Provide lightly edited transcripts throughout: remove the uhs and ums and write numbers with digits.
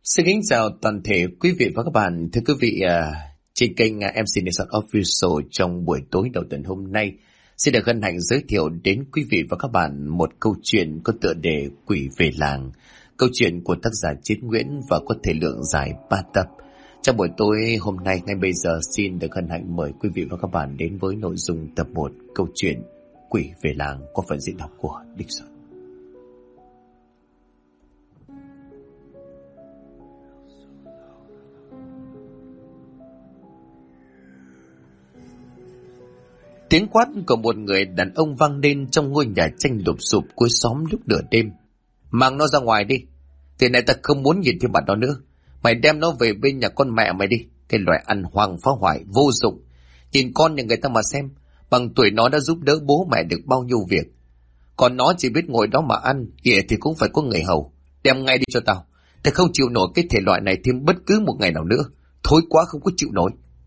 Xin kính chào toàn thể quý vị và các bạn. Thưa quý vị, trên kênh MC Nation Official trong buổi tối đầu tuần hôm nay, xin được hân hạnh giới thiệu đến quý vị và các bạn một câu chuyện có tựa đề Quỷ về làng. Câu chuyện của tác giả Chiến Nguyễn và có thể lượng dài 3 tập. Trong buổi tối hôm nay, ngay bây giờ xin được hân hạnh mời quý vị và các bạn đến với nội dung tập 1 câu chuyện Quỷ về làng qua phần diễn đọc của Đích Sơn. Tiếng quát của một người đàn ông vang lên trong ngôi nhà tranh lụp xụp cuối xóm lúc nửa đêm. Mang nó ra ngoài đi. Thế này ta không muốn nhìn thấy mặt nó nữa. Mày đem nó về bên nhà con mẹ mày đi. Cái loại ăn hoang phá hoại vô dụng. Nhìn con nhà người ta mà xem. Bằng tuổi nó đã giúp đỡ bố mẹ được bao nhiêu việc. Còn nó chỉ biết ngồi đó mà ăn. Kìa thì cũng phải có người hầu. Đem ngay đi cho tao. Ta không chịu nổi cái thể loại này thêm bất cứ một ngày nào nữa. Thối quá không có chịu nổi.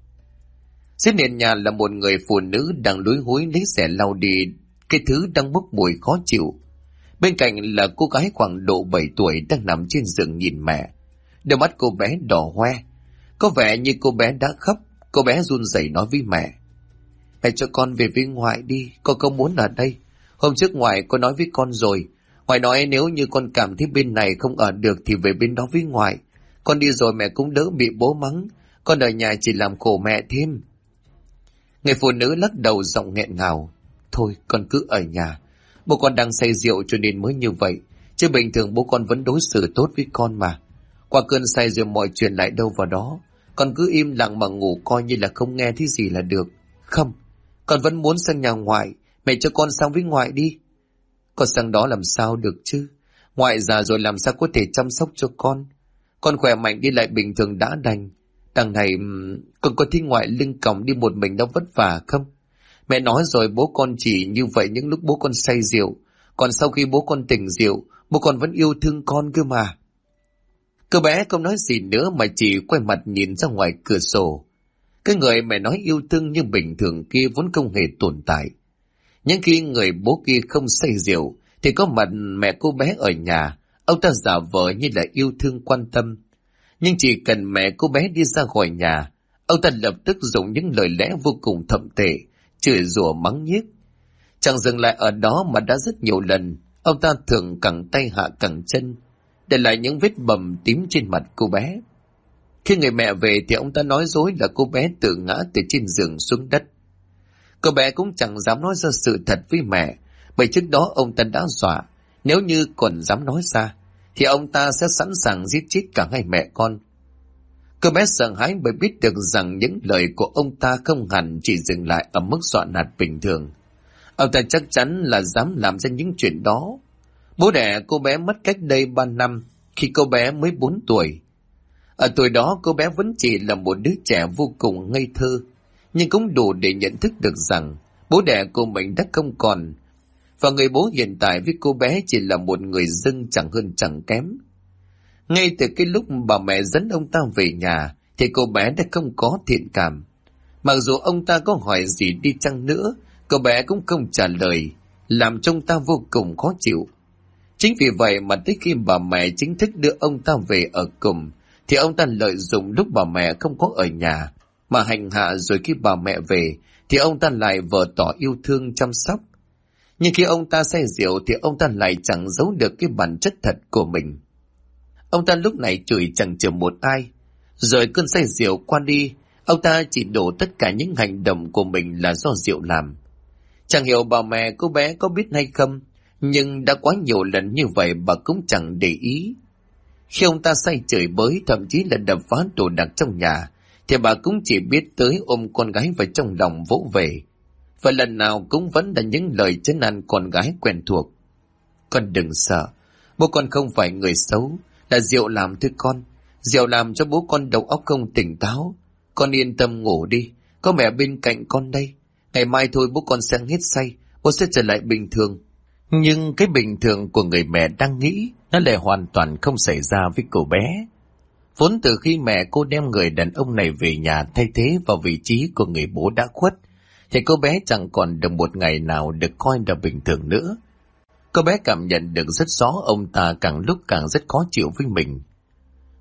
Dưới nền nhà là một người phụ nữ đang lúi húi lấy xẻ lau đi cái thứ đang bốc mùi khó chịu. Bên cạnh là cô gái khoảng độ 7 tuổi đang nằm trên giường nhìn mẹ. Đôi mắt cô bé đỏ hoe. Có vẻ như cô bé đã khóc. Cô bé run rẩy nói với mẹ: Mẹ cho con về với ngoại đi, con không muốn ở đây. Hôm trước ngoại có nói với con rồi. Ngoại nói nếu như con cảm thấy bên này không ở được thì về bên đó với ngoại. Con đi rồi mẹ cũng đỡ bị bố mắng. Con ở nhà chỉ làm khổ mẹ thêm. Người phụ nữ lắc đầu giọng nghẹn ngào: Thôi con cứ ở nhà. Bố con đang say rượu cho nên mới như vậy. Chứ bình thường bố con vẫn đối xử tốt với con mà. Qua cơn say rồi mọi chuyện lại đâu vào đó. Con cứ im lặng mà ngủ coi như là không nghe thấy gì là được. Không, con vẫn muốn sang nhà ngoại. Mẹ cho con sang với ngoại đi. Con sang đó làm sao được chứ. Ngoại già rồi làm sao có thể chăm sóc cho con. Con khỏe mạnh đi lại bình thường đã đành. Đằng này con có thấy ngoại lưng còng đi một mình đâu vất vả không? Mẹ nói rồi, bố con chỉ như vậy những lúc bố con say rượu. Còn sau khi bố con tỉnh rượu, bố con vẫn yêu thương con cơ mà. Cô bé không nói gì nữa mà chỉ quay mặt nhìn ra ngoài cửa sổ. Cái người mẹ nói yêu thương như bình thường kia vốn không hề tồn tại. Nhưng khi người bố kia không say rượu thì có mặt mẹ cô bé ở nhà, ông ta giả vờ như là yêu thương quan tâm. Nhưng chỉ cần mẹ cô bé đi ra khỏi nhà, ông ta lập tức dùng những lời lẽ vô cùng thậm tệ, chửi rủa mắng nhiếc. Chẳng dừng lại ở đó mà đã rất nhiều lần, ông ta thường cẳng tay hạ cẳng chân, để lại những vết bầm tím trên mặt cô bé. Khi người mẹ về thì ông ta nói dối là cô bé tự ngã từ trên giường xuống đất. Cô bé cũng chẳng dám nói ra sự thật với mẹ, bởi trước đó ông ta đã dọa, nếu như còn dám nói ra, thì ông ta sẽ sẵn sàng giết chết cả hai mẹ con. Cô bé sợ hãi bởi biết được rằng những lời của ông ta không hẳn chỉ dừng lại ở mức dọa nạt bình thường. Ông ta chắc chắn là dám làm ra những chuyện đó. Bố đẻ cô bé mất cách đây 3 năm, khi cô bé mới 4 tuổi. Ở tuổi đó cô bé vẫn chỉ là một đứa trẻ vô cùng ngây thơ, nhưng cũng đủ để nhận thức được rằng bố đẻ của mình đã không còn. Và người bố hiện tại với cô bé chỉ là một người dân chẳng hơn chẳng kém. Ngay từ cái lúc bà mẹ dẫn ông ta về nhà thì cô bé đã không có thiện cảm. Mặc dù ông ta có hỏi gì đi chăng nữa, cô bé cũng không trả lời, làm cho ông ta vô cùng khó chịu. Chính vì vậy mà tới khi bà mẹ chính thức đưa ông ta về ở cùng thì ông ta lợi dụng lúc bà mẹ không có ở nhà mà hành hạ, rồi khi bà mẹ về thì ông ta lại vờ tỏ yêu thương chăm sóc. Nhưng khi ông ta say rượu thì ông ta lại chẳng giấu được cái bản chất thật của mình. Ông ta lúc này chửi chẳng chừa một ai. Rồi cơn say rượu qua đi, ông ta chỉ đổ tất cả những hành động của mình là do rượu làm. Chẳng hiểu bà mẹ cô bé có biết hay không, nhưng đã quá nhiều lần như vậy bà cũng chẳng để ý. Khi ông ta say chửi bới, thậm chí là đập phá đồ đạc trong nhà, thì bà cũng chỉ biết tới ôm con gái vào trong lòng vỗ về. Và lần nào cũng vẫn là những lời trấn an con gái quen thuộc. Con đừng sợ, bố con không phải người xấu, là rượu làm thôi con. Rượu làm cho bố con đầu óc không tỉnh táo. Con yên tâm ngủ đi, có mẹ bên cạnh con đây. Ngày mai thôi bố con sẽ hết say, bố sẽ trở lại bình thường. Nhưng cái bình thường của người mẹ đang nghĩ nó lại hoàn toàn không xảy ra với cô bé. Vốn từ khi mẹ cô đem người đàn ông này về nhà thay thế vào vị trí của người bố đã khuất, thì cô bé chẳng còn được một ngày nào được coi là bình thường nữa. Cô bé cảm nhận được rất rõ ông ta càng lúc càng rất khó chịu với mình.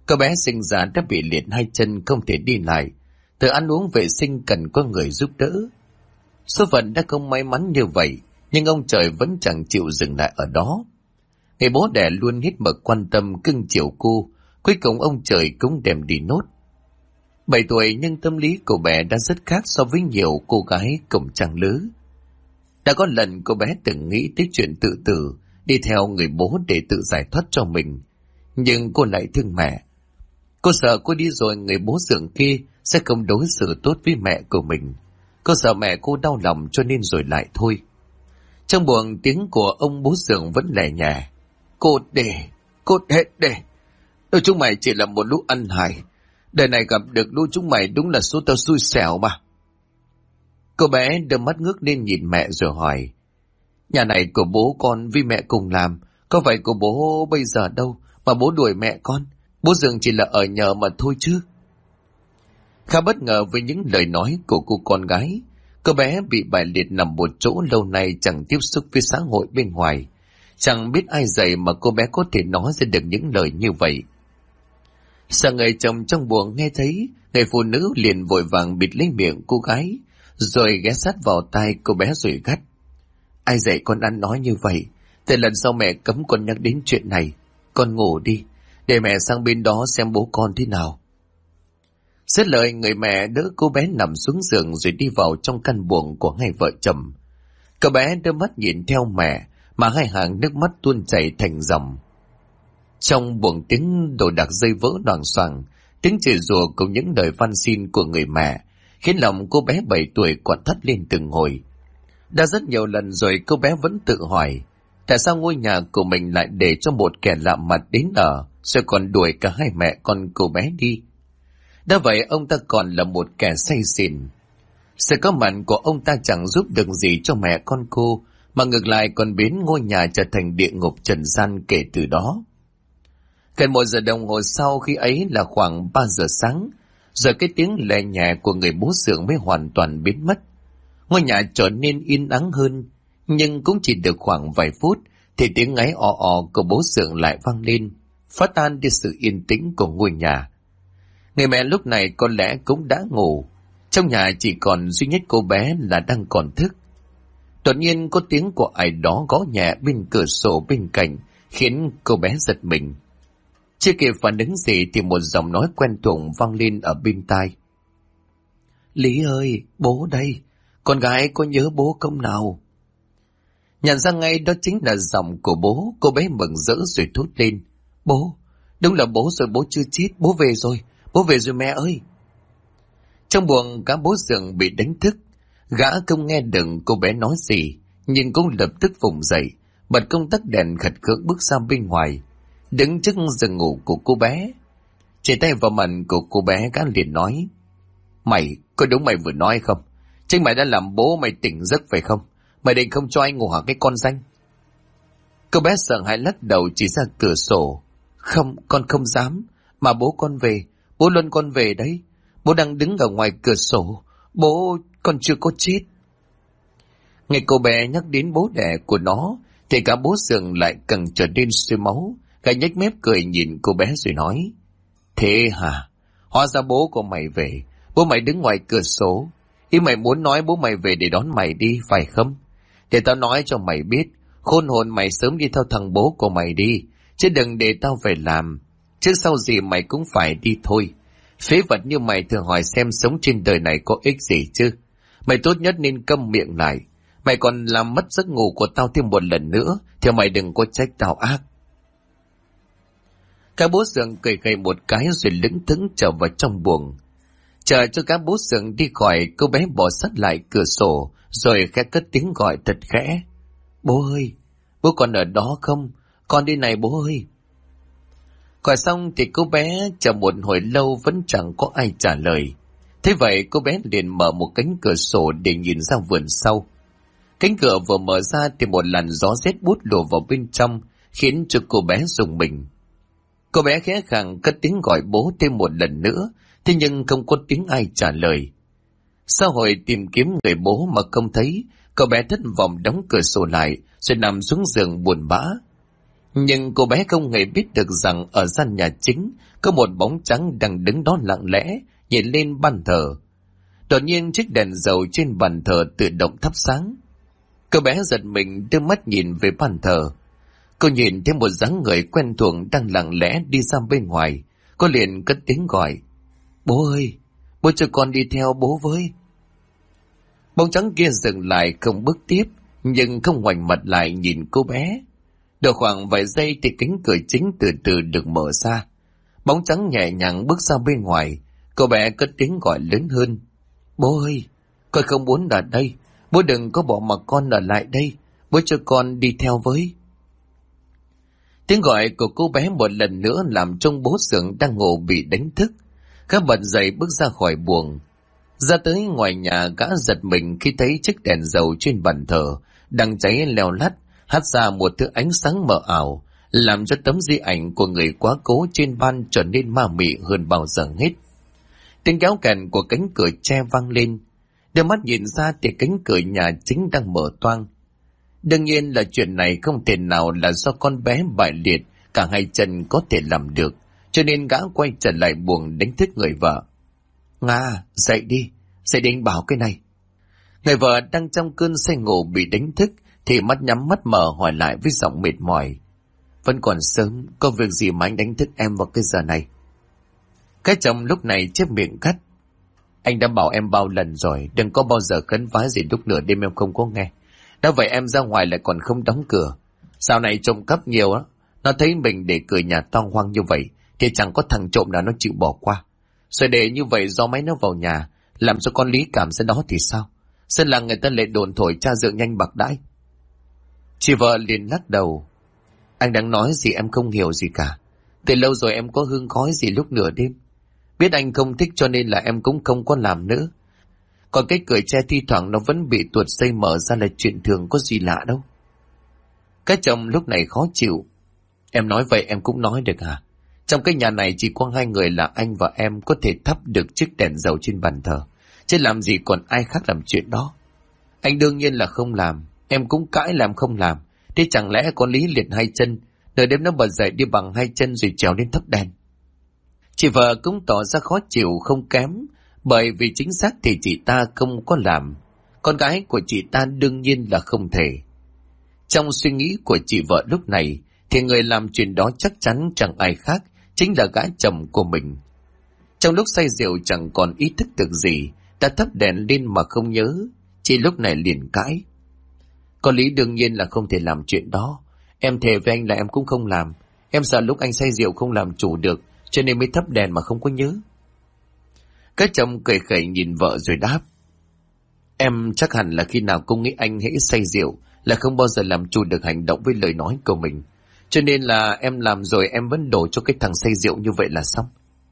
Cô bé sinh ra đã bị liệt hai chân, không thể đi lại. Từ ăn uống vệ sinh cần có người giúp đỡ. Số phận đã không may mắn như vậy, nhưng ông trời vẫn chẳng chịu dừng lại ở đó. Người bố đẻ luôn hết mực quan tâm cưng chiều cô, cuối cùng ông trời cũng đem đi nốt. 7 tuổi nhưng tâm lý của bé đã rất khác so với nhiều cô gái cùng trang lứa. Đã có lần cô bé từng nghĩ tới chuyện tự tử, đi theo người bố để tự giải thoát cho mình. Nhưng cô lại thương mẹ. Cô sợ cô đi rồi người bố dượng kia sẽ không đối xử tốt với mẹ của mình. Cô sợ mẹ cô đau lòng cho nên rồi lại thôi. Trong buồng tiếng của ông bố dượng vẫn lẻ nhẹ. Cô hết để. Đôi chúng mày chỉ là một lũ ăn hại. Đời này gặp được lũ chúng mày đúng là số tao xui xẻo mà. Cô bé đưa mắt ngước lên nhìn mẹ rồi hỏi. Nhà này của bố con với mẹ cùng làm, có phải của bố bây giờ đâu mà bố đuổi mẹ con? Bố dường chỉ là ở nhờ mà thôi chứ. Khá bất ngờ với những lời nói của cô con gái. Cô bé bị bại liệt nằm một chỗ lâu nay, chẳng tiếp xúc với xã hội bên ngoài. Chẳng biết ai dạy mà cô bé có thể nói ra được những lời như vậy. Sợ người chồng trong buồng nghe thấy, người phụ nữ liền vội vàng bịt lấy miệng cô gái, rồi ghé sát vào tai cô bé rồi gắt. Ai dạy con ăn nói như vậy? Từ lần sau mẹ cấm con nhắc đến chuyện này. Con ngủ đi, để mẹ sang bên đó xem bố con thế nào. Dứt lời, người mẹ đỡ cô bé nằm xuống giường rồi đi vào trong căn buồng của hai vợ chồng. Cô bé đưa mắt nhìn theo mẹ mà hai hàng nước mắt tuôn chảy thành dòng. Trong buồng tiếng đồ đạc rơi vỡ loảng xoảng, tiếng chửi rủa cùng những lời van xin của người mẹ khiến lòng cô bé 7 tuổi quặn thắt lên từng hồi. Đã rất nhiều lần rồi cô bé vẫn tự hỏi, tại sao ngôi nhà của mình lại để cho một kẻ lạ mặt đến ở, rồi còn đuổi cả hai mẹ con cô bé đi. Đã vậy ông ta còn là một kẻ say xỉn. Sự có mặt của ông ta chẳng giúp được gì cho mẹ con cô, mà ngược lại còn biến ngôi nhà trở thành địa ngục trần gian kể từ đó. Gần 1 giờ đồng hồ sau, khi ấy là khoảng 3 giờ sáng, rồi cái tiếng lè nhẹ của người bố dượng mới hoàn toàn biến mất. Ngôi nhà trở nên yên ắng hơn, nhưng cũng chỉ được khoảng vài phút thì tiếng ngáy ò ò của bố dượng lại vang lên, phá tan đi sự yên tĩnh của ngôi nhà. Người mẹ lúc này có lẽ cũng đã ngủ, trong nhà chỉ còn duy nhất cô bé là đang còn thức. Đột nhiên có tiếng của ai đó gõ nhẹ bên cửa sổ bên cạnh, khiến cô bé giật mình. Chưa kịp phản ứng gì thì một giọng nói quen thuộc vang lên ở bên tai. Lý ơi, bố đây, con gái có nhớ bố không nào? Nhận ra ngay đó chính là giọng của bố, cô bé mừng rỡ rồi thốt lên. Bố, đúng là bố rồi, bố chưa chết, bố về rồi mẹ ơi. Trong buồng cả bố dượng bị đánh thức, gã không nghe được cô bé nói gì, nhưng cũng lập tức vùng dậy, bật công tắc đèn khật khưỡng bước ra bên ngoài, đứng trước giường ngủ của cô bé. Chỉ tay vào mặt của cô bé, gã liền nói. Mày, có đúng mày vừa nói không? Chính mày đã làm bố mày tỉnh giấc phải không? Mày định không cho anh ngủ hả cái con danh? Cô bé sợ hãi lắc đầu chỉ ra cửa sổ. Không, con không dám. Mà bố con về, bố Luân con về đấy. Bố đang đứng ở ngoài cửa sổ. Bố, con chưa có chết. Nghe cô bé nhắc đến bố đẻ của nó, thì cả bố dượng lại càng trở nên sôi máu. Gã nhếch mép cười nhìn cô bé rồi nói. Thế hả? Hóa ra bố của mày về. Bố mày đứng ngoài cửa sổ. Ý mày muốn nói bố mày về để đón mày đi, phải không? Để tao nói cho mày biết, khôn hồn mày sớm đi theo thằng bố của mày đi, chứ đừng để tao về làm. Chứ sau gì mày cũng phải đi thôi. Phế vật như mày thường hỏi xem sống trên đời này có ích gì chứ. Mày tốt nhất nên câm miệng lại. Mày còn làm mất giấc ngủ của tao thêm một lần nữa, thì mày đừng có trách tao ác. Cả bố dượng cười gầy một cái rồi lững thững trở vào trong buồng. Chờ cho các bố dượng đi khỏi, cô bé bỏ sát lại cửa sổ, rồi khẽ cất tiếng gọi thật khẽ. Bố ơi, bố còn ở đó không? Con đi này bố ơi. Gọi xong thì cô bé chờ một hồi lâu vẫn chẳng có ai trả lời. Thế vậy cô bé liền mở một cánh cửa sổ để nhìn ra vườn sau. Cánh cửa vừa mở ra thì một làn gió rét buốt lùa vào bên trong, khiến cho cô bé rùng mình. Cô bé khẽ khàng cất tiếng gọi bố thêm một lần nữa, thế nhưng không có tiếng ai trả lời. Sau hồi tìm kiếm người bố mà không thấy, cô bé thất vọng đóng cửa sổ lại, rồi nằm xuống giường buồn bã. Nhưng cô bé không hề biết được rằng ở gian nhà chính có một bóng trắng đang đứng đó lặng lẽ, nhìn lên bàn thờ. Đột nhiên chiếc đèn dầu trên bàn thờ tự động thắp sáng. Cô bé giật mình đưa mắt nhìn về bàn thờ. Cô nhìn thấy một dáng người quen thuộc đang lặng lẽ đi ra bên ngoài. Cô liền cất tiếng gọi: "Bố ơi, bố cho con đi theo bố với." Bóng trắng kia dừng lại không bước tiếp, nhưng không ngoảnh mặt lại nhìn cô bé. Được khoảng vài giây thì cánh cửa chính từ từ được mở ra. Bóng trắng nhẹ nhàng bước ra bên ngoài. Cô bé cất tiếng gọi lớn hơn: "Bố ơi, con không muốn ở đây. Bố đừng có bỏ mặc con ở lại đây. Bố cho con đi theo với." Tiếng gọi của cô bé một lần nữa làm trông bố Sưởng đang ngủ bị đánh thức. Gã bật dậy bước ra khỏi buồng. Ra tới ngoài nhà, gã giật mình khi thấy chiếc đèn dầu trên bàn thờ đang cháy leo lắt, hắt ra một thứ ánh sáng mờ ảo, làm cho tấm di ảnh của người quá cố trên ban trở nên ma mị hơn bao giờ hết. Tiếng kéo kèn của cánh cửa tre vang lên. Đưa mắt nhìn ra thì cánh cửa nhà chính đang mở toang. Đương nhiên là chuyện này không thể nào là do con bé bại liệt, cả hai chân có thể làm được, cho nên gã quay trở lại buồng đánh thức người vợ. "Nga, dậy đi anh bảo cái này." Người vợ đang trong cơn say ngủ bị đánh thức thì mắt nhắm mắt mở hỏi lại với giọng mệt mỏi: "Vẫn còn sớm, có việc gì mà anh đánh thức em vào cái giờ này?" Cái chồng lúc này chép miệng cắt: "Anh đã bảo em bao lần rồi, đừng có bao giờ khấn vái gì lúc nửa đêm em không có nghe. Đã vậy em ra ngoài lại còn không đóng cửa. Dạo này trộm cắp nhiều á, nó thấy mình để cửa nhà toang hoang như vậy thì chẳng có thằng trộm nào nó chịu bỏ qua. Rồi để như vậy do máy nó vào nhà, làm cho con Lý cảm ra đó thì sao? Dân làng người ta lại đồn thổi cha dượng nhanh bạc đãi." Chị vợ liền lắc đầu: "Anh đang nói gì em không hiểu gì cả. Từ lâu rồi em có hương khói gì lúc nửa đêm. Biết anh không thích cho nên là em cũng không có làm nữa. Còn cái cửa tre thi thoảng nó vẫn bị tuột dây mở ra là chuyện thường, có gì lạ đâu." Cái chồng lúc này khó chịu: "Em nói vậy em cũng nói được hả? Trong cái nhà này chỉ có hai người là anh và em có thể thắp được chiếc đèn dầu trên bàn thờ, chứ làm gì còn ai khác làm chuyện đó. Anh đương nhiên là không làm, em cũng cãi làm không làm. Thế chẳng lẽ con Lý liệt hai chân, nửa đêm nó bật dậy đi bằng hai chân rồi trèo lên thắp đèn?" Chị vợ cũng tỏ ra khó chịu không kém, bởi vì chính xác thì chị ta không có làm. Con gái của chị ta đương nhiên là không thể. Trong suy nghĩ của chị vợ lúc này thì người làm chuyện đó chắc chắn chẳng ai khác, chính là gã chồng của mình. Trong lúc say rượu chẳng còn ý thức được gì, đã thắp đèn lên mà không nhớ. Chị lúc này liền cãi: "Con Lý đương nhiên là không thể làm chuyện đó. Em thề với anh là em cũng không làm. Em sợ lúc anh say rượu không làm chủ được, cho nên mới thắp đèn mà không có nhớ." Cái chồng cười khẩy nhìn vợ rồi đáp: "Em chắc hẳn là khi nào cũng nghĩ anh hễ say rượu là không bao giờ làm chủ được hành động với lời nói của mình. Cho nên là em làm rồi em vẫn đổ cho cái thằng say rượu như vậy là xong."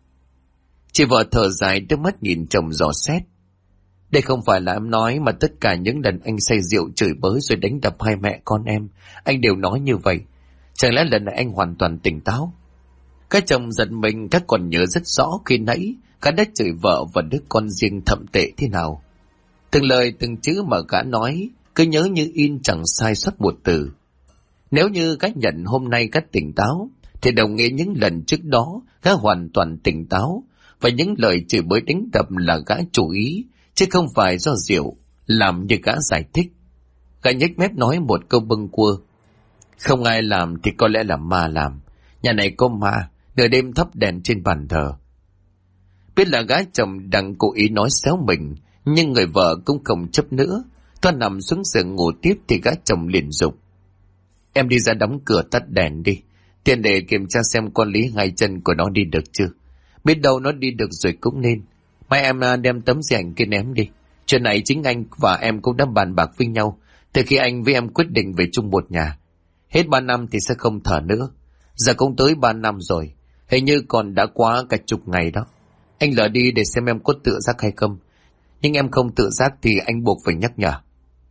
Chị vợ thở dài đưa mắt nhìn chồng dò xét: "Đây không phải là em nói, mà tất cả những lần anh say rượu chửi bới rồi đánh đập hai mẹ con em, anh đều nói như vậy. Chẳng lẽ lần này anh hoàn toàn tỉnh táo?" Cái chồng giật mình, các còn nhớ rất rõ khi nãy gã đã chửi vợ và đứa con riêng thậm tệ thế nào. Từng lời từng chữ mà gã nói cứ nhớ như in, chẳng sai sót một từ. Nếu như gã nhận hôm nay gã tỉnh táo thì đồng nghĩa những lần trước đó gã hoàn toàn tỉnh táo, và những lời chửi bới đánh đập là gã chủ ý chứ không phải do rượu, làm như gã giải thích. Gã nhếch mép nói một câu bâng quơ: "Không ai làm thì có lẽ là ma làm. Nhà này có ma, nửa đêm thắp đèn trên bàn thờ." Biết là gã chồng đang cố ý nói xéo mình, nhưng người vợ cũng không chấp nữa. Toan nằm xuống giường ngủ tiếp thì gã chồng liền dục: "Em đi ra đóng cửa tắt đèn đi, tiền để kiểm tra xem con Lý hai chân của nó đi được chưa. Biết đâu nó đi được rồi cũng nên. Mai em đem tấm di ảnh kia ném đi. Chuyện này chính anh và em cũng đã bàn bạc với nhau từ khi anh với em quyết định về chung một nhà. Hết 3 năm thì sẽ không thở nữa. Giờ cũng tới 3 năm rồi, hình như còn đã quá cả chục ngày đó. Anh lờ đi để xem em có tự giác hay không. Nhưng em không tự giác thì anh buộc phải nhắc nhở."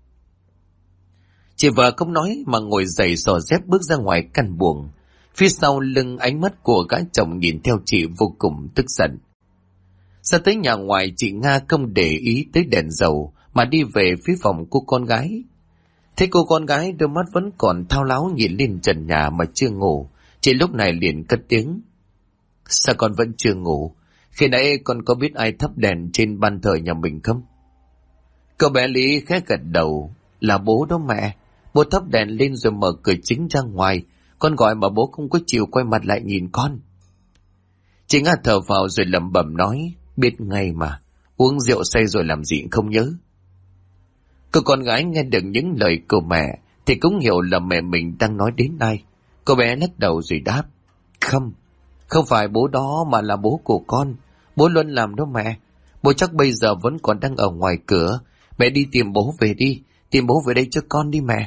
Chị vợ không nói mà ngồi dậy xỏ dép bước ra ngoài căn buồng. Phía sau lưng ánh mắt của gã chồng nhìn theo chị vô cùng tức giận. Ra tới nhà ngoài, chị Nga không để ý tới đèn dầu mà đi về phía phòng của con gái. Thấy cô con gái đôi mắt vẫn còn thao láo nhìn lên trần nhà mà chưa ngủ, chị lúc này liền cất tiếng. Sao con vẫn chưa ngủ? Khi nãy con có biết ai thắp đèn trên ban thờ nhà mình không? Cậu bé Lý khẽ gật đầu. Là bố đó mẹ. Bố thắp đèn lên rồi mở cửa chính ra ngoài. Con gọi mà bố không có chịu quay mặt lại nhìn con. Chị Nga thở vào rồi lẩm bẩm nói. Biết ngay mà. Uống rượu say rồi làm gì không nhớ. Cô con gái nghe được những lời của mẹ thì cũng hiểu là mẹ mình đang nói đến ai. Cô bé lắc đầu rồi đáp. Không phải bố đó mà là bố của con. Bố luôn làm đó mẹ. Bố chắc bây giờ vẫn còn đang ở ngoài cửa. Mẹ đi tìm bố về đi. Tìm bố về đây cho con đi mẹ.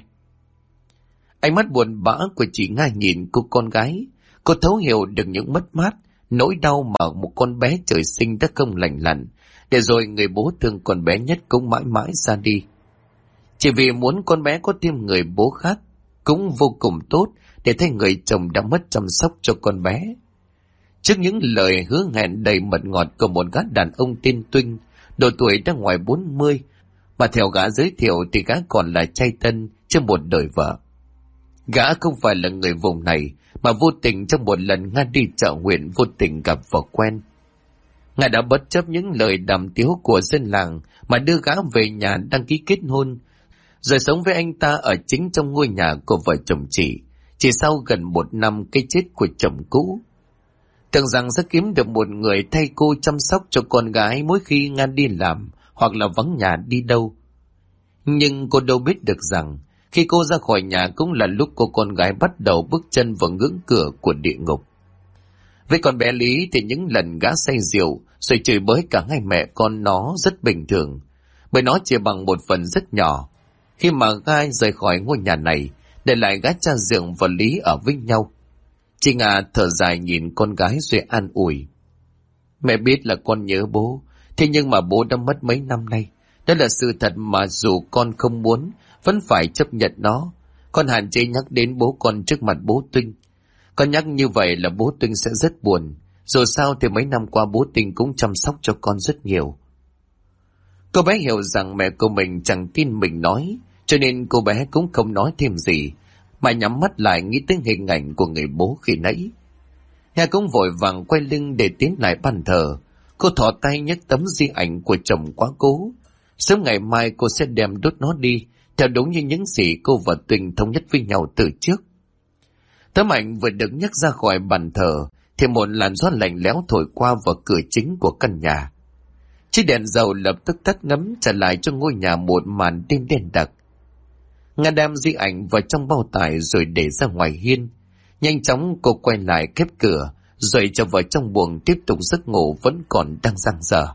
Ánh mắt buồn bã của chị Nga nhìn cô con gái. Cô thấu hiểu được những mất mát, nỗi đau mà một con bé trời sinh đã không lành lặn. Để rồi người bố thương con bé nhất cũng mãi mãi ra đi. Chỉ vì muốn con bé có thêm người bố khác cũng vô cùng tốt để thấy người chồng đã mất chăm sóc cho con bé. Trước những lời hứa hẹn đầy mật ngọt của một gã đàn ông tên Tuynh, độ tuổi đã ngoài 40, mà theo gã giới thiệu thì gã còn là trai tân trong một đời vợ. Gã không phải là người vùng này, mà vô tình trong một lần Nga đi chợ huyện vô tình gặp và quen. Nga đã bất chấp những lời đàm tiếu của dân làng mà đưa gã về nhà đăng ký kết hôn, rồi sống với anh ta ở chính trong ngôi nhà của vợ chồng chị, chỉ sau gần 1 năm cái chết của chồng cũ. Tưởng rằng sẽ kiếm được một người thay cô chăm sóc cho con gái mỗi khi Nga đi làm hoặc là vắng nhà đi đâu. Nhưng cô đâu biết được rằng khi cô ra khỏi nhà cũng là lúc cô con gái bắt đầu bước chân vào ngưỡng cửa của địa ngục. Với con bé Lý thì những lần gã say rượu rồi chửi bới cả hai mẹ con nó rất bình thường, bởi nó chỉ bằng một phần rất nhỏ. Khi mà Gai rời khỏi ngôi nhà này, để lại gã cha Dượng và Lý ở với nhau. Chị Nga thở dài nhìn con gái rồi an ủi. Mẹ biết là con nhớ bố, thế nhưng mà bố đã mất mấy năm nay. Đó là sự thật mà dù con không muốn, vẫn phải chấp nhận nó. Con hạn chế nhắc đến bố con trước mặt bố Tuynh. Con nhắc như vậy là bố Tuynh sẽ rất buồn. Dù sao thì mấy năm qua bố Tuynh cũng chăm sóc cho con rất nhiều. Cô bé hiểu rằng mẹ của mình chẳng tin mình nói, cho nên cô bé cũng không nói thêm gì, mà nhắm mắt lại nghĩ tới hình ảnh của người bố khi nãy. Nga cũng vội vàng quay lưng để tiến lại bàn thờ. Cô thò tay nhấc tấm di ảnh của chồng quá cố. Sớm ngày mai cô sẽ đem đốt nó đi, theo đúng như những gì cô và Tuynh thống nhất với nhau từ trước. Tấm ảnh vừa được nhấc ra khỏi bàn thờ thì một làn gió lạnh lẽo thổi qua vào cửa chính của căn nhà. Chiếc đèn dầu lập tức tắt ngấm, trả lại cho ngôi nhà một màn đêm đen đặc. Nga đem di ảnh vào trong bao tải rồi để ra ngoài hiên. Nhanh chóng cô quay lại khép cửa, rồi trở vào trong buồng tiếp tục giấc ngủ vẫn còn đang dang dở.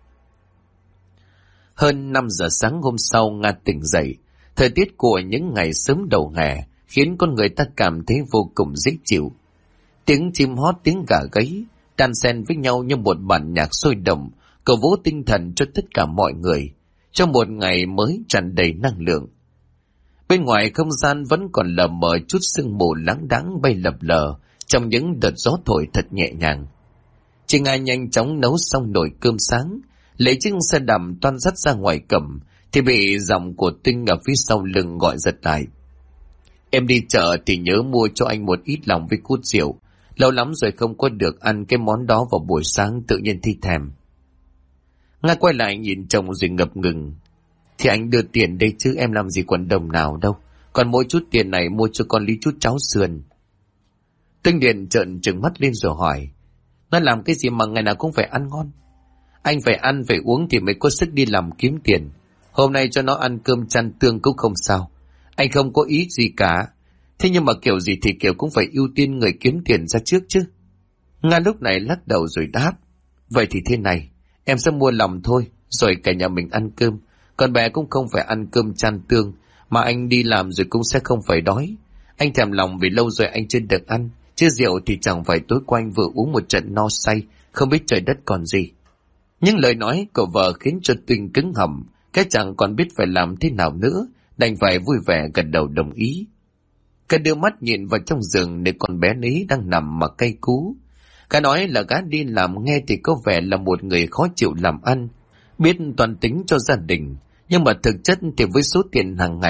Hơn 5 giờ sáng hôm sau, Nga tỉnh dậy. Thời tiết của những ngày sớm đầu hè khiến con người ta cảm thấy vô cùng dễ chịu. Tiếng chim hót, tiếng gà gáy đan xen với nhau như một bản nhạc sôi động, cổ vũ tinh thần cho tất cả mọi người trong một ngày mới tràn đầy năng lượng. Bên ngoài không gian vẫn còn lờ mờ chút sương mù láng đãng bay lập lờ trong những đợt gió thổi thật nhẹ nhàng. Chị Nga nhanh chóng nấu xong nồi cơm sáng, lấy chiếc xe đầm toan dắt ra ngoài cầm thì bị giọng của Tinh ở phía sau lưng gọi giật lại. Em đi chợ thì nhớ mua cho anh một ít lòng với cút rượu. Lâu lắm rồi không có được ăn cái món đó vào buổi sáng, tự nhiên thi thèm. Nga quay lại nhìn chồng rồi ngập ngừng. Thì anh đưa tiền đây chứ em làm gì còn đồng nào đâu. Còn mỗi chút tiền này mua cho con Lý chút cháo sườn. Tinh Điền trợn trừng mắt lên rồi hỏi. Nó làm cái gì mà ngày nào cũng phải ăn ngon? Anh phải ăn phải uống thì mới có sức đi làm kiếm tiền. Hôm nay cho nó ăn cơm chan tương cũng không sao. Anh không có ý gì cả. Thế nhưng mà kiểu gì thì kiểu cũng phải ưu tiên người kiếm tiền ra trước chứ. Nga lúc này lắc đầu rồi đáp. Vậy thì thế này, em sẽ mua lòng thôi, rồi cả nhà mình ăn cơm. Con bé cũng không phải ăn cơm chan tương, mà anh đi làm rồi cũng sẽ không phải đói. Anh thèm lòng vì lâu rồi anh chưa được ăn, chứ rượu thì chẳng phải tối qua anh vừa uống một trận no say, không biết trời đất còn gì. Những lời nói của vợ khiến cho Tuynh cứng họng, cái chẳng còn biết phải làm thế nào nữa, đành phải vui vẻ gật đầu đồng ý. Cả đưa mắt nhìn vào trong giường để con bé Lý đang nằm mà cay cú. Cả nói là gã đi làm nghe thì có vẻ là một người khó chịu làm ăn, biết toàn tính cho gia đình, nhưng mà thực chất thì với số tiền hàng ngày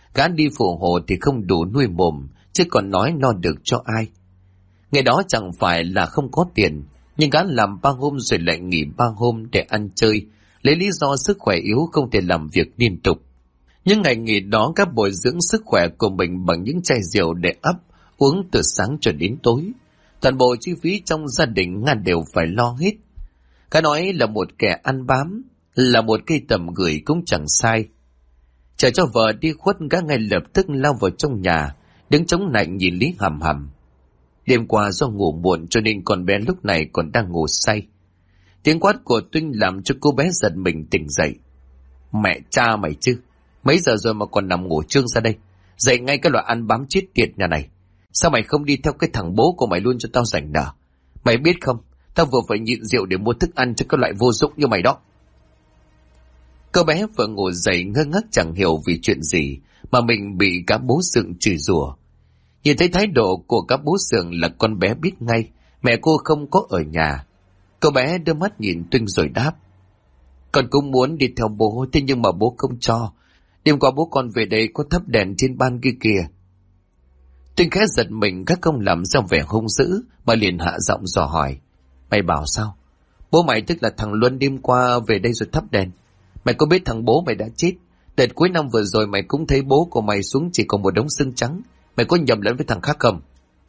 gã đi phụ hồ thì không đủ nuôi mồm, chứ còn nói lo được cho ai. Ngày đó chẳng phải là không có tiền, nhưng gã làm 3 hôm rồi lại nghỉ 3 hôm để ăn chơi, lấy lý do sức khỏe yếu không thể làm việc liên tục. Những ngày nghỉ đó gã bồi dưỡng sức khỏe của mình bằng những chai rượu để ấp, uống từ sáng cho đến tối. Toàn bộ chi phí trong gia đình Nga đều phải lo hết. Gã nói là một kẻ ăn bám, là một cây tầm gửi cũng chẳng sai. Chờ cho vợ đi khuất, gã ngay lập tức lao vào trong nhà, đứng chống lạnh nhìn Lý hằm hằm. Đêm qua do ngủ muộn cho nên con bé lúc này còn đang ngủ say. Tiếng quát của Tuynh làm cho cô bé giật mình tỉnh dậy. Mẹ cha mày chứ, mấy giờ rồi mà còn nằm ngủ trương ra đây? Dậy ngay cái loại ăn bám chết tiệt nhà này. Sao mày không đi theo cái thằng bố của mày luôn cho tao rảnh nở? Mày biết không, tao vừa phải nhịn rượu để mua thức ăn cho cái loại vô dụng như mày đó. Cô bé vừa ngủ dậy ngơ ngác chẳng hiểu vì chuyện gì mà mình bị cả bố Sượng chửi rủa. Nhìn thấy thái độ của các bố Sượng là con bé biết ngay mẹ cô không có ở nhà. Cô bé đưa mắt nhìn Tuynh rồi đáp. Con cũng muốn đi theo bố, thế nhưng mà bố không cho. Đêm qua bố con về đây có thắp đèn trên ban kia kìa. Tuynh khẽ giật mình, các không làm ra vẻ hung dữ mà liền hạ giọng dò hỏi. Mày bảo sao? Bố mày tức là thằng Luân đêm qua về đây rồi thắp đèn. Mày có biết thằng bố mày đã chết? Đợt cuối năm vừa rồi mày cũng thấy bố của mày xuống chỉ còn một đống xương trắng. Mày có nhầm lẫn với thằng khác không?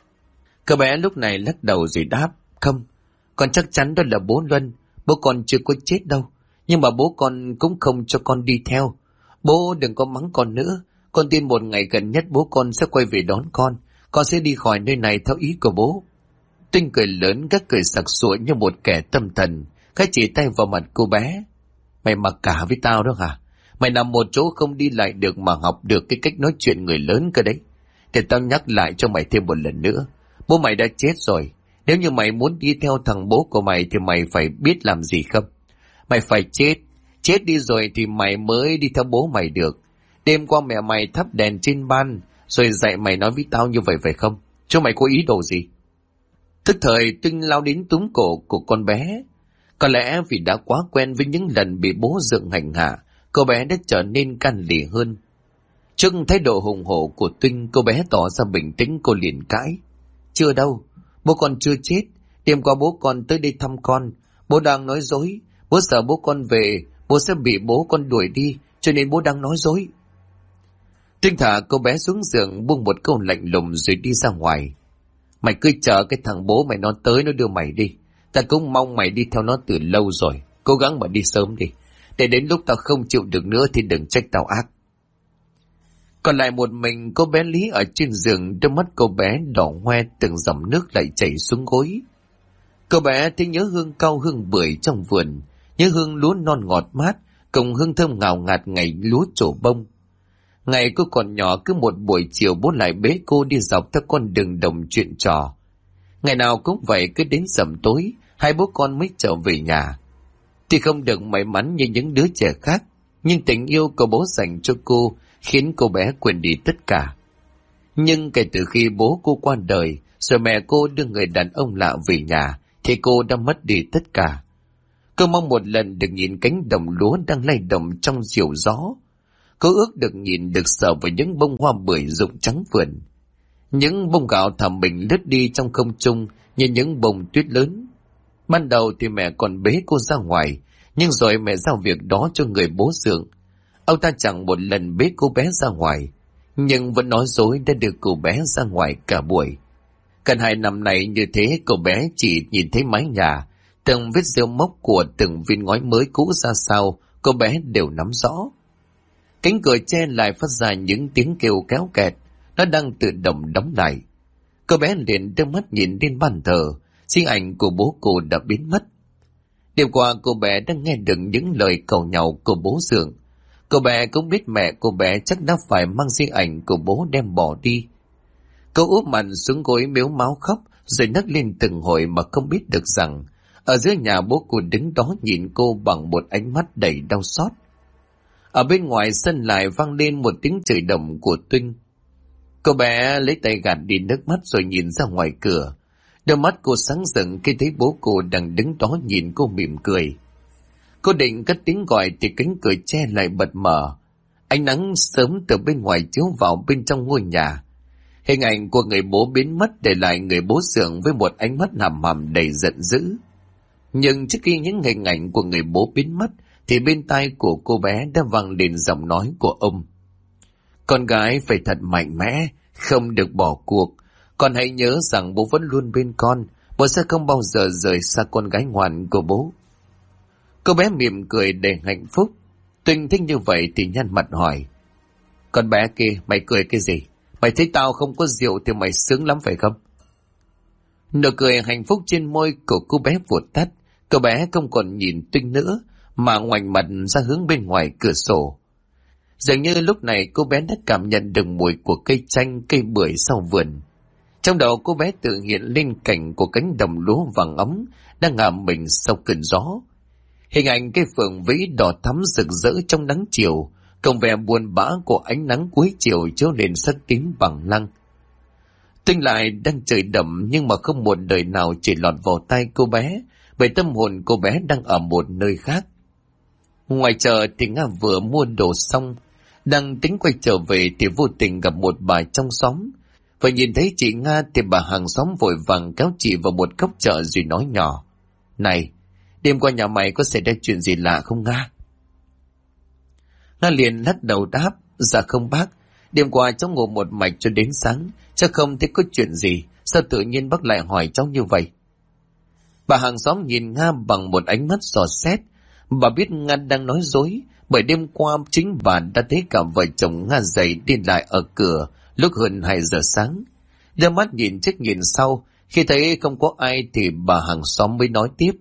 Cô bé lúc này lắc đầu rồi đáp. Không, con chắc chắn đó là bố Luân. Bố con chưa có chết đâu. Nhưng mà bố con cũng không cho con đi theo. Bố đừng có mắng con nữa. Con tin một ngày gần nhất bố con sẽ quay về đón con. Con sẽ đi khỏi nơi này theo ý của bố. Tuynh cười lớn, các cười sặc sụa như một kẻ tâm thần. Các chỉ tay vào mặt cô bé. Mày mặc cả với tao đó hả? Mày nằm một chỗ không đi lại được mà học được cái cách nói chuyện người lớn cơ đấy. Để tao nhắc lại cho mày thêm một lần nữa. Bố mày đã chết rồi. Nếu như mày muốn đi theo thằng bố của mày thì mày phải biết làm gì không? Mày phải chết. Chết đi rồi thì mày mới đi theo bố mày được. Đêm qua mẹ mày thắp đèn trên ban rồi dạy mày nói với tao như vậy phải không? Chứ mày có ý đồ gì? Tức thời Tuynh lao đến túm cổ của con bé. Có lẽ vì đã quá quen với những lần bị bố Dượng hành hạ, cô bé đã trở nên can lì hơn. Trước thái độ hùng hổ của Tuynh, cô bé tỏ ra bình tĩnh, cô liền cãi. Chưa đâu, bố con chưa chết. Đêm qua bố con tới đây thăm con. Bố đang nói dối. Bố sợ bố con về, bố sẽ bị bố con đuổi đi, cho nên bố đang nói dối. Tuynh thả cô bé xuống giường, buông một câu lạnh lùng rồi đi ra ngoài. Mày cứ chờ cái thằng bố mày nó tới nó đưa mày đi. Ta cũng mong mày đi theo nó từ lâu rồi. Cố gắng mà đi sớm đi. Để đến lúc tao không chịu được nữa thì đừng trách tao ác. Còn lại một mình cô bé Lý ở trên giường, đôi mắt cô bé đỏ hoe, từng dòng nước lại chảy xuống gối. Cô bé thấy nhớ hương cau hương bưởi trong vườn, nhớ hương lúa non ngọt mát, cùng hương thơm ngào ngạt ngày lúa trổ bông. Ngày cô còn nhỏ, cứ một buổi chiều bố lại bế cô đi dọc theo con đường đồng chuyện trò. Ngày nào cũng vậy, cứ đến rằm tối, hai bố con mới trở về nhà. Thì không được may mắn như những đứa trẻ khác, nhưng tình yêu của bố dành cho cô khiến cô bé quên đi tất cả. Nhưng kể từ khi bố cô qua đời, rồi mẹ cô đưa người đàn ông lạ về nhà, thì cô đã mất đi tất cả. Cô mong một lần được nhìn cánh đồng lúa đang lay động trong diều gió. Cô ước được nhìn, được sờ vào những bông hoa bưởi rụng trắng vườn. Những bông gạo thầm mình lướt đi trong không trung như những bông tuyết lớn. Ban đầu thì mẹ còn bế cô ra ngoài, nhưng rồi mẹ giao việc đó cho người bố Dượng. Ông ta chẳng một lần bế cô bé ra ngoài, nhưng vẫn nói dối đã đưa cô bé ra ngoài cả buổi. Gần 2 năm này như thế, cô bé chỉ nhìn thấy mái nhà, từng vết rêu mốc của từng viên ngói mới cũ ra sao, cô bé đều nắm rõ. Cánh cửa che lại phát ra những tiếng kêu kéo kẹt, nó đang tự động đóng lại. Cô bé liền đưa mắt nhìn lên bàn thờ, hình ảnh của bố cô đã biến mất. Đêm qua cô bé đã nghe được những lời cầu nhàu của bố Dượng. Cô bé cũng biết mẹ cô bé chắc đã phải mang hình ảnh của bố đem bỏ đi. Cô úp mặt xuống gối mếu máo khóc, rồi nấc lên từng hồi mà không biết được rằng ở dưới nhà bố cô đứng đó nhìn cô bằng một ánh mắt đầy đau xót. Ở bên ngoài sân lại vang lên một tiếng chửi đồng của Tuynh. Cô bé lấy tay gạt đi nước mắt rồi nhìn ra ngoài cửa. Đôi mắt cô sáng rực khi thấy bố cô đang đứng đó nhìn cô mỉm cười. Cô định cất tiếng gọi thì cánh cửa che lại bật mở. Ánh nắng sớm từ bên ngoài chiếu vào bên trong ngôi nhà. Hình ảnh của người bố biến mất để lại người bố Sượng với một ánh mắt hằm hằm đầy giận dữ. Nhưng trước khi những hình ảnh của người bố biến mất thì bên tai của cô bé đã vang lên giọng nói của ông. Con gái phải thật mạnh mẽ, không được bỏ cuộc. Con hãy nhớ rằng bố vẫn luôn bên con. Bố sẽ không bao giờ rời xa con gái ngoan của bố. Cô bé mỉm cười đầy hạnh phúc. Tuynh thích như vậy thì nhăn mặt hỏi. Con bé kia, mày cười cái gì? Mày thấy tao không có rượu thì mày sướng lắm phải không? Nụ cười hạnh phúc trên môi của cô bé vụt tắt. Cô bé không còn nhìn Tuynh nữa, mà ngoảnh mặt ra hướng bên ngoài cửa sổ. Dường như lúc này cô bé đã cảm nhận được mùi của cây chanh, cây bưởi sau vườn. Trong đầu cô bé tự hiện lên cảnh của cánh đồng lúa vàng óng đang ngả mình sau cơn gió. Hình ảnh cây phượng vĩ đỏ thắm rực rỡ trong nắng chiều, cộng vẻ buồn bã của ánh nắng cuối chiều chiếu lên sắc tím bằng lăng. Tuynh lại đang trời đậm nhưng mà không một đời nào chỉ lọt vào tay cô bé, bởi tâm hồn cô bé đang ở một nơi khác. Ngoài chợ thì Nga vừa mua đồ xong, đang tính quay trở về thì vô tình gặp một bà trong xóm. Và nhìn thấy chị Nga thì bà hàng xóm vội vàng kéo chị vào một góc chợ rồi nói nhỏ. Này, đêm qua nhà mày có xảy ra chuyện gì lạ không Nga? Nga liền lắc đầu đáp. Dạ không bác, đêm qua cháu ngủ một mạch cho đến sáng, chắc không thấy có chuyện gì. Sao tự nhiên bác lại hỏi cháu như vậy? Bà hàng xóm nhìn Nga bằng một ánh mắt dò xét. Bà biết Nga đang nói dối, bởi đêm qua chính bà đã thấy cả vợ chồng Nga dậy đi lại ở cửa lúc hơn 2 giờ sáng. Đưa mắt nhìn trước nhìn sau, khi thấy không có ai thì bà hàng xóm mới nói tiếp.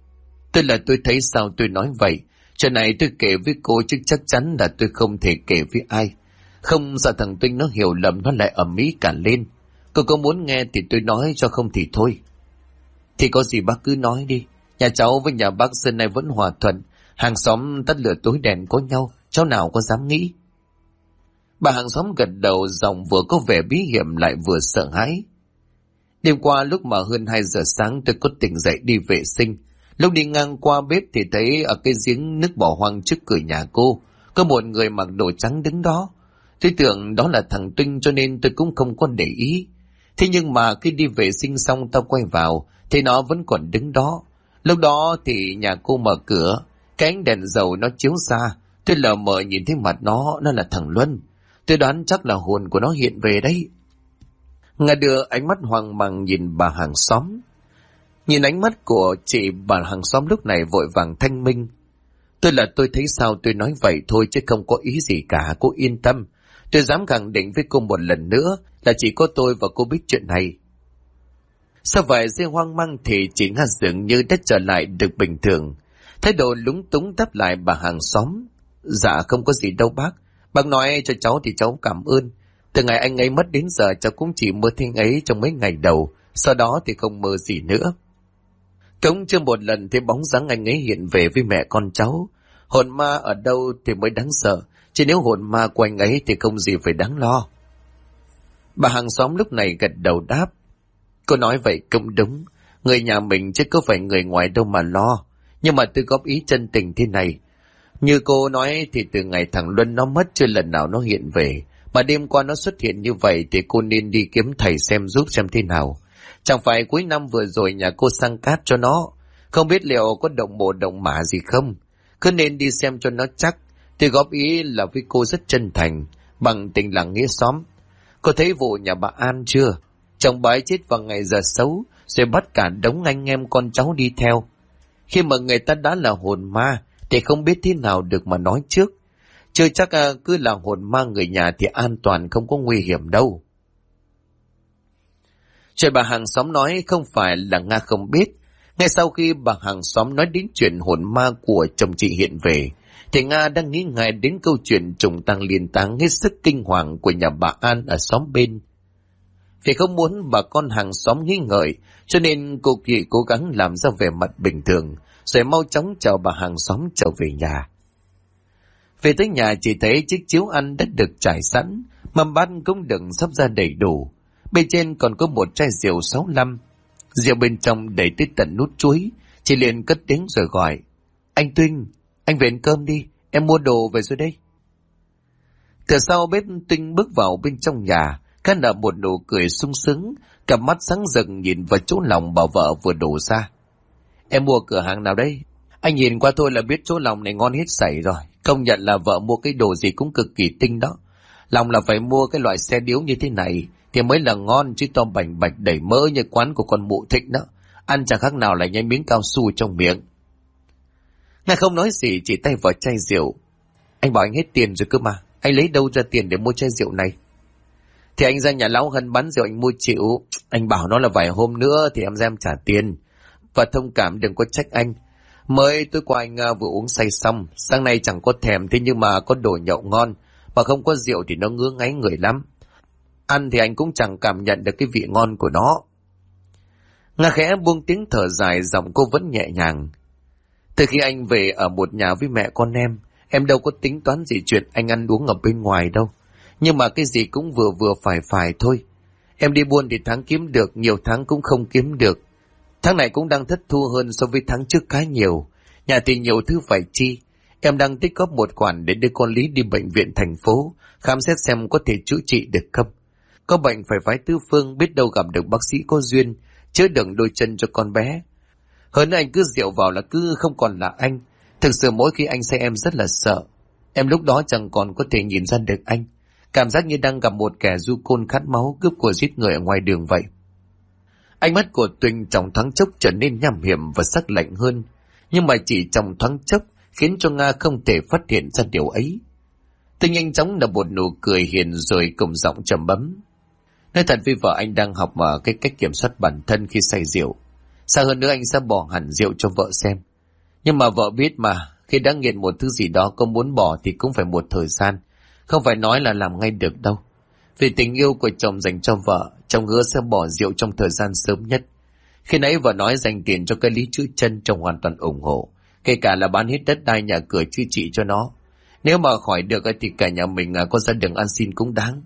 Tôi thấy sao tôi nói vậy. Chuyện này tôi kể với cô chứ chắc chắn là tôi không thể kể với ai. Không sợ thằng Tuynh nó hiểu lầm nó lại ầm ĩ cả lên. Cô có muốn nghe thì tôi nói, cho không thì thôi. Thì có gì bác cứ nói đi. Nhà cháu với nhà bác xưa nay vẫn hòa thuận. Hàng xóm tắt lửa tối đèn có nhau, cháu nào có dám nghĩ. Bà hàng xóm gật đầu, giọng vừa có vẻ bí hiểm lại vừa sợ hãi. Đêm qua lúc mà hơn 2 giờ sáng tôi có tỉnh dậy đi vệ sinh. Lúc đi ngang qua bếp thì thấy ở cái giếng nước bỏ hoang trước cửa nhà cô có một người mặc đồ trắng đứng đó. Tôi tưởng đó là thằng Tuynh cho nên tôi cũng không có để ý. Thế nhưng mà khi đi vệ sinh xong tao quay vào thì nó vẫn còn đứng đó. Lúc đó thì nhà cô mở cửa, cái ánh đèn dầu nó chiếu ra. Tôi lờ mờ nhìn thấy mặt nó là thằng Luân. Tôi đoán chắc là hồn của nó hiện về đấy. Nga đưa ánh mắt hoang mang nhìn bà hàng xóm. Nhìn ánh mắt của chị, bà hàng xóm lúc này vội vàng thanh minh. Tôi thấy sao tôi nói vậy thôi chứ không có ý gì cả, cô yên tâm. Tôi dám khẳng định với cô một lần nữa là chỉ có tôi và cô biết chuyện này. Sau vài giây hoang mang thì chị Nga dường như đã trở lại được bình thường. Thái độ lúng túng đáp lại bà hàng xóm. Dạ không có gì đâu bác. Bác nói cho cháu thì cháu cảm ơn. Từ ngày anh ấy mất đến giờ cháu cũng chỉ mơ thấy anh ấy trong mấy ngày đầu. Sau đó thì không mơ gì nữa. Cũng chưa một lần thấy bóng dáng anh ấy hiện về với mẹ con cháu. Hồn ma ở đâu thì mới đáng sợ. Chứ nếu hồn ma của anh ấy thì không gì phải đáng lo. Bà hàng xóm lúc này gật đầu đáp. Cô nói vậy cũng đúng. Người nhà mình chứ có phải người ngoài đâu mà lo. Nhưng mà tôi góp ý chân tình thế này. Như cô nói thì từ ngày thằng Luân nó mất chưa lần nào nó hiện về. Mà đêm qua nó xuất hiện như vậy thì cô nên đi kiếm thầy xem giúp xem thế nào. Chẳng phải cuối năm vừa rồi nhà cô sang cát cho nó. Không biết liệu có động mộ động mả gì không. Cứ nên đi xem cho nó chắc. Tôi góp ý là với cô rất chân thành, bằng tình làng nghĩa xóm. Cô thấy vụ nhà bà An chưa? Chồng bà ấy chết vào ngày giờ xấu, rồi bắt cả đống anh em con cháu đi theo. Khi mà người ta đã là hồn ma, thì không biết thế nào được mà nói trước. Chưa chắc cứ là hồn ma người nhà thì an toàn, không có nguy hiểm đâu. Chuyện bà hàng xóm nói không phải là Nga không biết. Ngay sau khi bà hàng xóm nói đến chuyện hồn ma của chồng chị hiện về, thì Nga đang nghĩ ngay đến câu chuyện trùng tang liên táng hết sức kinh hoàng của nhà bà An ở xóm bên. Vì không muốn bà con hàng xóm nghi ngợi, cho nên cô chị cố gắng làm ra vẻ mặt bình thường, rồi mau chóng chào bà hàng xóm trở về nhà. Về tới nhà chỉ thấy chiếc chiếu ăn đã được trải sẵn, mâm bát cũng được sắp ra đầy đủ. Bên trên còn có một chai rượu 65. Rượu bên trong đầy tới tận nút chuối. Chị liền cất tiếng rồi gọi. Anh Tuynh, anh về ăn cơm đi, em mua đồ về rồi đây. Từ sau bếp, Tinh bước vào bên trong nhà, khẽ nở một nụ cười sung sướng, cặp mắt sáng rực nhìn vào chỗ lòng bảo vợ vừa đổ ra. Em mua cửa hàng nào đây? Anh nhìn qua thôi là biết chỗ lòng này ngon hết sảy rồi. Công nhận là vợ mua cái đồ gì cũng cực kỳ tinh đó. Lòng là phải mua cái loại xe điếu như thế này thì mới là ngon, chứ to bành bạch đầy mỡ như quán của con mụ Thịnh đó. Ăn chẳng khác nào là nhai miếng cao su trong miệng. Nga không nói gì, chỉ tay vào chai rượu. Anh bảo anh hết tiền rồi cơ mà, anh lấy đâu ra tiền để mua chai rượu này? Thì anh ra nhà lão Hân bán rượu anh mua chịu. Anh bảo nó là vài hôm nữa thì em ra em trả tiền. Và thông cảm đừng có trách anh. Mới tối qua anh vừa uống say xong, sáng nay chẳng có thèm, thế nhưng mà có đồ nhậu ngon, mà không có rượu thì nó ngứa ngáy người lắm. Ăn thì anh cũng chẳng cảm nhận được cái vị ngon của nó. Nga khẽ buông tiếng thở dài, giọng cô vẫn nhẹ nhàng. Từ khi anh về ở một nhà với mẹ con em đâu có tính toán gì chuyện anh ăn uống ở bên ngoài đâu. Nhưng mà cái gì cũng vừa vừa phải thôi. Em đi buôn thì tháng kiếm được, nhiều tháng cũng không kiếm được. Tháng này cũng đang thất thu hơn so với tháng trước khá nhiều. Nhà thì nhiều thứ phải chi. Em đang tích góp một khoản để đưa con Lý đi bệnh viện thành phố, khám xét xem có thể chữa trị được không. Có bệnh phải phái tứ phương, biết đâu gặp được bác sĩ có duyên, chữa đựng đôi chân cho con bé. Hơn nữa anh cứ rượu vào là cứ không còn là anh. Thực sự mỗi khi anh say em rất là sợ. Em lúc đó chẳng còn có thể nhìn ra được anh. Cảm giác như đang gặp một kẻ du côn khát máu, cướp của giết người ở ngoài đường vậy. Ánh mắt của Tuynh trong thoáng chốc trở nên nham hiểm và sắc lạnh hơn. Nhưng mà chỉ trong thoáng chốc khiến cho Nga không thể phát hiện ra điều ấy. Tuynh nhanh chóng là một nụ cười hiền rồi cùng giọng trầm bấm. Nói thật với vợ, anh đang học mà cái cách kiểm soát bản thân khi say rượu. Sao hơn nữa anh sẽ bỏ hẳn rượu cho vợ xem. Nhưng mà vợ biết mà, khi đã nghiện một thứ gì đó có muốn bỏ thì cũng phải một thời gian. Không phải nói là làm ngay được đâu. Vì tình yêu của chồng dành cho vợ, chồng hứa sẽ bỏ rượu trong thời gian sớm nhất. Khi nãy vợ nói dành tiền cho cái Lý chữa chân, chồng hoàn toàn ủng hộ. Kể cả là bán hết đất đai nhà cửa chữa trị cho nó. Nếu mà khỏi được thì cả nhà mình có ra đường ăn xin cũng đáng.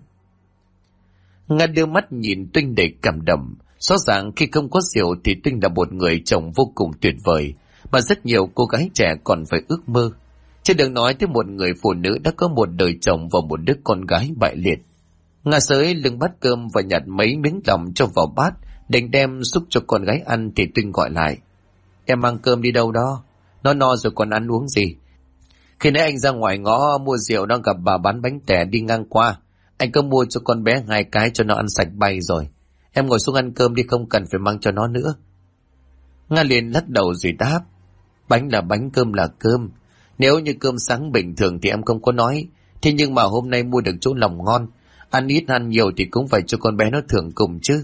Nga đưa mắt nhìn Tuynh đầy cảm động. Rõ ràng khi không có rượu thì Tuynh là một người chồng vô cùng tuyệt vời, mà rất nhiều cô gái trẻ còn phải ước mơ. Chứ đừng nói tới một người phụ nữ đã có một đời chồng và một đứa con gái bại liệt. Nga xới lưng bát cơm và nhặt mấy miếng lòng cho vào bát, định đem xúc cho con gái ăn thì Tuynh gọi lại. Em mang cơm đi đâu đó? Nó no rồi còn ăn uống gì? Khi nãy anh ra ngoài ngõ mua rượu, nó gặp bà bán bánh tẻ đi ngang qua. Anh cứ mua cho con bé 2 cái cho nó ăn sạch bay rồi. Em ngồi xuống ăn cơm đi, không cần phải mang cho nó nữa. Nga liền lắc đầu rồi đáp. Bánh là bánh, cơm là cơm. Nếu như cơm sáng bình thường thì em không có nói. Thế nhưng mà hôm nay mua được chỗ lòng ngon, ăn ít ăn nhiều thì cũng phải cho con bé nó thưởng cùng chứ.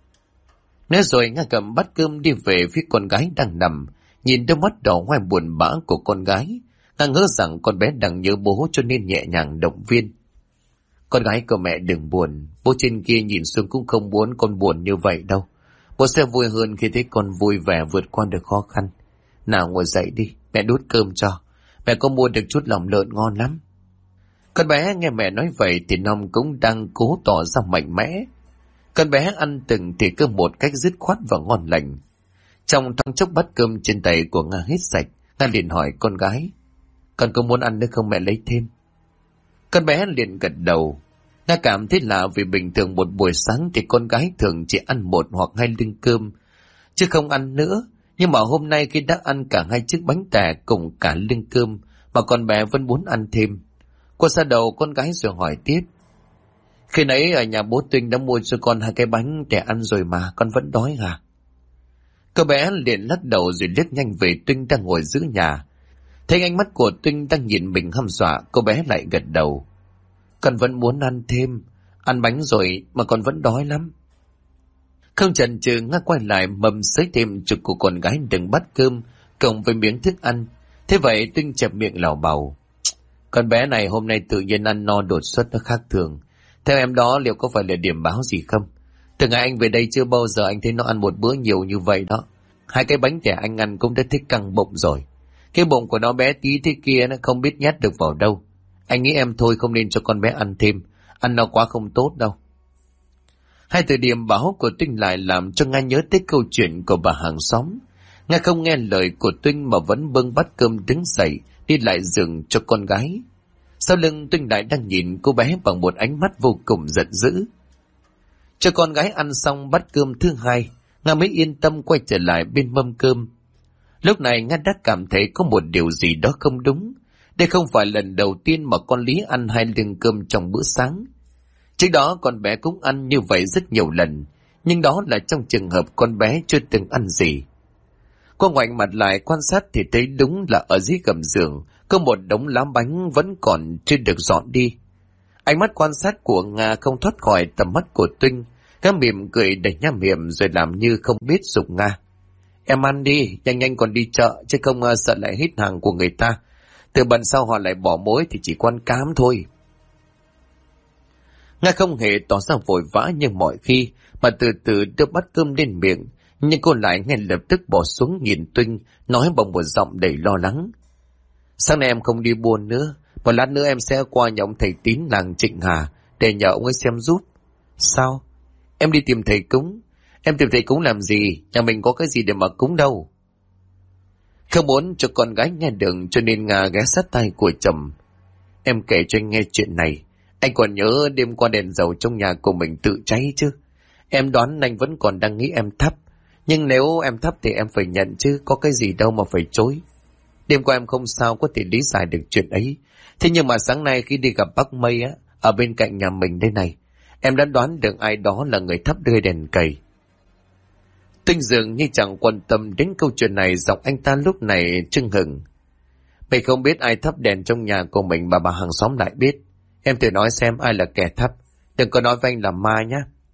Nói rồi Nga cầm bát cơm đi về phía con gái đang nằm. Nhìn đôi mắt đỏ hoe buồn bã của con gái, Nga ngỡ rằng con bé đang nhớ bố cho nên nhẹ nhàng động viên. Con gái của mẹ đừng buồn, bố trên kia nhìn xuống cũng không muốn con buồn như vậy đâu. Bố sẽ vui hơn khi thấy con vui vẻ vượt qua được khó khăn. Nào ngồi dậy đi, mẹ đút cơm cho. Mẹ có mua được chút lòng lợn ngon lắm. Con bé nghe mẹ nói vậy thì Nông cũng đang cố tỏ ra mạnh mẽ. Con bé ăn từng thì cơm một cách dứt khoát và ngon lành. Trong thoáng chốc bát cơm trên tay của Nga hết sạch, Nga liền hỏi con gái. Con có muốn ăn nữa không, mẹ lấy thêm? Con bé liền gật đầu. Nga cảm thấy lạ vì bình thường một buổi sáng thì con gái thường chỉ ăn 1 hoặc 2 lưng cơm, chứ không ăn nữa. Nhưng mà hôm nay khi đã ăn cả 2 chiếc bánh tẻ cùng cả lưng cơm mà con bé vẫn muốn ăn thêm. Cô xa đầu con gái rồi hỏi tiếp. Khi nãy ở nhà bố Tuynh đã mua cho con 2 cái bánh để ăn rồi mà, con vẫn đói hả? Cô bé liền lắc đầu rồi liếc nhanh về Tuynh đang ngồi giữa nhà. Thấy ánh mắt của Tuynh đang nhìn mình hăm dọa, cô bé lại gật đầu. Con vẫn muốn ăn thêm, ăn bánh rồi mà con vẫn đói lắm. Không chần chừ, Nga quay lại mâm xới thêm chục của con gái đựng bát cơm cộng với miếng thức ăn. Thế vậy Tuynh chẹp miệng lảo bào. Con bé này hôm nay tự nhiên ăn no đột xuất, nó khác thường. Theo em đó liệu có phải là điểm báo gì không? Từ ngày anh về đây chưa bao giờ anh thấy nó ăn một bữa nhiều như vậy đó. 2 cái bánh tẻ anh ăn cũng đã thích căng bụng rồi. Cái bụng của nó bé tí thế kia, nó không biết nhét được vào đâu. Anh nghĩ em thôi không nên cho con bé ăn thêm, ăn nó quá không tốt đâu. 2 từ điểm báo của Tuynh lại làm cho Nga nhớ tới câu chuyện của bà hàng xóm. Nga không nghe lời của Tuynh mà vẫn bưng bát cơm đứng dậy đi lại giường cho con gái. Sau lưng Tuynh lại đang nhìn cô bé bằng một ánh mắt vô cùng giận dữ. Cho con gái ăn xong bát cơm thứ hai, Nga mới yên tâm quay trở lại bên mâm cơm. Lúc này Nga đã cảm thấy có một điều gì đó không đúng. Đây không phải lần đầu tiên mà con Lý ăn 2 lưng cơm trong bữa sáng. Trước đó con bé cũng ăn như vậy rất nhiều lần, nhưng đó là trong trường hợp con bé chưa từng ăn gì. Cô ngoảnh mặt lại quan sát thì thấy đúng là ở dưới gầm giường có một đống lá bánh vẫn còn chưa được dọn đi. Ánh mắt quan sát của Nga không thoát khỏi tầm mắt của Tuynh. Nga mỉm cười đẩy nham miệng rồi làm như không biết giục Nga. Em ăn đi, nhanh nhanh còn đi chợ, chứ không sợ lại hết hàng của người ta. Từ bận sau họ lại bỏ mối thì chỉ quan cám thôi. Nga không hề tỏ ra vội vã như mọi khi, mà từ từ đưa bát cơm lên miệng, nhưng cô lại ngay lập tức bỏ xuống nhìn Tuynh, nói bằng một giọng đầy lo lắng. Sáng nay em không đi buôn nữa, một lát nữa em sẽ qua nhà ông thầy Tín làng Trịnh Hà để nhờ ông ấy xem giúp. Sao? Em đi tìm thầy cúng. Em tìm thầy cúng làm gì? Nhà mình có cái gì để mà cúng đâu. Không muốn cho con gái nghe được cho nên Nga ghé sát tay của chồng. Em kể cho anh nghe chuyện này. Anh còn nhớ đêm qua đèn dầu trong nhà của mình tự cháy chứ? Em đoán anh vẫn còn đang nghĩ em thắp. Nhưng nếu em thắp thì em phải nhận chứ, có cái gì đâu mà phải chối. Đêm qua em không sao có thể lý giải được chuyện ấy. Thế nhưng mà sáng nay khi đi gặp bác Mây á, ở bên cạnh nhà mình đây này, em đã đoán được ai đó là người thắp đưa đèn cầy. Tuynh dường như chẳng quan tâm đến câu chuyện này, giọng anh ta lúc này trưng hừng. Mày không biết ai thắp đèn trong nhà của mình mà bà hàng xóm lại biết. Em thử nói xem ai là kẻ thắp. Đừng có nói với anh là ma nhá.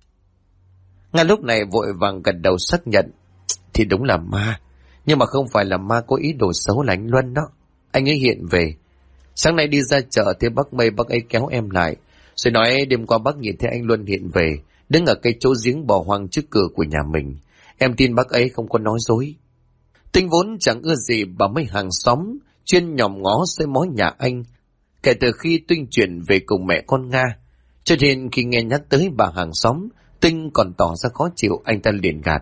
Ngay lúc này vội vàng gật đầu xác nhận. Thì đúng là ma. Nhưng mà không phải là ma có ý đồ xấu là anh Luân đó. Anh ấy hiện về. Sáng nay đi ra chợ thì bác Mây bác ấy kéo em lại. Rồi nói đêm qua bác nhìn thấy anh Luân hiện về, đứng ở cái chỗ giếng bỏ hoang trước cửa của nhà mình. Em tin bác ấy không có nói dối. Tinh vốn chẳng ưa gì bà mấy hàng xóm chuyên nhòm ngó xới mó nhà anh kể từ khi Tuynh chuyển về cùng mẹ con Nga. Cho nên khi nghe nhắc tới bà hàng xóm, Tuynh còn tỏ ra khó chịu, anh ta liền gạt.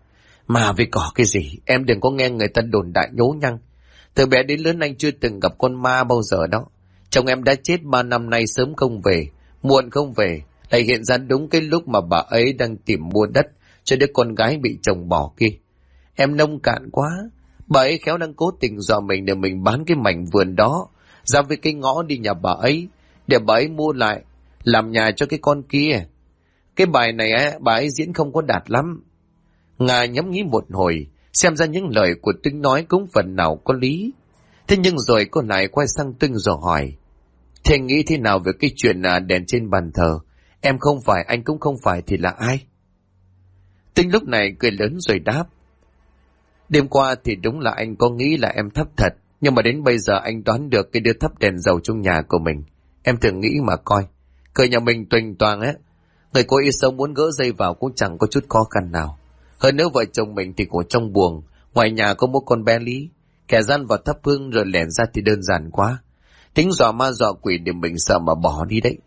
Mà vì có cái gì, em đừng có nghe người ta đồn đại nhố nhăng. Từ bé đến lớn anh chưa từng gặp con ma bao giờ đó. Chồng em đã chết 3 năm nay, sớm không về, muộn không về, lại hiện ra đúng cái lúc mà bà ấy đang tìm mua đất cho đứa con gái bị chồng bỏ kia. Em nông cạn quá, bà ấy khéo đang cố tình dọa mình để mình bán cái mảnh vườn đó ra với cái ngõ đi nhà bà ấy, để bà ấy mua lại làm nhà cho cái con kia. Cái bài này á, bà ấy diễn không có đạt lắm. Nga nhắm nghĩ một hồi, xem ra những lời của Tuynh nói cũng phần nào có lý. Thế nhưng rồi cô lại quay sang Tuynh rồi hỏi. Thế anh nghĩ thế nào về cái chuyện đèn trên bàn thờ? Em không phải, anh cũng không phải thì là ai? Tuynh lúc này cười lớn rồi đáp. Đêm qua thì đúng là anh có nghĩ là em thắp thật, nhưng mà đến bây giờ anh đoán được cái đứa thắp đèn dầu trong nhà của mình. Em thử nghĩ mà coi, cửa nhà mình tuềnh toàng á, người có ý xấu muốn gỡ dây vào cũng chẳng có chút khó khăn nào. Hơn nữa vợ chồng mình thì cũng trong buồng, ngoài nhà có một con bé Lý, kẻ gian vào thắp hương rồi lẻn ra thì đơn giản quá. Tính dọa ma dọa quỷ để mình sợ mà bỏ đi đấy.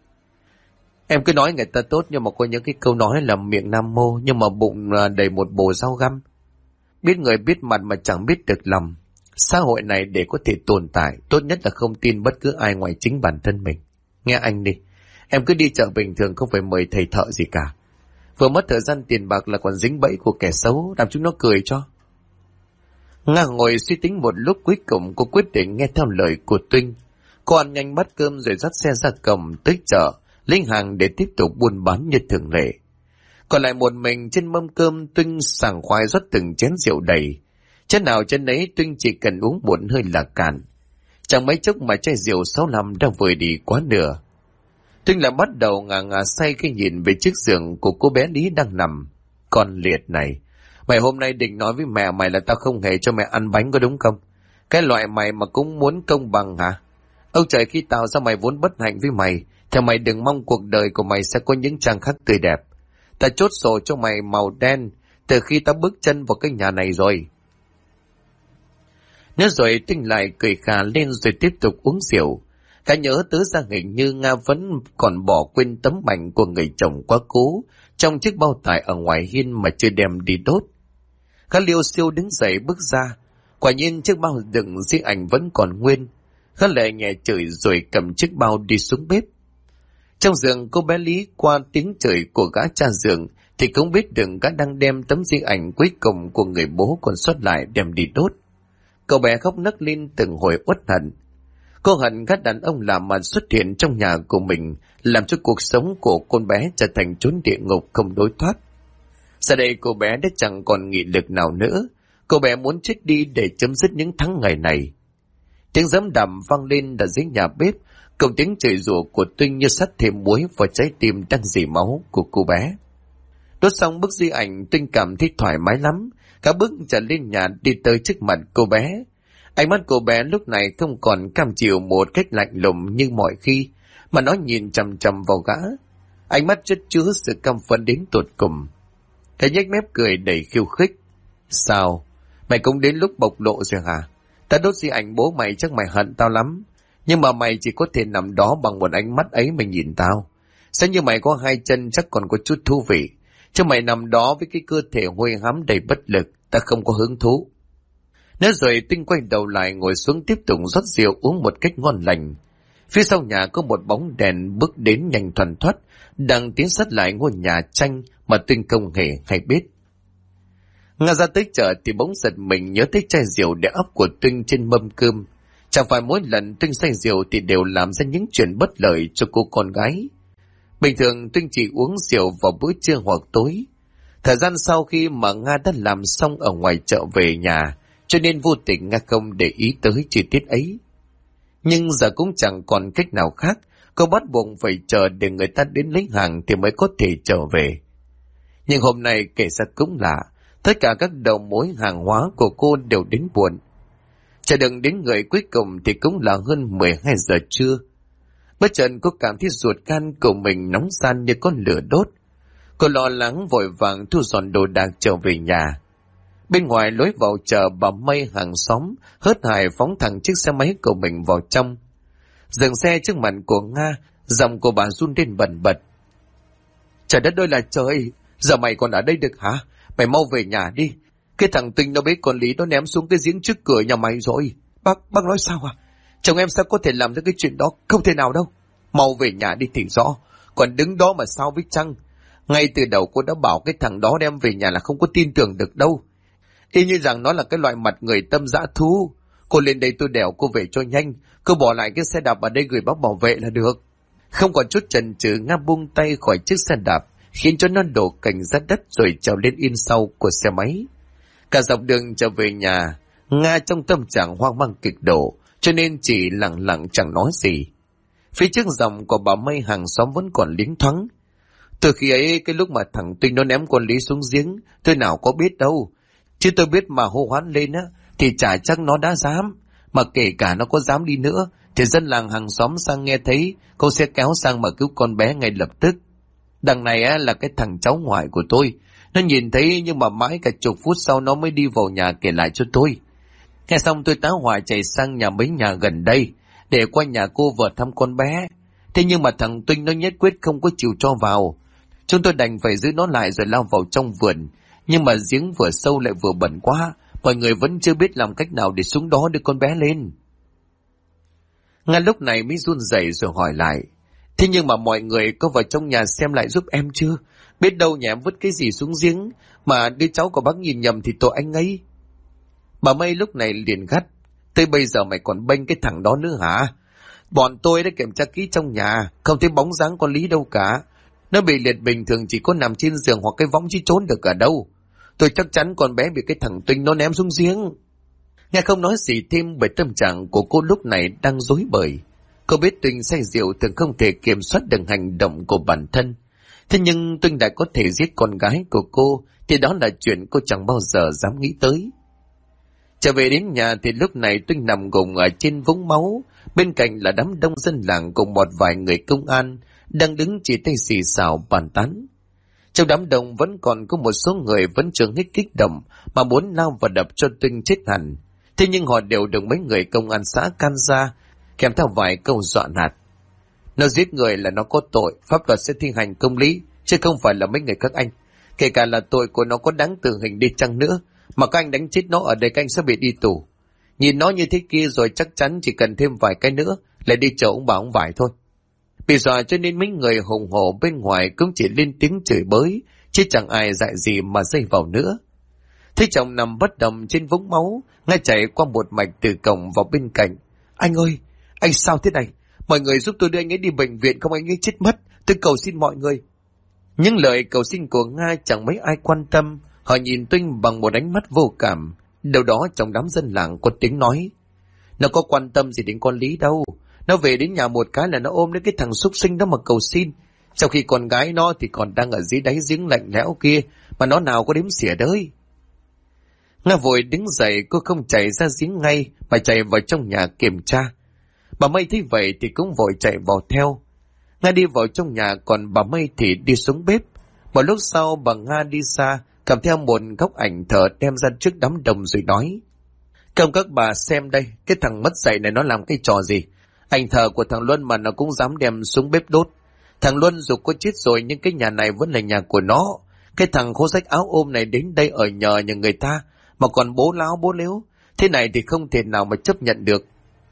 Em cứ nói người ta tốt nhưng mà có những cái câu nói là miệng nam mô nhưng mà bụng đầy một bồ rau găm. Biết người biết mặt mà chẳng biết được lòng. Xã hội này để có thể tồn tại, tốt nhất là không tin bất cứ ai ngoài chính bản thân mình. Nghe anh đi, em cứ đi chợ bình thường không phải mời thầy thợ gì cả. Vừa mất thời gian tiền bạc là còn dính bẫy của kẻ xấu, làm chúng nó cười cho. Nga ngồi suy tính một lúc, cuối cùng cô quyết định nghe theo lời của Tuynh. Cô ăn nhanh bát cơm rồi dắt xe ra cổng tới chợ, lấy hàng để tiếp tục buôn bán như thường lệ. Còn lại một mình trên mâm cơm, Tuynh sảng khoái rót từng chén rượu đầy. Chén nào chén ấy Tuynh chỉ cần uống một hơi là cạn. Chẳng mấy chốc mà chai rượu 65 đã vơi đi quá nửa. Tuynh lại bắt đầu ngà say khi nhìn về chiếc giường của cô bé Lý đang nằm. Con liệt này, mày hôm nay định nói với mẹ mày là tao không hề cho mẹ ăn bánh có đúng không? Cái loại mày mà cũng muốn công bằng hả? Ông trời khi tạo ra mày vốn bất hạnh với mày, thì mày đừng mong cuộc đời của mày sẽ có những trang khắc tươi đẹp. Ta chốt sổ cho mày màu đen từ khi ta bước chân vào cái nhà này rồi. Nói rồi Tuynh lại cười khà lên rồi tiếp tục uống rượu. Cả nhớ tới ra hình như Nga vẫn còn bỏ quên tấm ảnh của người chồng quá cố trong chiếc bao tải ở ngoài hiên mà chưa đem đi đốt. Khá liêu siêu đứng dậy bước ra. Quả nhiên chiếc bao đựng di ảnh vẫn còn nguyên. Gã Lệ nhẹ chửi rồi cầm chiếc bao đi xuống bếp. Trong giường, cô bé Lý qua tiếng chửi của gã cha giường thì cũng biết được gã đang đem tấm di ảnh cuối cùng của người bố còn sót lại đem đi đốt. Cậu bé khóc nấc lên từng hồi uất hận. Cô hận các đàn ông làm mà xuất hiện trong nhà của mình, làm cho cuộc sống của con bé trở thành chốn địa ngục không lối thoát. Giờ đây cô bé đã chẳng còn nghị lực nào nữa. Cô bé muốn chết đi để chấm dứt những tháng ngày này. Tiếng giấm đầm vang lên ở dưới nhà bếp, cùng tiếng chửi rủa của Tuynh như sắt thêm muối vào trái tim đang dì máu của cô bé. Đốt xong bức di ảnh, Tuynh cảm thấy thoải mái lắm. Cả bước trở lên nhà đi tới trước mặt cô bé. Ánh mắt cô bé lúc này không còn cam chịu một cách lạnh lùng như mọi khi, mà nó nhìn chằm chằm vào gã. Ánh mắt chất chứa sự căm phẫn đến tột cùng. Cái nhếch mép cười đầy khiêu khích. Sao? Mày cũng đến lúc bộc lộ rồi hả? Ta đốt di ảnh bố mày chắc mày hận tao lắm. Nhưng mà mày chỉ có thể nằm đó bằng một ánh mắt ấy mà nhìn tao. Xem như mày có hai chân chắc còn có chút thú vị. Chứ mày nằm đó với cái cơ thể hôi hám đầy bất lực, ta không có hứng thú. Nói rồi Tinh quay đầu lại ngồi xuống tiếp tục rót rượu uống một cách ngon lành. Phía sau nhà có một bóng đèn bước đến nhanh thoăn thoắt, đang tiến sát lại ngôi nhà tranh mà Tinh không hề hay biết. Nga ra tới chợ thì bỗng giật mình nhớ tới chai rượu để ấp của Tinh trên mâm cơm. Chẳng phải mỗi lần Tinh say rượu thì đều làm ra những chuyện bất lợi cho cô con gái. Bình thường Tinh chỉ uống rượu vào bữa trưa hoặc tối. Thời gian sau khi mà Nga đã làm xong ở ngoài chợ về nhà, cho nên vô tình Nga không để ý tới chi tiết ấy. Nhưng giờ cũng chẳng còn cách nào khác, cô bắt buộc phải chờ để người ta đến lấy hàng thì mới có thể trở về. Nhưng hôm nay kể ra cũng lạ, tất cả các đầu mối hàng hóa của cô đều đến muộn. Chờ đừng đến người cuối cùng thì cũng là hơn 12 giờ trưa. Bất chợt cô cảm thấy ruột gan của mình nóng ran như con lửa đốt. Cô lo lắng vội vàng thu dọn đồ đạc trở về nhà. Bên ngoài lối vào chợ, bà Mây hàng xóm hớt hải phóng thẳng chiếc xe máy của mình vào trong. Dừng xe trước mặt của Nga, giọng của bà run lên bần bật. Trời đất ơi là trời, giờ mày còn ở đây được hả? Mày mau về nhà đi. Cái thằng Tinh nó bế con Lý nó ném xuống cái giếng trước cửa nhà mày rồi. Bác nói sao à? Chồng em sao có thể làm ra cái chuyện đó? Không thể nào đâu. Mau về nhà đi thì rõ. Còn đứng đó mà sao với Trăng? Ngay từ đầu cô đã bảo cái thằng đó đem về nhà là không có tin tưởng được đâu. Y như rằng nó là cái loại mặt người tâm dã thú. Cô lên đây tôi đèo cô về cho nhanh. Cô bỏ lại cái xe đạp ở đây gửi bác bảo vệ là được. Không còn chút chần chừ, Nga buông tay khỏi chiếc xe đạp, khiến cho nó đổ cành ra đất rồi trèo lên yên sau của xe máy. Cả dọc đường trở về nhà, Nga trong tâm trạng hoang mang kịch đổ, cho nên chỉ lặng lặng chẳng nói gì. Phía trước dòng của bà Mây hàng xóm vẫn còn liếng thoáng. Từ khi ấy, cái lúc mà thằng Tinh nó ném con Lý xuống giếng, tôi nào có biết đâu. Chứ tôi biết mà hô hoán lên á, thì chả chắc nó đã dám. Mà kể cả nó có dám đi nữa, thì dân làng hàng xóm sang nghe thấy, cô sẽ kéo sang mà cứu con bé ngay lập tức. Đằng này á là cái thằng cháu ngoại của tôi. Nó nhìn thấy nhưng mà mãi cả chục phút sau nó mới đi vào nhà kể lại cho tôi. Nghe xong tôi tá hỏa chạy sang nhà mấy nhà gần đây, để qua nhà cô vợ thăm con bé. Thế nhưng mà thằng Tuynh nó nhất quyết không có chịu cho vào. Chúng tôi đành phải giữ nó lại rồi lao vào trong vườn. Nhưng mà giếng vừa sâu lại vừa bẩn quá, mọi người vẫn chưa biết làm cách nào để xuống đó đưa con bé lên. Ngay lúc này mới run rẩy rồi hỏi lại. Thế nhưng mà mọi người có vào trong nhà xem lại giúp em chưa? Biết đâu nhà em vứt cái gì xuống giếng, mà đứa cháu của bác nhìn nhầm thì tội anh ấy. Bà Mây lúc này liền gắt. Tới bây giờ mày còn bênh cái thằng đó nữa hả? Bọn tôi đã kiểm tra kỹ trong nhà, không thấy bóng dáng con Lý đâu cả. Nó bị liệt bình thường chỉ có nằm trên giường hoặc cái võng chứ trốn được ở đâu. Tôi chắc chắn con bé bị cái thằng Tuynh nó ném xuống giếng. Nghe không nói gì thêm bởi tâm trạng của cô lúc này đang rối bời. Cô biết Tuynh say rượu thường không thể kiểm soát được hành động của bản thân. Thế nhưng Tuynh đã có thể giết con gái của cô thì đó là chuyện cô chẳng bao giờ dám nghĩ tới. Trở về đến nhà thì lúc này Tuynh nằm gục ở trên vũng máu. Bên cạnh là đám đông dân làng cùng một vài người công an đang đứng chỉ tay xì xào bàn tán. Trong đám đông vẫn còn có một số người vẫn chưa hết kích động mà muốn lao vào đập cho Tuynh chết hẳn. Thế nhưng họ đều được mấy người công an xã can ra, kèm theo vài câu dọa nạt. Nó giết người là nó có tội, pháp luật sẽ thi hành công lý, chứ không phải là mấy người các anh. Kể cả là tội của nó có đáng tử hình đi chăng nữa, mà các anh đánh chết nó ở đây các anh sẽ bị đi tù. Nhìn nó như thế kia rồi chắc chắn chỉ cần thêm vài cái nữa lại đi chợ ông bà ông vải thôi. Bị dọa cho nên mấy người hùng hổ bên ngoài cũng chỉ lên tiếng chửi bới, chứ chẳng ai dạy gì mà dây vào nữa. Thấy chồng nằm bất động trên vũng máu, Nga chạy qua một mạch từ cổng vào bên cạnh. Anh ơi, anh sao thế này? Mọi người giúp tôi đưa anh ấy đi bệnh viện, không anh ấy chết mất. Tôi cầu xin mọi người. Những lời cầu xin của Nga chẳng mấy ai quan tâm. Họ nhìn Tuynh bằng một ánh mắt vô cảm. Đâu đó trong đám dân làng có tiếng nói: nó có quan tâm gì đến con Lý đâu. Nó về đến nhà một cái là nó ôm lấy cái thằng súc sinh đó mà cầu xin. Trong khi con gái nó thì còn đang ở dưới đáy giếng lạnh lẽo kia, mà nó nào có đếm xỉa đấy. Nga vội đứng dậy, cô không chạy ra giếng ngay mà chạy vào trong nhà kiểm tra. Bà Mây thấy vậy thì cũng vội chạy vào theo. Nga đi vào trong nhà, còn bà Mây thì đi xuống bếp. Một lúc sau bà Nga đi xa, cầm theo một góc ảnh thờ đem ra trước đám đông rồi nói: Không các bà xem đây, cái thằng mất dạy này nó làm cái trò gì? Ảnh thờ của thằng Luân mà nó cũng dám đem xuống bếp đốt. Thằng Luân dù có chết rồi nhưng cái nhà này vẫn là nhà của nó. Cái thằng khố rách áo ôm này đến đây ở nhờ nhà người ta mà còn bố láo bố lếu, thế này thì không thể nào mà chấp nhận được.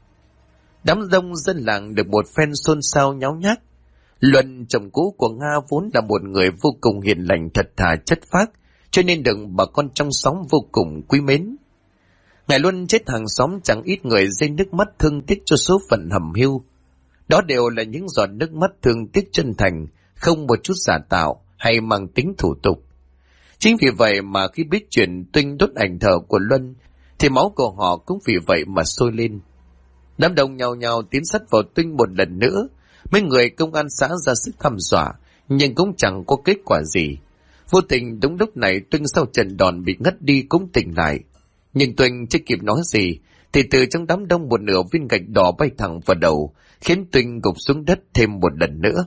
Đám đông dân làng được một phen xôn xao nháo nhác. Luân, chồng cũ của Nga, vốn là một người vô cùng hiền lành, thật thà, chất phác, cho nên được bà con trong xóm vô cùng quý mến. Ngày Luân chết, hàng xóm chẳng ít người rơi nước mắt thương tiếc cho số phận hầm hưu. Đó đều là những giọt nước mắt thương tiếc chân thành, không một chút giả tạo hay mang tính thủ tục. Chính vì vậy mà khi biết chuyện Tuynh đốt ảnh thờ của Luân, thì máu của họ cũng vì vậy mà sôi lên. Đám đông nhào nhào tiến sát vào Tuynh một lần nữa. Mấy người công an xã ra sức hăm dọa, nhưng cũng chẳng có kết quả gì. Vô tình đúng lúc này Tuynh sau trận đòn bị ngất đi cũng tỉnh lại. Nhưng Tuynh chưa kịp nói gì, thì từ trong đám đông một nửa viên gạch đỏ bay thẳng vào đầu, khiến Tuynh gục xuống đất thêm một lần nữa.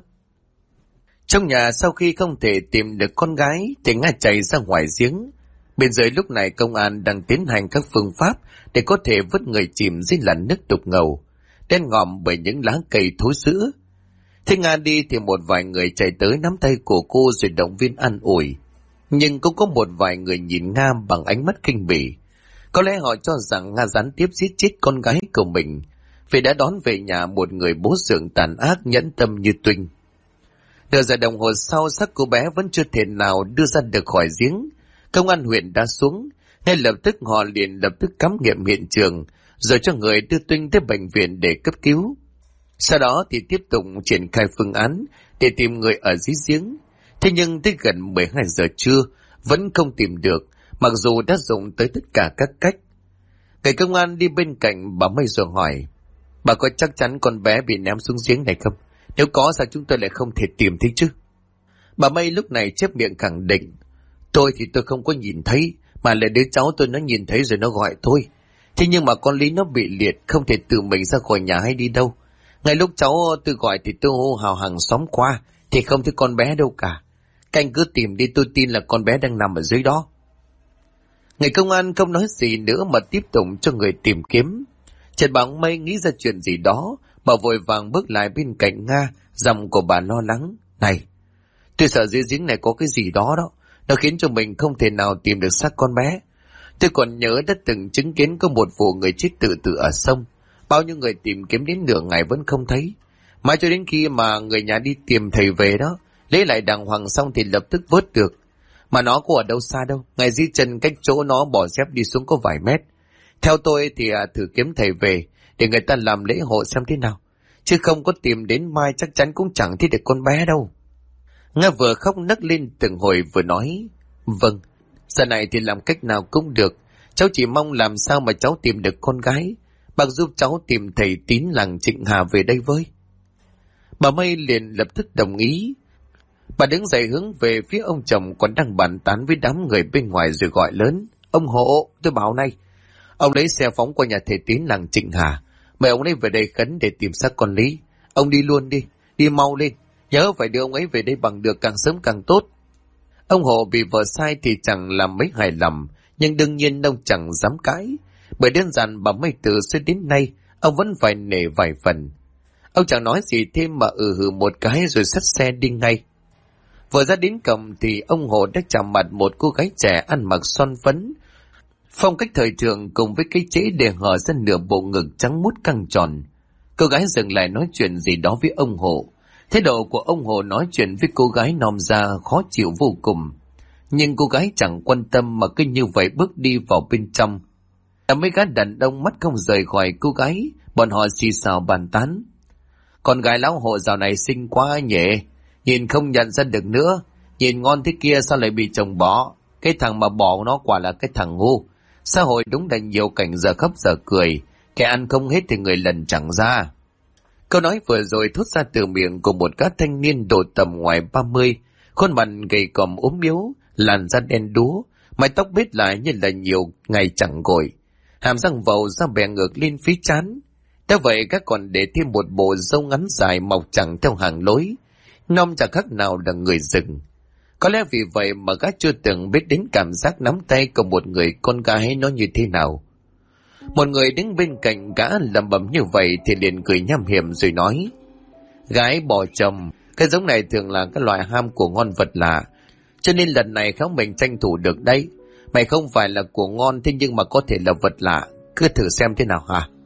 Trong nhà sau khi không thể tìm được con gái thì Nga chạy ra ngoài giếng. Bên dưới lúc này công an đang tiến hành các phương pháp để có thể vớt người chìm dưới làn nước đục ngầu, đen ngòm bởi những lá cây thối rữa. Thế Nga đi thì một vài người chạy tới nắm tay của cô rồi động viên an ủi. Nhưng cũng có một vài người nhìn Nga bằng ánh mắt khinh bỉ. Có lẽ họ cho rằng Nga gián tiếp giết chết con gái của mình, vì đã đón về nhà một người bố dượng tàn ác nhẫn tâm như Tuynh. Nửa giờ đồng hồ sau, xác cô bé vẫn chưa thể nào đưa ra được khỏi giếng. Công an huyện đã xuống, ngay lập tức họ liền lập tức khám nghiệm hiện trường, rồi cho người đưa Tuynh tới bệnh viện để cấp cứu. Sau đó thì tiếp tục triển khai phương án để tìm người ở dưới giếng. Thế nhưng tới gần 12 giờ trưa vẫn không tìm được, mặc dù đã dùng tới tất cả các cách. Người công an đi bên cạnh bà Mây rồi hỏi: Bà có chắc chắn con bé bị ném xuống giếng này không? Nếu có, sao chúng tôi lại không thể tìm thấy chứ? Bà Mây lúc này chép miệng khẳng định: Tôi thì tôi không có nhìn thấy, mà là đứa cháu tôi nó nhìn thấy rồi nó gọi thôi. Thế nhưng mà con Lý nó bị liệt, không thể tự mình ra khỏi nhà hay đi đâu. Ngay lúc cháu tôi gọi thì tôi hô hào hàng xóm qua, thì không thấy con bé đâu cả. Các anh cứ tìm đi, tôi tin là con bé đang nằm ở dưới đó. Người công an không nói gì nữa mà tiếp tục cho người tìm kiếm. Chợt bà Mây nghĩ ra chuyện gì đó, bà vội vàng bước lại bên cạnh Nga, giọng của bà lo lắng: Này, tôi sợ dưới giếng này có cái gì đó đó, nó khiến cho mình không thể nào tìm được xác con bé. Tôi còn nhớ đã từng chứng kiến có một vụ người chết tự tử ở sông. Bao nhiêu người tìm kiếm đến nửa ngày vẫn không thấy. Mãi cho đến khi mà người nhà đi tìm thầy về đó, lấy lại đàng hoàng xong thì lập tức vớt được. Mà nó có ở đâu xa đâu, ngay dưới chân cách chỗ nó bỏ dép đi xuống có vài mét. Theo tôi thì thử kiếm thầy về để người ta làm lễ hội xem thế nào. Chứ không có tìm đến mai chắc chắn cũng chẳng thấy được con bé đâu. Nga vừa khóc nấc lên từng hồi vừa nói: Vâng, giờ này thì làm cách nào cũng được. Cháu chỉ mong làm sao mà cháu tìm được con gái. Bác giúp cháu tìm thầy Tín làng Trịnh Hà về đây với. Bà Mây liền lập tức đồng ý. Bà đứng dậy hướng về phía ông chồng còn đang bàn tán với đám người bên ngoài rồi gọi lớn: Ông Hộ, tôi bảo này. Ông lấy xe phóng qua nhà thầy Tín làng Trịnh Hà. Mời ông ấy về đây khấn để tìm xác con Lý. Ông đi luôn đi, đi mau lên. Nhớ phải đưa ông ấy về đây bằng được, càng sớm càng tốt. Ông Hộ bị vợ sai thì chẳng làm mấy hài lòng, nhưng đương nhiên ông chẳng dám cãi. Bởi đơn giản bà Mây từ xưa đến nay, ông vẫn phải nể vài phần. Ông chẳng nói gì thêm mà hừ một cái rồi xách xe đi ngay. Vừa ra đến cổng thì ông Hộ đã chạm mặt một cô gái trẻ ăn mặc son phấn, Phong cách thời thượng cùng với cái trễ để hở ra nửa bộ ngực trắng muốt căng tròn. Cô gái dừng lại nói chuyện gì đó với ông Hộ. Thái độ của ông Hộ nói chuyện với cô gái nom ra khó chịu vô cùng. Nhưng cô gái chẳng quan tâm mà cứ như vậy bước đi vào bên trong. Mấy gã đàn ông mắt không rời khỏi cô gái, bọn họ xì xào bàn tán. Con gái lão Hộ dạo này xinh quá nhỉ, nhìn không nhận ra được nữa, nhìn ngon thế kia sao lại bị chồng bỏ. Cái thằng mà bỏ nó quả là cái thằng ngu. Xã hội đúng là nhiều cảnh giờ khóc giờ cười, kẻ ăn không hết thì người lần chẳng ra. Câu nói vừa rồi thốt ra từ miệng của một gã thanh niên độ tầm ngoài 30, khuôn mặt gầy còm ốm yếu, làn da đen đúa, mái tóc bết lại như là nhiều ngày chẳng gội, hàm răng vầu da bè ngược lên phía trán. Đã vậy các còn để thêm một bộ râu ngắn dài mọc chẳng theo hàng lối, nom chẳng khác nào là người rừng. Có lẽ vì vậy mà gã chưa từng biết đến cảm giác nắm tay của một người con gái nó như thế nào. Một người đứng bên cạnh gã lẩm bẩm như vậy thì liền cười nham hiểm rồi nói: Gái bỏ chồng, cái giống này thường là cái loại ham của ngon vật lạ, cho nên lần này khéo mình tranh thủ được đấy. Mày không phải là của ngon thế nhưng mà có thể là vật lạ, cứ thử xem thế nào hả?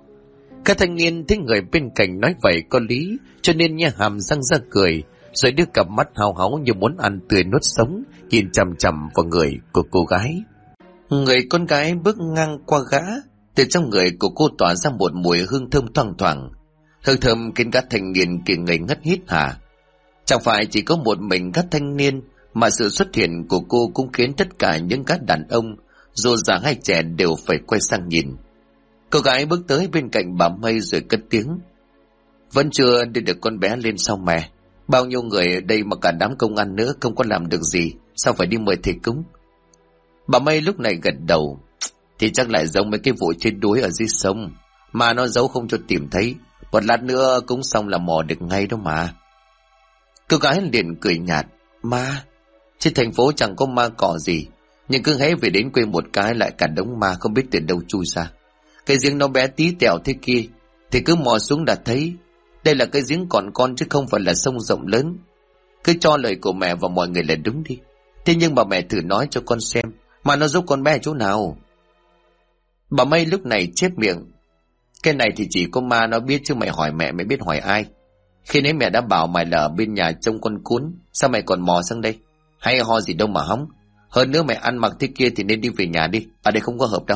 Các thanh niên thấy người bên cạnh nói vậy có lý, cho nên nha hàm răng ra cười, rồi đưa cặp mắt hào háo như muốn ăn tươi nuốt sống, nhìn chằm chằm vào người của cô gái. Người con gái bước ngang qua gã, từ trong người của cô tỏa ra một mùi hương thơm thoang thoảng. Hương thơm khiến các thanh niên kia ngây ngất hít hà. Chẳng phải chỉ có một mình các thanh niên, mà sự xuất hiện của cô cũng khiến tất cả những các đàn ông, dù già hay trẻ đều phải quay sang nhìn. Cô gái bước tới bên cạnh bà Mây rồi cất tiếng: Vẫn chưa đưa được con bé lên sao mẹ? Bao nhiêu người ở đây mà cả đám công an nữa không có làm được gì, sao phải đi mời thầy cúng? Bà Mây lúc này gật đầu: Thì chắc lại giống mấy cái vụ chết đuối ở dưới sông, mà nó giấu không cho tìm thấy, một lát nữa cũng xong là mò được ngay đó mà. Cô gái liền cười nhạt: Ma? Trên thành phố chẳng có ma cỏ gì, nhưng cứ hễ về đến quê một cái lại cả đống ma không biết từ đâu chui ra. Cái giếng nó bé tí tẹo thế kia thì cứ mò xuống đã thấy. Đây là cái giếng còn con chứ không phải là sông rộng lớn. Cứ cho lời của mẹ và mọi người là đúng đi. Thế nhưng mà mẹ thử nói cho con xem, mà nó giúp con bé chỗ nào? Bà Mây lúc này chép miệng: Cái này thì chỉ có ma nó biết chứ mày hỏi mẹ mày biết hỏi ai? Khi nãy mẹ đã bảo mày là ở bên nhà trông con cún, sao mày còn mò sang đây? Hay ho gì đâu mà hóng. Hơn nữa mày ăn mặc thế kia thì nên đi về nhà đi, ở đây không có hợp đâu.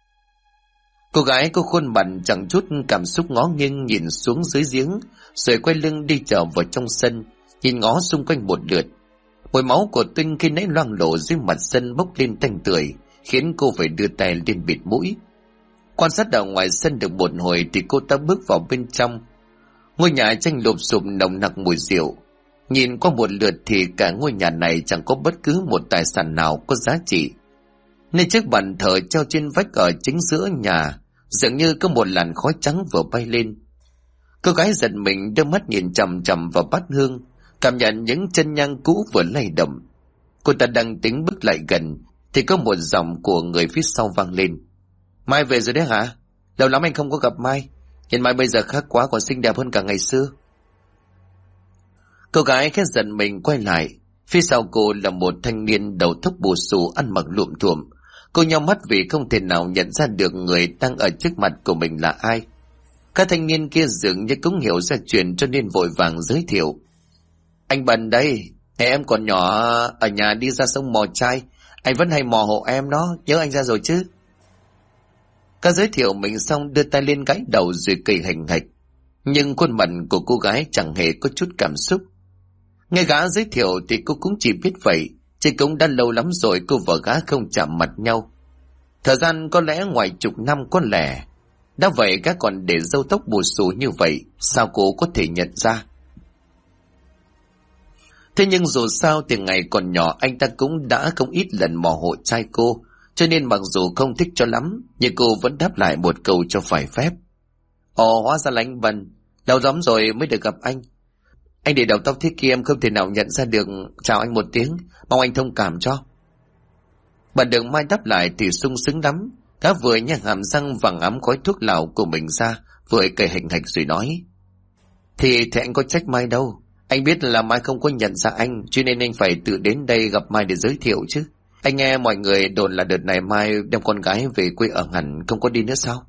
Cô gái có khuôn mặt chẳng chút cảm xúc ngó nghiêng nhìn xuống dưới giếng, rồi quay lưng đi trở vào trong sân, nhìn ngó xung quanh một lượt. Mùi máu của Tinh khi nãy loang lổ dưới mặt sân bốc lên tanh tưởi, khiến cô phải đưa tay lên bịt mũi. Quan sát ở ngoài sân được một hồi thì cô ta bước vào bên trong. Ngôi nhà tranh lụp xụp nồng nặc mùi rượu. Nhìn qua một lượt thì cả ngôi nhà này chẳng có bất cứ một tài sản nào có giá trị. Nên chiếc bàn thờ treo trên vách ở chính giữa nhà dường như có một làn khói trắng vừa bay lên. Cô gái giật mình đưa mắt nhìn chằm chằm vào bát hương, cảm nhận những chân nhang cũ vừa lay động. Cô ta đang tính bước lại gần thì có một giọng của người phía sau vang lên: Mai về rồi đấy hả? Lâu lắm anh không có gặp Mai. Nhìn Mai bây giờ khác quá, còn xinh đẹp hơn cả ngày xưa. Cô gái khẽ giật mình quay lại. Phía sau cô là một thanh niên đầu tóc bù xù ăn mặc lụm thuộm. Cô nhắm mắt vì không thể nào nhận ra được người đang ở trước mặt của mình là ai. Các thanh niên kia dường như cũng hiểu ra chuyện cho nên vội vàng giới thiệu: Anh Bần đây, ngày em còn nhỏ ở nhà đi ra sông mò trai, anh vẫn hay mò hộ em đó, nhớ anh ra rồi chứ? Các giới thiệu mình xong đưa tay lên gãi đầu rồi cười hành hạch, nhưng khuôn mặt của cô gái chẳng hề có chút cảm xúc. Nghe gã giới thiệu thì cô cũng chỉ biết vậy, chứ cũng đã lâu lắm rồi cô và gã không chạm mặt nhau. Thời gian có lẽ ngoài chục năm có lẽ. Đã vậy gã còn để râu tóc bù xù như vậy, sao cô có thể nhận ra? Thế nhưng dù sao thì ngày còn nhỏ anh ta cũng đã không ít lần mò hộ trai cô, cho nên mặc dù không thích cho lắm, nhưng cô vẫn đáp lại một câu cho phải phép: Ồ, hóa ra là anh Bần, lâu lắm rồi mới được gặp anh. Anh để đầu tóc thế kia em không thể nào nhận ra được, chào anh một tiếng, mong anh thông cảm cho. Bà Đường Mai đáp lại thì sung sướng lắm, cá vừa nhả hàm răng vàng ấm khói thuốc lào của mình ra, vừa cười hình hạch rồi nói: Thì anh có trách Mai đâu, anh biết là Mai không có nhận ra anh, cho nên anh phải tự đến đây gặp Mai để giới thiệu chứ. Anh nghe mọi người đồn là đợt này Mai đem con gái về quê ở hẳn, không có đi nữa sao?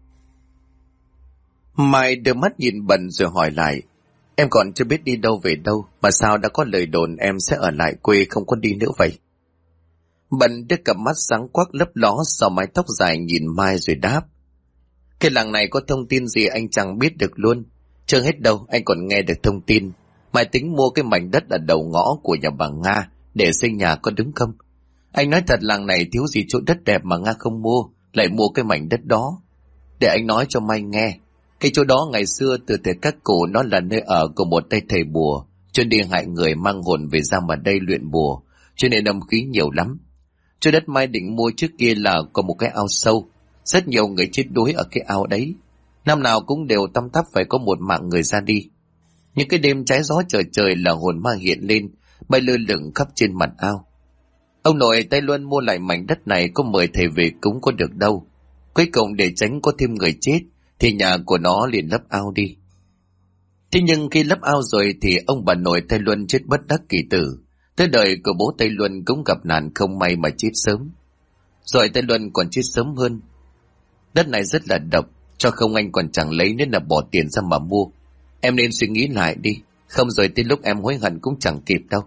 Mai đưa mắt nhìn Bần rồi hỏi lại. Em còn chưa biết đi đâu về đâu, mà sao đã có lời đồn em sẽ ở lại quê không có đi nữa vậy? Bần đưa cặp mắt sáng quắc lấp ló sau mái tóc dài nhìn Mai rồi đáp. Cái làng này có thông tin gì anh chẳng biết được luôn. Chưa hết đâu, anh còn nghe được thông tin Mai tính mua cái mảnh đất ở đầu ngõ của nhà bà Nga để xây nhà, có đúng không? Anh nói thật, làng này thiếu gì chỗ đất đẹp mà Nga không mua, lại mua cái mảnh đất đó. Để anh nói cho Mai nghe, cái chỗ đó ngày xưa từ thời các cụ nó là nơi ở của một tay thầy bùa, chuyên đi hại người mang hồn về ra mà đây luyện bùa, cho nên âm khí nhiều lắm. Chỗ đất Mai định mua trước kia là có một cái ao sâu, rất nhiều người chết đuối ở cái ao đấy. Năm nào cũng đều tăm tắp phải có một mạng người ra đi. Những cái đêm trái gió trời trời là hồn ma hiện lên, bay lơ lửng khắp trên mặt ao. Ông nội Tây Luân mua lại mảnh đất này có mời thầy về cúng có được đâu. Cuối cùng để tránh có thêm người chết thì nhà của nó liền lấp ao đi. Thế nhưng khi lấp ao rồi thì ông bà nội Tây Luân chết bất đắc kỳ tử. Tới đời của bố Tây Luân cũng gặp nạn không may mà chết sớm. Rồi Tây Luân còn chết sớm hơn. Đất này rất là độc, cho không anh còn chẳng lấy nên là bỏ tiền ra mà mua. Em nên suy nghĩ lại đi, không rồi tới lúc em hối hận cũng chẳng kịp đâu.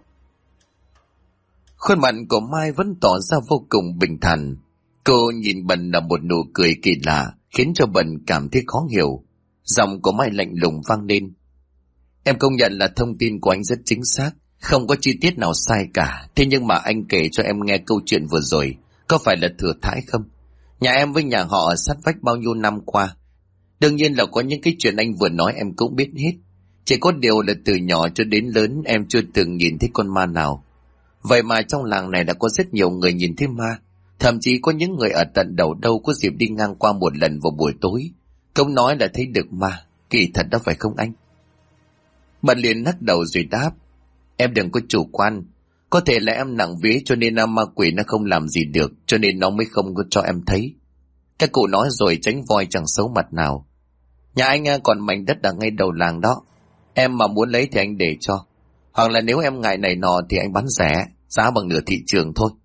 Khuôn mặt của Mai vẫn tỏ ra vô cùng bình thản. Cô nhìn Bần là một nụ cười kỳ lạ, khiến cho Bần cảm thấy khó hiểu. Giọng của Mai lạnh lùng vang lên. Em công nhận là thông tin của anh rất chính xác, không có chi tiết nào sai cả. Thế nhưng mà anh kể cho em nghe câu chuyện vừa rồi, có phải là thừa thãi không? Nhà em với nhà họ sát vách bao nhiêu năm qua. Đương nhiên là có những cái chuyện anh vừa nói em cũng biết hết. Chỉ có điều là từ nhỏ cho đến lớn em chưa từng nhìn thấy con ma nào. Vậy mà trong làng này đã có rất nhiều người nhìn thấy ma. Thậm chí có những người ở tận đầu đâu có dịp đi ngang qua một lần vào buổi tối, không nói là thấy được ma. Kỳ thật đó phải không anh? Bạn liền lắc đầu rồi đáp. Em đừng có chủ quan. Có thể là em nặng vía cho nên ma quỷ nó không làm gì được, cho nên nó mới không có cho em thấy. Các cụ nói rồi, tránh voi chẳng xấu mặt nào. Nhà anh còn mảnh đất ở ngay đầu làng đó. Em mà muốn lấy thì anh để cho. Hoặc là nếu em ngại này nọ thì anh bán rẻ, giá bằng nửa thị trường thôi.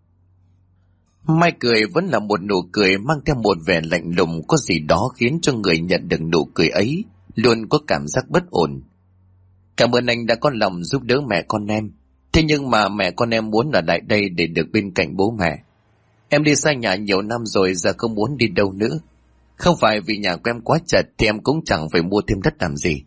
Mai cười vẫn là một nụ cười mang theo một vẻ lạnh lùng, có gì đó khiến cho người nhận được nụ cười ấy luôn có cảm giác bất ổn. Cảm ơn anh đã có lòng giúp đỡ mẹ con em. Thế nhưng mà mẹ con em muốn ở lại đây để được bên cạnh bố mẹ. Em đi xa nhà nhiều năm rồi, giờ không muốn đi đâu nữa. Không phải vì nhà của em quá chật thì em cũng chẳng phải mua thêm đất làm gì.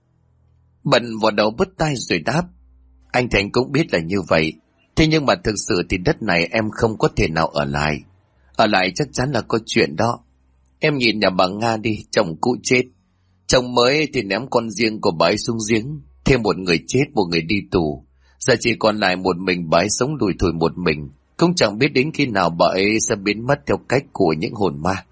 Bần vào đầu bứt tai rồi đáp. Anh Thành cũng biết là như vậy. Thế nhưng mà thực sự thì đất này em không có thể nào ở lại. Ở lại chắc chắn là có chuyện đó. Em nhìn nhà bà Nga đi, chồng cũ chết. Chồng mới thì ném con riêng của bà ấy xuống giếng. Thêm một người chết, một người đi tù. Giờ chỉ còn lại một mình bà ấy sống lủi thủi một mình. Cũng chẳng biết đến khi nào bà ấy sẽ biến mất theo cách của những hồn ma.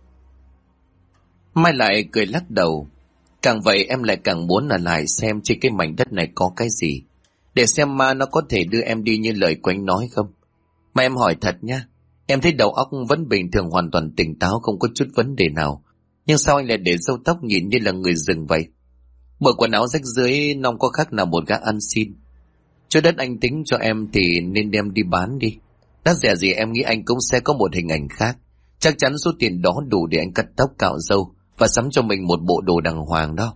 Mai lại cười lắc đầu. Càng vậy em lại càng muốn ở lại xem trên cái mảnh đất này có cái gì, để xem ma nó có thể đưa em đi như lời của anh nói không. Mà em hỏi thật nha, em thấy đầu óc vẫn bình thường, hoàn toàn tỉnh táo, không có chút vấn đề nào. Nhưng sao anh lại để râu tóc nhìn như là người rừng vậy? Bộ quần áo rách rưới nong có khác nào một gã ăn xin. Chỗ đất anh tính cho em thì nên đem đi bán đi. Đắt rẻ gì em nghĩ anh cũng sẽ có một hình ảnh khác. Chắc chắn số tiền đó đủ để anh cắt tóc cạo râu và sắm cho mình một bộ đồ đàng hoàng đó.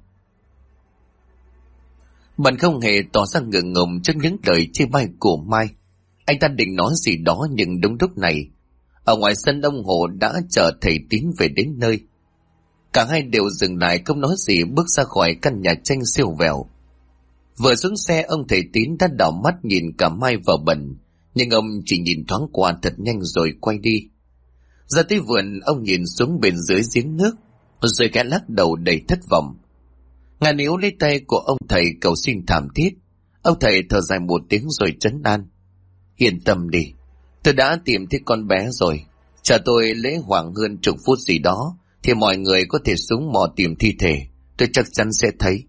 Bạn không hề tỏ ra ngượng ngùng trước những lời chê bai của Mai. Anh ta định nói gì đó nhưng đúng lúc này, ở ngoài sân ông Hồ đã chờ thầy Tín về đến nơi. Cả hai đều dừng lại không nói gì, bước ra khỏi căn nhà tranh siêu vẹo. Vừa xuống xe, ông thầy Tín đã đảo mắt nhìn cả Mai và Bần, nhưng ông chỉ nhìn thoáng qua thật nhanh rồi quay đi. Ra tới vườn, ông nhìn xuống bên dưới giếng nước, rồi khẽ lắc đầu đầy thất vọng. Ngà níu lấy tay của ông thầy cầu xin thảm thiết. Ông thầy thở dài một tiếng rồi trấn an. Yên tâm đi, tôi đã tìm thấy con bé rồi. Chờ tôi lễ hoảng hơn chục phút gì đó thì mọi người có thể xuống mò tìm thi thể. Tôi chắc chắn sẽ thấy.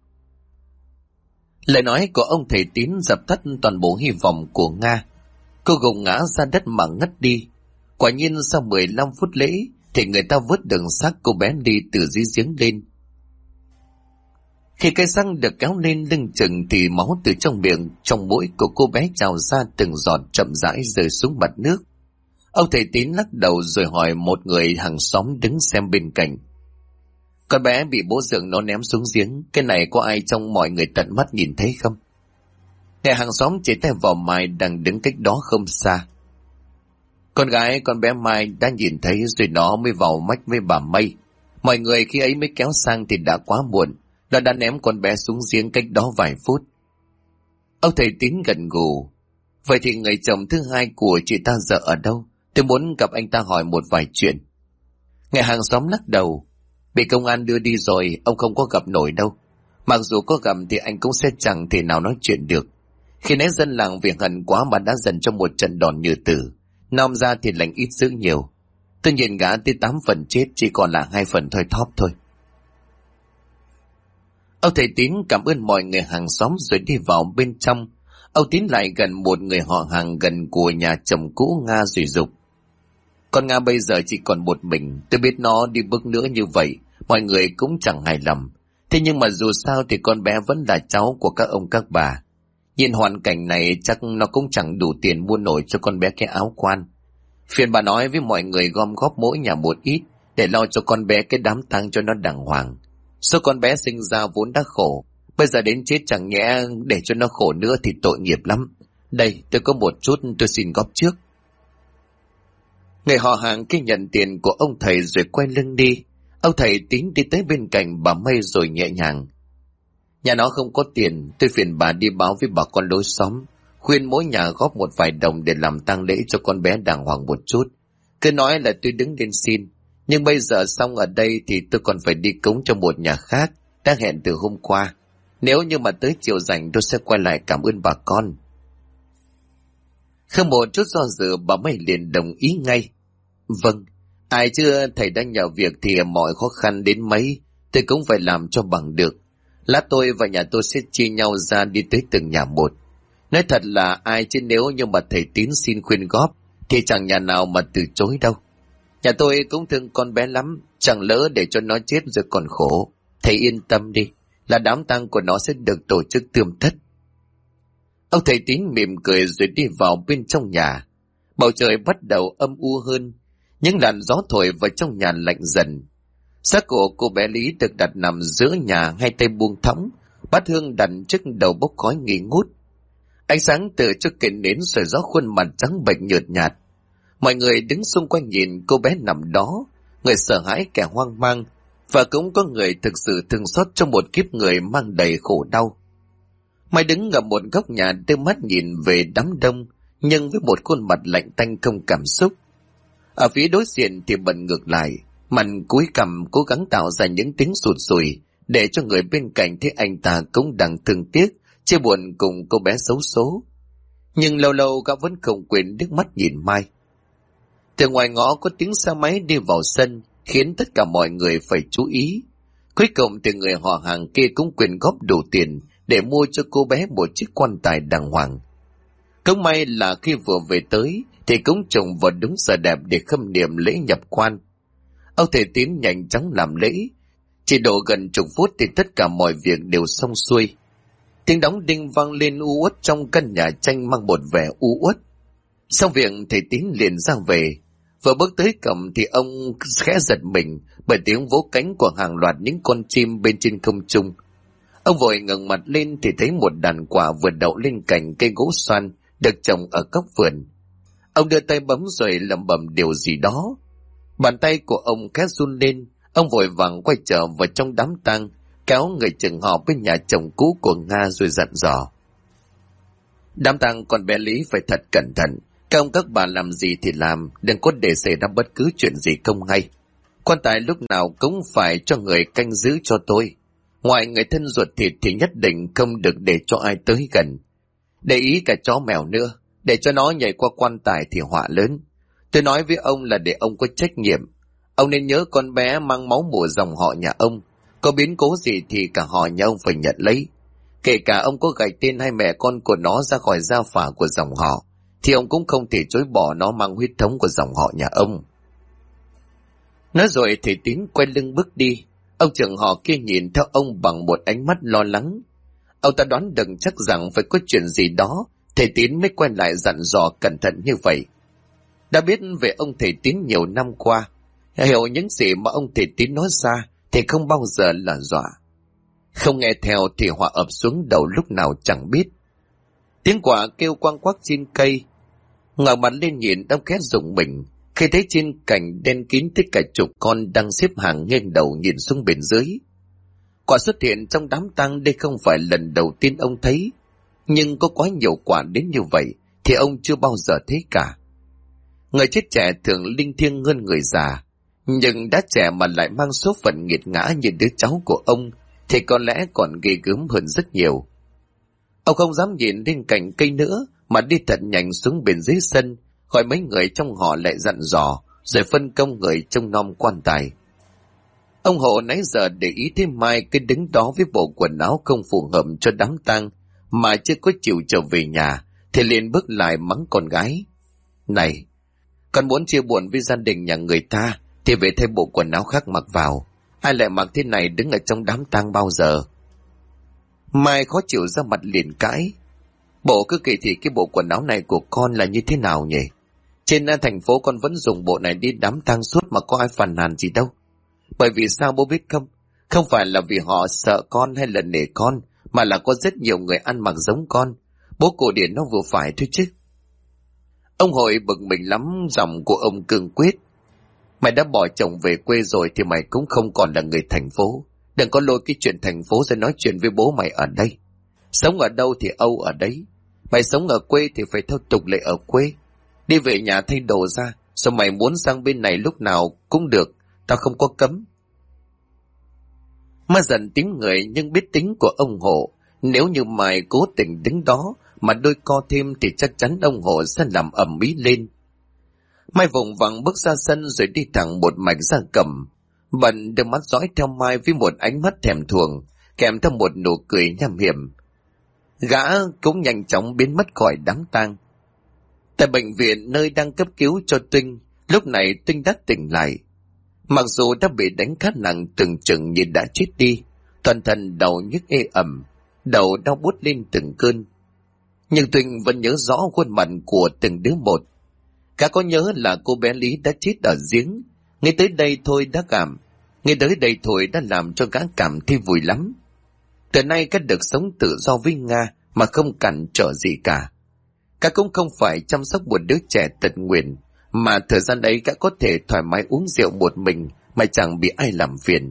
Lời nói của ông thầy Tín dập tắt toàn bộ hy vọng của Nga. Cô gục ngã ra đất mà ngất đi. Quả nhiên sau 15 phút lễ thì người ta vớt được xác cô bé đi từ dưới giếng lên. Khi cái răng được kéo lên lưng chừng thì máu từ trong miệng, trong mũi của cô bé trào ra từng giọt chậm rãi rơi xuống mặt nước. Ông thầy Tín lắc đầu rồi hỏi một người hàng xóm đứng xem bên cạnh. Con bé bị bố dượng nó ném xuống giếng, cái này có ai trong mọi người tận mắt nhìn thấy không? Người hàng xóm chỉ tay vào Mai đang đứng cách đó không xa. Con gái con bé Mai đã nhìn thấy rồi nó mới vào mách với bà Mây. Mọi người khi ấy mới kéo sang thì đã quá muộn, nó đã ném con bé xuống giếng cách đó vài phút. Ông thầy Tín gật gù. Vậy thì người chồng thứ hai của chị ta giờ ở đâu? Tôi muốn gặp anh ta hỏi một vài chuyện. Người hàng xóm lắc đầu. Bị công an đưa đi rồi, ông không có gặp nổi đâu. Mặc dù có gặp thì anh cũng sẽ chẳng thể nào nói chuyện được. Khi nãy dân làng vì hận quá mà đã dần cho một trận đòn như tử. Nom ra thì lành ít dữ nhiều. Tôi nhìn gã tới 8 phần chết, chỉ còn là 2 phần thoi thóp thôi. Ông thầy Tín cảm ơn mọi người hàng xóm rồi đi vào bên trong. Ông Tín lại gần một người họ hàng gần của nhà chồng cũ Nga rồi dục. Con Nga bây giờ chỉ còn một mình, tôi biết nó đi bước nữa như vậy, mọi người cũng chẳng hài lòng. Thế nhưng mà dù sao thì con bé vẫn là cháu của các ông các bà. Nhìn hoàn cảnh này chắc nó cũng chẳng đủ tiền mua nổi cho con bé cái áo quan. Phiền bà nói với mọi người gom góp mỗi nhà một ít để lo cho con bé cái đám tang cho nó đàng hoàng. Số con bé sinh ra vốn đã khổ, bây giờ đến chết chẳng nhẽ để cho nó khổ nữa thì tội nghiệp lắm. Đây, tôi có một chút tôi xin góp trước. Người họ hàng kia nhận tiền của ông thầy rồi quay lưng đi. Ông thầy Tín đi tới bên cạnh bà Mây rồi nhẹ nhàng. Nhà nó không có tiền, tôi phiền bà đi báo với bà con lối xóm, khuyên mỗi nhà góp một vài đồng để làm tang lễ cho con bé đàng hoàng một chút. Cứ nói là tôi đứng lên xin, nhưng bây giờ xong ở đây thì tôi còn phải đi cúng cho một nhà khác, đã hẹn từ hôm qua. Nếu như mà tới chiều rảnh tôi sẽ quay lại cảm ơn bà con. Không một chút do dự bà Mây liền đồng ý ngay. Vâng, ai chưa thầy đã nhờ việc thì mọi khó khăn đến mấy, tôi cũng phải làm cho bằng được. Lát tôi và nhà tôi sẽ chia nhau ra đi tới từng nhà một. Nói thật là ai chứ nếu như mà thầy Tín xin khuyên góp thì chẳng nhà nào mà từ chối đâu. Nhà tôi cũng thương con bé lắm, chẳng lỡ để cho nó chết rồi còn khổ. Thầy yên tâm đi, là đám tang của nó sẽ được tổ chức tươm tất. Ông thầy Tín mỉm cười rồi đi vào bên trong nhà. Bầu trời bắt đầu âm u hơn, những làn gió thổi vào trong nhà lạnh dần. Xác của cô bé Lý được đặt nằm giữa nhà, hai tay buông thõng, bát hương đặt trước đầu bốc khói nghi ngút. Ánh sáng từ trước cây nến soi rõ khuôn mặt trắng bệch nhợt nhạt. Mọi người đứng xung quanh nhìn cô bé nằm đó, người sợ hãi kẻ hoang mang, và cũng có người thực sự thương xót cho một kiếp người mang đầy khổ đau. Mai đứng ở một góc nhà đưa mắt nhìn về đám đông, nhưng với một khuôn mặt lạnh tanh không cảm xúc. Ở phía đối diện thì bận ngược lại, mặt cúi cằm cố gắng tạo ra những tiếng sụt sùi để cho người bên cạnh thấy anh ta cũng đang thương tiếc, chia buồn cùng cô bé xấu số. Nhưng lâu lâu gã vẫn không quên nước mắt nhìn Mai. Từ ngoài ngõ có tiếng xe máy đi vào sân, khiến tất cả mọi người phải chú ý. Cuối cùng thì người họ hàng kia cũng quyên góp đủ tiền để mua cho cô bé một chiếc quan tài đàng hoàng. Cũng may là khi vừa về tới thì cũng trùng vào đúng giờ đẹp để khâm niệm lễ nhập quan. Ông thầy Tín nhanh chóng làm lễ. Chỉ độ gần chục phút thì tất cả mọi việc đều xong xuôi. Tiếng đóng đinh vang lên u uất trong căn nhà tranh mang một vẻ u uất. Xong việc thầy Tín liền ra về. Vừa bước tới cổng thì ông khẽ giật mình bởi tiếng vỗ cánh của hàng loạt những con chim bên trên không trung. Ông vội ngẩng mặt lên thì thấy một đàn quạ vừa đậu lên cành cây gỗ xoan được trồng ở góc vườn. Ông đưa tay bấm rồi lẩm bẩm điều gì đó. Bàn tay của ông khẽ run lên. Ông vội vàng quay trở vào trong đám tang, kéo người chừng họ bên nhà chồng cũ của Nga rồi dặn dò. Đám tang con bé Lý phải thật cẩn thận. Các ông các bà làm gì thì làm, đừng có để xảy ra bất cứ chuyện gì không hay. Quan tài lúc nào cũng phải cho người canh giữ cho tôi. Ngoài người thân ruột thịt thì nhất định không được để cho ai tới gần. Để ý cả chó mèo nữa, để cho nó nhảy qua quan tài thì họa lớn. Tôi nói với ông là để ông có trách nhiệm. Ông nên nhớ con bé mang máu mủ dòng họ nhà ông. Có biến cố gì thì cả họ nhà ông phải nhận lấy. Kể cả ông có gạch tên hai mẹ con của nó ra khỏi gia phả của dòng họ, thì ông cũng không thể chối bỏ nó mang huyết thống của dòng họ nhà ông. Nói rồi thầy Tín quay lưng bước đi. Ông trưởng họ kia nhìn theo ông bằng một ánh mắt lo lắng. Ông ta đoán được chắc rằng phải có chuyện gì đó, thầy Tín mới quay lại dặn dò cẩn thận như vậy. Đã biết về ông thầy Tín nhiều năm qua, hiểu những gì mà ông thầy Tín nói ra thì không bao giờ là dọa. Không nghe theo thì họa ập xuống đầu lúc nào chẳng biết. Tiếng quạ kêu quang quắc trên cây. Ngẩng mặt lên nhìn, ông khẽ rùng mình khi thấy trên cành đen kín tới cả chục con đang xếp hàng nghiêng đầu nhìn xuống bên dưới. Quả xuất hiện trong đám tang đây không phải lần đầu tiên ông thấy, nhưng có quá nhiều quả đến như vậy thì ông chưa bao giờ thấy cả. Người chết trẻ thường linh thiêng hơn người già, nhưng đã trẻ mà lại mang số phận nghiệt ngã như đứa cháu của ông thì có lẽ còn ghê gớm hơn rất nhiều. Ông không dám nhìn lên cành cây nữa mà đi thật nhanh xuống bên dưới sân, gọi mấy người trong họ lại dặn dò, rồi phân công người trông nom quan tài. Ông Hộ nãy giờ để ý thấy Mai cứ đứng đó với bộ quần áo không phù hợp cho đám tang mà chưa có chịu trở về nhà, thì liền bước lại mắng con gái. Này, con muốn chia buồn với gia đình nhà người ta thì về thay bộ quần áo khác mặc vào. Ai lại mặc thế này đứng ở trong đám tang bao giờ? Mai khó chịu ra mặt liền cãi. Bộ cứ kỳ thị cái bộ quần áo này của con là như thế nào nhỉ? Trên thành phố con vẫn dùng bộ này đi đám tang suốt mà có ai phàn nàn gì đâu. Bởi vì sao bố biết không? Không phải là vì họ sợ con hay là nể con, mà là có rất nhiều người ăn mặc giống con. Bố cổ điển nó vừa phải thôi chứ. Ông Hội bực mình lắm, giọng của ông cương quyết. Mày đã bỏ chồng về quê rồi thì mày cũng không còn là người thành phố. Đừng có lôi cái chuyện thành phố ra nói chuyện với bố mày ở đây. Sống ở đâu thì âu ở đấy. Mày sống ở quê thì phải theo tục lệ ở quê. Đi về nhà thay đồ ra, sao mày muốn sang bên này lúc nào cũng được, tao không có cấm. Má dần tím người nhưng biết tính của ông Hộ. Nếu như mày cố tình đứng đó mà đôi co thêm thì chắc chắn ông Hộ sẽ làm ầm ĩ lên. Mai vùng vằng bước ra sân rồi đi thẳng một mạch ra cầm. Bận đưa mắt dõi theo Mai với một ánh mắt thèm thuồng, kèm theo một nụ cười nham hiểm. Gã cũng nhanh chóng biến mất khỏi đám tang. Tại bệnh viện nơi đang cấp cứu cho Tuynh, lúc này Tuynh đã tỉnh lại. Mặc dù đã bị đánh khá nặng, tưởng chừng như đã chết đi, toàn thân đầu nhức ê ẩm, đầu đau buốt lên từng cơn. Nhưng Tuynh vẫn nhớ rõ khuôn mặt của từng đứa một. Cả có nhớ là cô bé Lý đã chết ở giếng, ngay tới đây thôi đã cảm, ngay tới đây thôi đã làm cho gã cảm thấy vui lắm. Từ nay gã được sống tự do với Nga mà không cản trở gì cả. Gã cũng không phải chăm sóc một đứa trẻ tật nguyền, mà thời gian ấy gã có thể thoải mái uống rượu một mình mà chẳng bị ai làm phiền.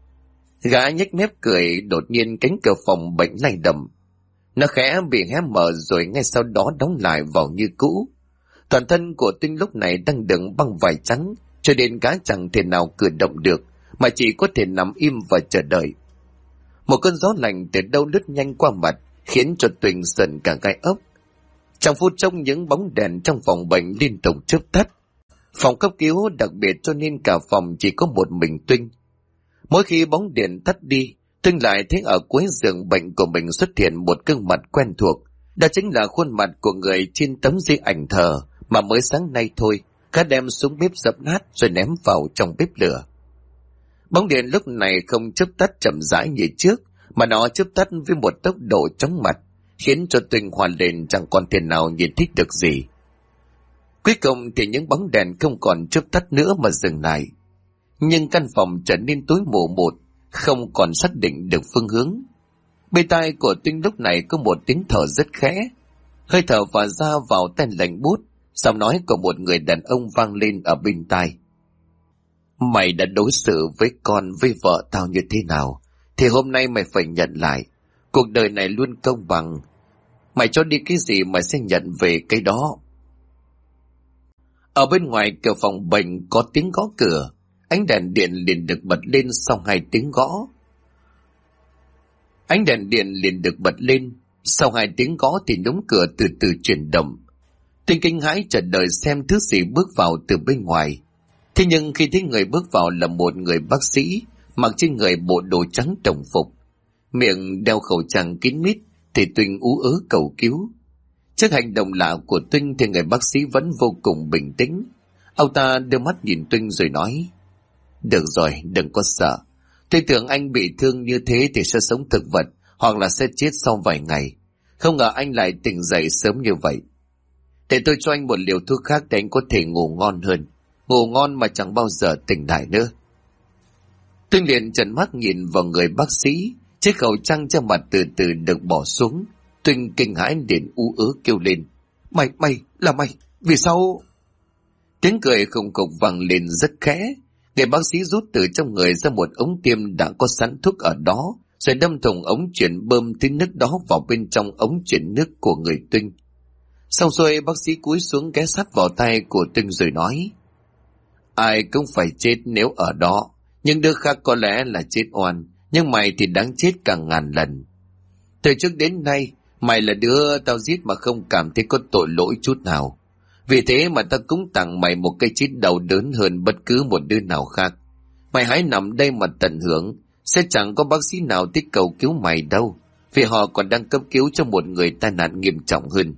Gã nhếch mép cười, đột nhiên cánh cửa phòng bệnh lay động. Nó khẽ bị hé mở rồi ngay sau đó đóng lại vào như cũ. Toàn thân của Tuynh lúc này đang đựng băng vải trắng, cho nên gã chẳng thể nào cử động được, mà chỉ có thể nằm im và chờ đợi. Một cơn gió lạnh từ đâu lướt nhanh qua mặt, khiến cho Tuynh sợn cả gai ốc. Trong phút chốc những bóng đèn trong phòng bệnh liên tục chớp tắt. Phòng cấp cứu đặc biệt cho nên cả phòng chỉ có một mình Tuynh. Mỗi khi bóng điện tắt đi, Tuynh lại thấy ở cuối giường bệnh của mình xuất hiện một gương mặt quen thuộc. Đó chính là khuôn mặt của người trên tấm di ảnh thờ mà mới sáng nay thôi gã đem xuống bếp dập nát rồi ném vào trong bếp lửa. Bóng điện lúc này không chớp tắt chậm rãi như trước, mà nó chớp tắt với một tốc độ chóng mặt, khiến cho Tuynh hoàn lên chẳng còn thể nào nhìn thích được gì. Cuối cùng thì những bóng đèn không còn chớp tắt nữa mà dừng lại. Nhưng căn phòng trở nên tối mù một, không còn xác định được phương hướng. Bên tai của Tuynh lúc này có một tiếng thở rất khẽ, hơi thở và ra vào tay lạnh bút. Giọng nói của một người đàn ông vang lên ở bên tai. Mày đã đối xử với con với vợ tao như thế nào thì hôm nay mày phải nhận lại. Cuộc đời này luôn công bằng. Mày cho đi cái gì mày sẽ nhận về cái đó. Ở bên ngoài cửa phòng bệnh có tiếng gõ cửa. Ánh đèn điện liền được bật lên sau 2 tiếng gõ. Ánh đèn điện liền được bật lên. Sau 2 tiếng gõ thì đống cửa từ từ chuyển động. Tuynh kinh hãi chờ đợi xem thứ gì bước vào từ bên ngoài. Thế nhưng khi thấy người bước vào là một người bác sĩ, mặc trên người bộ đồ trắng đồng phục, miệng đeo khẩu trang kín mít, thì Tuynh ú ớ cầu cứu. Trước hành động lạ của Tuynh thì người bác sĩ vẫn vô cùng bình tĩnh. Ông ta đưa mắt nhìn Tuynh rồi nói: Được rồi, đừng có sợ. Tôi tưởng anh bị thương như thế thì sẽ sống thực vật, hoặc là sẽ chết sau vài ngày. Không ngờ anh lại tỉnh dậy sớm như vậy. Để tôi cho anh một liều thuốc khác để anh có thể ngủ ngon hơn. Ngủ ngon mà chẳng bao giờ tỉnh lại nữa. Tôi liền trợn mắt nhìn vào người bác sĩ. Chiếc khẩu trang trên mặt từ từ được bỏ xuống. Tôi kinh hãi đến ú ớ kêu lên. Mày, là mày, vì sao? Tiếng cười khùng khục vang lên rất khẽ. Người bác sĩ rút từ trong người ra một ống tiêm đã có sẵn thuốc ở đó, rồi đâm thủng ống chuyển bơm thứ nước đó vào bên trong ống chuyển nước của người Tuynh. Xong rồi bác sĩ cúi xuống ghé sát vào tay của Tuynh rồi nói. Ai cũng phải chết nếu ở đó, nhưng đứa khác có lẽ là chết oan, nhưng mày thì đáng chết cả ngàn lần. Từ trước đến nay, mày là đứa tao giết mà không cảm thấy có tội lỗi chút nào. Vì thế mà tao cũng tặng mày một cái chết đau đớn hơn bất cứ một đứa nào khác. Mày hãy nằm đây mà tận hưởng, sẽ chẳng có bác sĩ nào thích cầu cứu mày đâu, vì họ còn đang cấp cứu cho một người tai nạn nghiêm trọng hơn.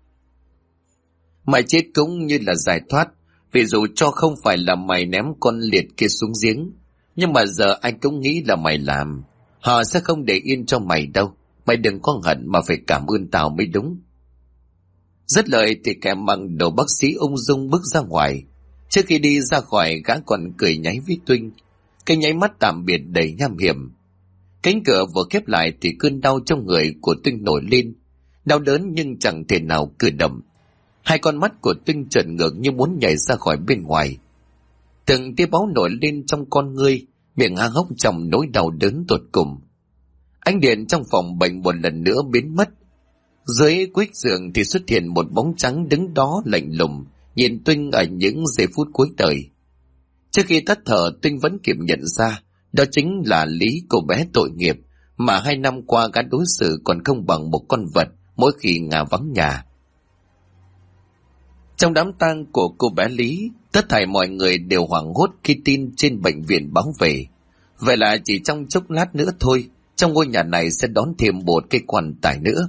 Mày chết cũng như là giải thoát, vì dù cho không phải là mày ném con liệt kia xuống giếng, nhưng mà giờ anh cũng nghĩ là mày làm. Họ sẽ không để yên cho mày đâu, mày đừng có hận mà phải cảm ơn tao mới đúng. Dứt lời thì kẻ mặc đồ bác sĩ ung dung bước ra ngoài. Trước khi đi ra khỏi, gã còn cười nháy với Tuynh, cái nháy mắt tạm biệt đầy nham hiểm. Cánh cửa vừa khép lại thì cơn đau trong người của Tuynh nổi lên, đau đớn nhưng chẳng thể nào cử động. Hai con mắt của Tuynh trợn ngược như muốn nhảy ra khỏi bên ngoài. Từng tia máu nổi lên trong con ngươi, miệng há hốc trong nỗi đau đớn tột cùng. Ánh điện trong phòng bệnh một lần nữa biến mất. Dưới cuối giường thì xuất hiện một bóng trắng đứng đó lạnh lùng, nhìn Tuynh ở những giây phút cuối đời. Trước khi tắt thở, Tuynh vẫn kịp nhận ra, đó chính là Lý, cô bé tội nghiệp, mà 2 năm qua gã đối xử còn không bằng một con vật mỗi khi ngả vắng nhà. Trong đám tang của cô bé Lý, tất thảy mọi người đều hoảng hốt khi tin trên bệnh viện báo về. Vậy là chỉ trong chốc lát nữa thôi, trong ngôi nhà này sẽ đón thêm một cái quan tài nữa.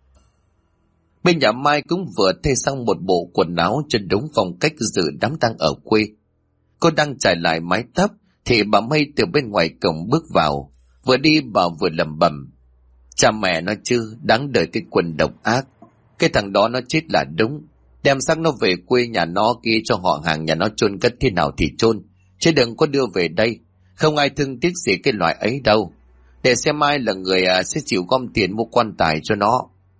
Bên nhà Mai cũng vừa thay xong một bộ quần áo cho đúng phong cách dự đám tang ở quê. Cô đang trải lại mái tóc thì bà Mây từ bên ngoài cổng bước vào, vừa đi bà vừa lẩm bẩm. Cha mẹ nó chứ, đáng đời cái quần độc ác. Cái thằng đó nó chết là đúng. Đem xác nó về quê nhà nó kia cho họ hàng nhà nó chôn cất thế nào thì chôn, chứ đừng có đưa về đây. Không ai thương tiếc gì cái loại ấy đâu. Để xem ai là người sẽ chịu gom tiền mua quan tài cho nó.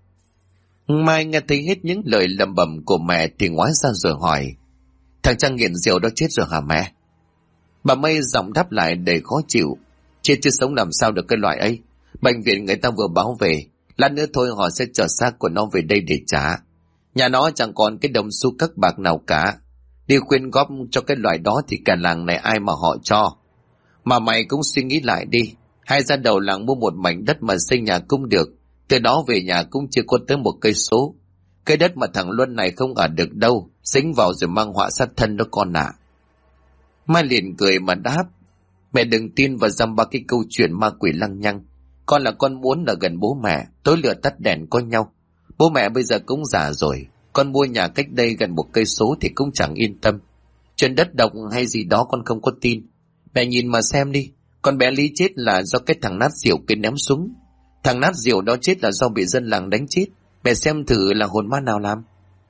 Mai nghe thấy hết những lời lẩm bẩm của mẹ thì ngoái ra rồi hỏi. Thằng Trang nghiện rượu đó chết rồi hả mẹ? Bà Mây giọng đáp lại đầy khó chịu. Chết chứ sống làm sao được cái loại ấy. Bệnh viện người ta vừa báo về, lát nữa thôi họ sẽ chở xác của nó về đây để trả. Nhà nó chẳng còn cái đồng xu các bạc nào cả. Đi quyên góp cho cái loại đó thì cả làng này ai mà họ cho. Mà mày cũng suy nghĩ lại đi. Hay ra đầu làng mua một mảnh đất mà xây nhà cũng được. Từ đó về nhà cũng chưa có tới 1 cây số. Cái đất mà thằng Luân này không ở được đâu, dính vào rồi mang họa sát thân đó con ạ. Mai liền cười mà đáp. Mẹ đừng tin vào dăm ba cái câu chuyện ma quỷ lăng nhăng. Con là con muốn ở gần bố mẹ, tối lửa tắt đèn có nhau. Bố mẹ bây giờ cũng già rồi, con mua nhà cách đây gần 1 cây số thì cũng chẳng yên tâm. Chuyện đất độc hay gì đó con không có tin. Mẹ nhìn mà xem đi, con bé Lý chết là do cái thằng nát rượu kia ném súng. Thằng nát rượu đó chết là do bị dân làng đánh chết. Mẹ xem thử là hồn ma nào làm.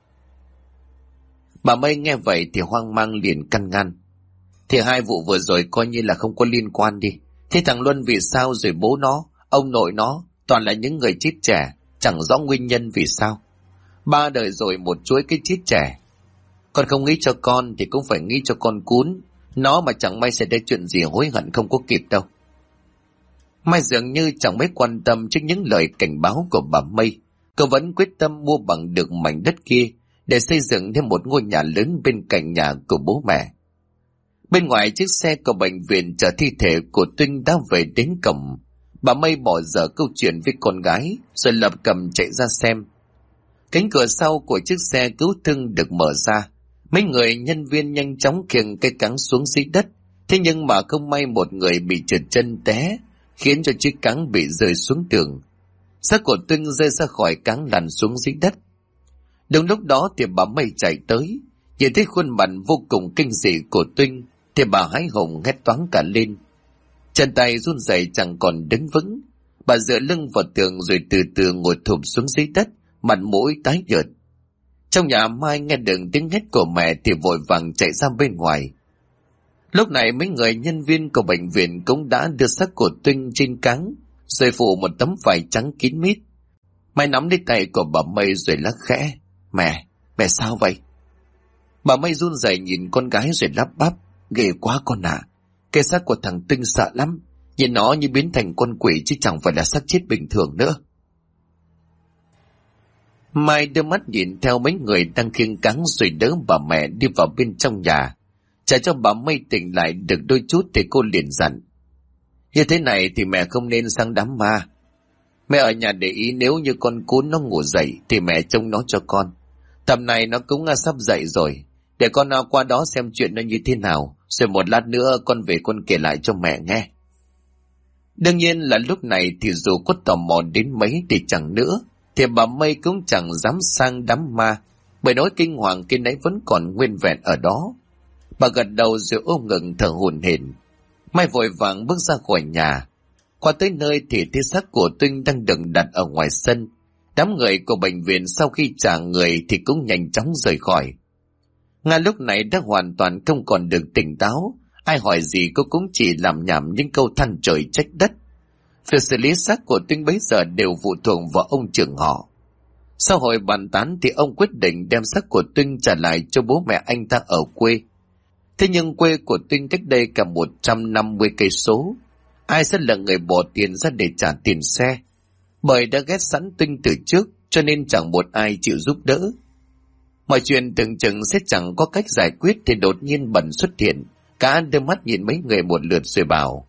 Bà Mây nghe vậy thì hoang mang liền căn ngăn. Thì 2 vụ vừa rồi coi như là không có liên quan đi. Thế thằng Luân vì sao, rồi bố nó, ông nội nó, toàn là những người chết trẻ, chẳng rõ nguyên nhân vì sao. 3 đời rồi một chuỗi cái chết trẻ. Con không nghĩ cho con thì cũng phải nghĩ cho con cún. Nó mà chẳng may sẽ đến chuyện gì hối hận không có kịp đâu. Mai dường như chẳng mấy quan tâm trước những lời cảnh báo của bà Mây. Cô vẫn quyết tâm mua bằng được mảnh đất kia để xây dựng thêm một ngôi nhà lớn bên cạnh nhà của bố mẹ. Bên ngoài chiếc xe của bệnh viện chở thi thể của Tuynh đã về đến cổng. Bà Mây bỏ dở câu chuyện với con gái rồi lập cập chạy ra xem. Cánh cửa sau của chiếc xe cứu thương được mở ra. Mấy người nhân viên nhanh chóng khiêng cây cáng xuống dưới đất. Thế nhưng mà không may một người bị trượt chân té, khiến cho chiếc cáng bị rơi xuống tường. Xác của Tuynh rơi ra khỏi cáng lăn xuống dưới đất. Đúng lúc đó thì bà Mây chạy tới, nhìn thấy khuôn mặt vô cùng kinh dị của Tuynh thì bà hái hùng hét toáng cả lên. Chân tay run rẩy chẳng còn đứng vững. Bà dựa lưng vào tường rồi từ từ ngồi thụp xuống dưới đất, mặt mũi tái nhợt. Trong nhà Mai nghe được tiếng hét của mẹ thì vội vàng chạy ra bên ngoài. Lúc này mấy người nhân viên của bệnh viện cũng đã đưa xác của Tuynh trên cáng, rồi phủ một tấm vải trắng kín mít. Mai nắm lấy tay của bà Mây rồi lắc khẽ. Mẹ sao vậy? Bà Mây run rẩy nhìn con gái rồi lắp bắp. Ghê quá con ạ. Cái xác của thằng Tuynh sợ lắm. Nhìn nó như biến thành con quỷ chứ chẳng phải là xác chết bình thường nữa. Mai đưa mắt nhìn theo mấy người đang khiêng cáng rồi đỡ bà mẹ đi vào bên trong nhà. Chờ cho bà Mây tỉnh lại được đôi chút thì cô liền dặn. Như thế này thì mẹ không nên sang đám ma. Mẹ ở nhà để ý, nếu như con cún nó ngủ dậy thì mẹ trông nó cho con. Tầm này nó cũng sắp dậy rồi. Để con qua đó xem chuyện nó như thế nào. Rồi một lát nữa con về con kể lại cho mẹ nghe. Đương nhiên là lúc này thì dù có tò mò đến mấy thì chẳng nữa, thì bà Mây cũng chẳng dám sang đám ma, bởi nỗi kinh hoàng kia nấy vẫn còn nguyên vẹn ở đó. Bà gật đầu rồi ôm ngực thở hổn hển. Mai vội vàng bước ra khỏi nhà. Qua tới nơi thì thấy xác của Tuynh đang được đặt ở ngoài sân. Đám người của bệnh viện sau khi trả người thì cũng nhanh chóng rời khỏi. Ngay lúc này đã hoàn toàn không còn được tỉnh táo. Ai hỏi gì cô cũng chỉ làm nhảm những câu than trời trách đất. Việc xử lý xác của Tuynh bấy giờ đều phụ thuộc vào ông trưởng họ. Sau hồi bàn tán thì ông quyết định đem xác của Tuynh trả lại cho bố mẹ anh ta ở quê. Thế nhưng quê của Tuynh cách đây cả 150 cây số. Ai sẽ là người bỏ tiền ra để trả tiền xe? Bởi đã ghét sẵn Tuynh từ trước, cho nên chẳng một ai chịu giúp đỡ. Mọi chuyện tưởng chừng sẽ chẳng có cách giải quyết thì đột nhiên Bần xuất hiện. Cả đưa mắt nhìn mấy người một lượt rồi bảo.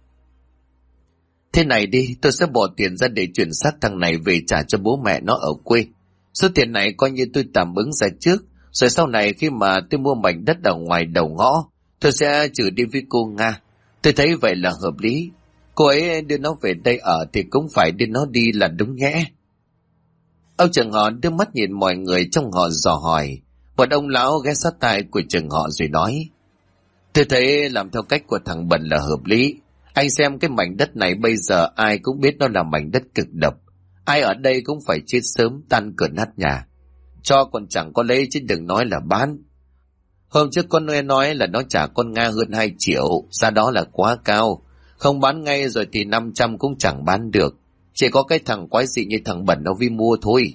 Thế này đi, tôi sẽ bỏ tiền ra để chuyển xác thằng này về trả cho bố mẹ nó ở quê. Số tiền này coi như tôi tạm ứng ra trước, rồi sau này khi mà tôi mua mảnh đất ở ngoài đầu ngõ, tôi sẽ trừ đi với cô Nga. Tôi thấy vậy là hợp lý. Cô ấy đưa nó về đây ở thì cũng phải đưa nó đi là đúng nhẽ. Ông trưởng họ đưa mắt nhìn mọi người trong họ dò hỏi. Một ông lão ghé sát tai của trưởng họ rồi nói. Tôi thấy làm theo cách của thằng Bần là hợp lý. Anh xem cái mảnh đất này bây giờ ai cũng biết nó là mảnh đất cực độc. Ai ở đây cũng phải chết sớm, tan cửa nát nhà. Cho còn chẳng có lấy chứ đừng nói là bán. Hôm trước con Noe nói là nó trả con Nga hơn 2 triệu, giá đó là quá cao. Không bán ngay rồi thì 500 cũng chẳng bán được. Chỉ có cái thằng quái dị như thằng Bần nó vi mua thôi.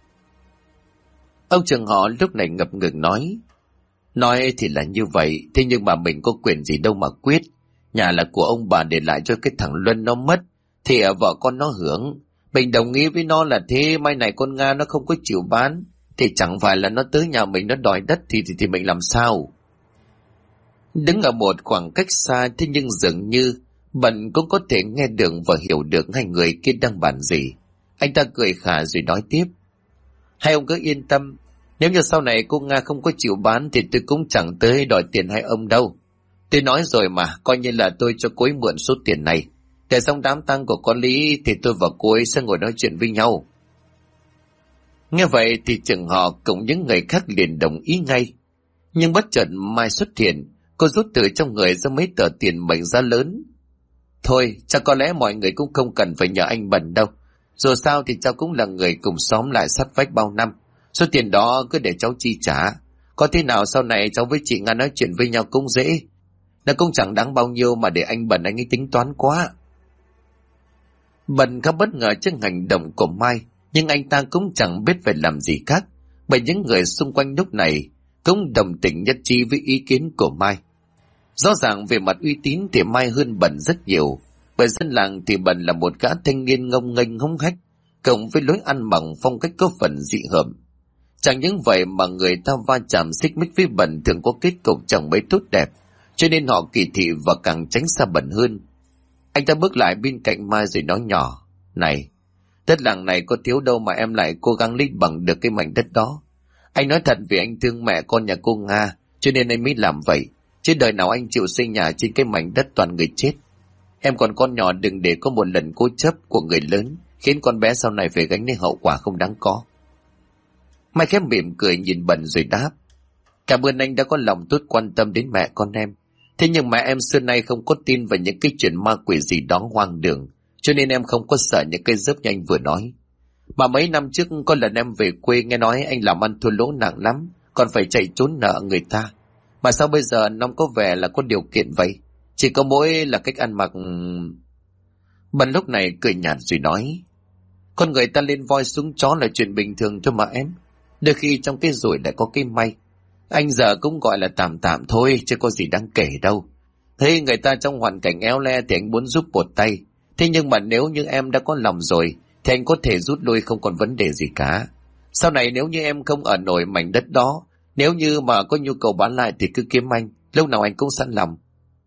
Ông trưởng họ lúc này ngập ngừng nói. Nói thì là như vậy, thế nhưng mà mình có quyền gì đâu mà quyết. Nhà là của ông bà để lại cho cái thằng Luân nó mất, thì vợ con nó hưởng. Mình đồng ý với nó là thế, mai này con Nga nó không có chịu bán, thì chẳng phải là nó tới nhà mình nó đòi đất thì mình làm sao? Đứng ở một khoảng cách xa, thế nhưng dường như Bần cũng có thể nghe được và hiểu được hai người kia đang bàn gì. Anh ta cười khà rồi nói tiếp. Hai ông cứ yên tâm, nếu như sau này cô Nga không có chịu bán thì tôi cũng chẳng tới đòi tiền hai ông đâu. Tôi nói rồi mà, coi như là tôi cho cô ấy mượn số tiền này. Để xong đám tang của con Lý thì tôi và cô ấy sẽ ngồi nói chuyện với nhau. Nghe vậy thì chừng họ cùng những người khác liền đồng ý ngay. Nhưng bất chợt Mai xuất hiện, cô rút từ trong người ra mấy tờ tiền mệnh giá lớn. Thôi, chắc có lẽ mọi người cũng không cần phải nhờ anh Bần đâu. Dù sao thì cháu cũng là người cùng xóm lại sát vách bao năm. Số tiền đó cứ để cháu chi trả. Có thế nào sau này cháu với chị Nga nói chuyện với nhau cũng dễ. Nó cũng chẳng đáng bao nhiêu mà để anh Bần anh ấy tính toán quá. Bần khá bất ngờ trước hành động của Mai, nhưng anh ta cũng chẳng biết phải làm gì khác, bởi những người xung quanh lúc này cũng đồng tình nhất trí với ý kiến của Mai. Rõ ràng về mặt uy tín thì Mai hơn Bần rất nhiều, bởi dân làng thì Bần là một gã thanh niên ngông nghênh hống hách, cộng với lối ăn mặc phong cách có phần dị hợm. Chẳng những vậy mà người ta va chạm xích mích với Bần thường có kết cục chẳng mấy tốt đẹp, cho nên họ kỳ thị và càng tránh xa Bần hơn. Anh ta bước lại bên cạnh Mai rồi nói nhỏ. Này, đất làng này có thiếu đâu mà em lại cố gắng lấy bằng được cái mảnh đất đó. Anh nói thật vì anh thương mẹ con nhà cô Nga, cho nên anh mới làm vậy. Chứ đời nào anh chịu xây nhà trên cái mảnh đất toàn người chết. Em còn con nhỏ đừng để có một lần cố chấp của người lớn khiến con bé sau này phải gánh lấy hậu quả không đáng có. Mai khép mỉm cười nhìn Bần rồi đáp. Cảm ơn anh đã có lòng tốt quan tâm đến mẹ con em. Thế nhưng mà em xưa nay không có tin vào những cái chuyện ma quỷ gì đó hoang đường, cho nên em không có sợ những cái dớp như anh vừa nói. Mà mấy năm trước có lần em về quê nghe nói anh làm ăn thua lỗ nặng lắm, còn phải chạy trốn nợ người ta. Mà sao bây giờ nó có vẻ là có điều kiện vậy? Chỉ có mỗi là cách ăn mặc. Bần lúc này cười nhạt rồi nói, con người ta lên voi xuống chó là chuyện bình thường thôi mà em. Đôi khi trong cái rủi lại có cái may. Anh giờ cũng gọi là tạm tạm thôi, chứ có gì đáng kể đâu. Thế người ta trong hoàn cảnh éo le thì anh muốn giúp một tay. Thế nhưng mà nếu như em đã có lòng rồi thì anh có thể rút lui, không còn vấn đề gì cả. Sau này nếu như em không ở nổi mảnh đất đó, nếu như mà có nhu cầu bán lại thì cứ kiếm anh, lúc nào anh cũng sẵn lòng.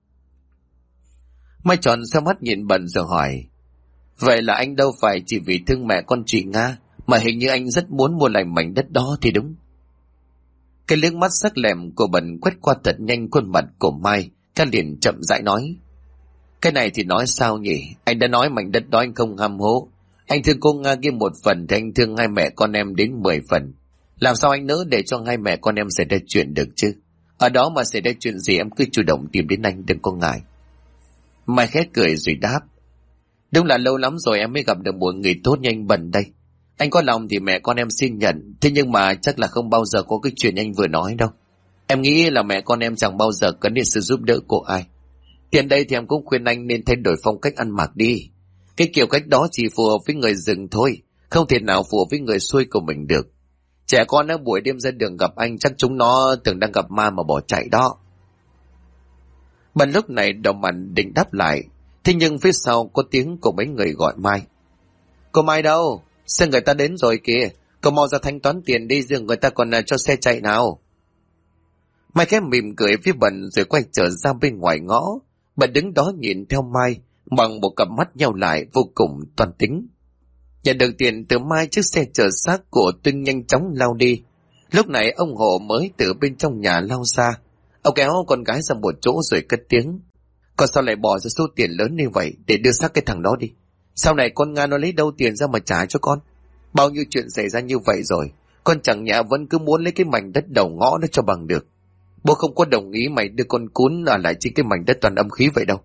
Mai tròn xem mắt nhìn Bần rồi hỏi, vậy là anh đâu phải chỉ vì thương mẹ con chị Nga, mà hình như anh rất muốn mua lại mảnh đất đó thì đúng. Cái liếc mắt sắc lẹm của Bần quét qua thật nhanh khuôn mặt của Mai, cái liền chậm rãi nói, cái này thì nói sao nhỉ? Anh đã nói mảnh đất đó anh không ham hố. Anh thương cô Nga kia một phần thì anh thương hai mẹ con em đến 10 phần. Làm sao anh nỡ để cho hai mẹ con em xảy ra chuyện được chứ? Ở đó mà xảy ra chuyện gì em cứ chủ động tìm đến anh, đừng có ngại. Mai khẽ cười rồi đáp, đúng là lâu lắm rồi em mới gặp được một người tốt như anh Bần đây. Anh có lòng thì mẹ con em xin nhận, thế nhưng mà chắc là không bao giờ có cái chuyện anh vừa nói đâu. Em nghĩ là mẹ con em chẳng bao giờ cần đến sự giúp đỡ của ai. Tiền đây thì em cũng khuyên anh nên thay đổi phong cách ăn mặc đi. Cái kiểu cách đó chỉ phù hợp với người rừng thôi, không thể nào phù hợp với người xuôi của mình được. Trẻ con ở buổi đêm ra đường gặp anh chắc chúng nó tưởng đang gặp ma mà bỏ chạy đó. Bần lúc này đầu mặt định đáp lại, thế nhưng phía sau có tiếng của mấy người gọi Mai. Cô Mai đâu? Xe người ta đến rồi kìa, cậu mau ra thanh toán tiền đi, riêng người ta còn cho xe chạy nào. Mai khẽ mỉm cười với Bần rồi quay trở ra bên ngoài ngõ. Bần đứng đó nhìn theo Mai bằng một cặp mắt nhau lại vô cùng toan tính. Nhận được tiền từ Mai, chiếc xe chở xác của Tuyên nhanh chóng lao đi. Lúc này ông Hộ mới từ bên trong nhà lao ra. Ông kéo con gái ra một chỗ rồi cất tiếng, con sao lại bỏ ra số tiền lớn như vậy để đưa xác cái thằng đó đi? Sau này con Nga nó lấy đâu tiền ra mà trả cho con? Bao nhiêu chuyện xảy ra như vậy rồi, con chẳng nhẽ vẫn cứ muốn lấy cái mảnh đất đầu ngõ nó cho bằng được. Bố không có đồng ý mày đưa con cún ở lại trên cái mảnh đất toàn âm khí vậy đâu.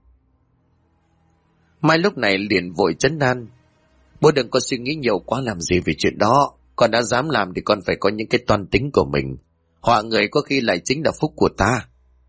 Mai lúc này liền vội trấn an, bố đừng có suy nghĩ nhiều quá làm gì về chuyện đó. Con đã dám làm thì con phải có những cái toan tính của mình. Họa người có khi lại chính là phúc của ta.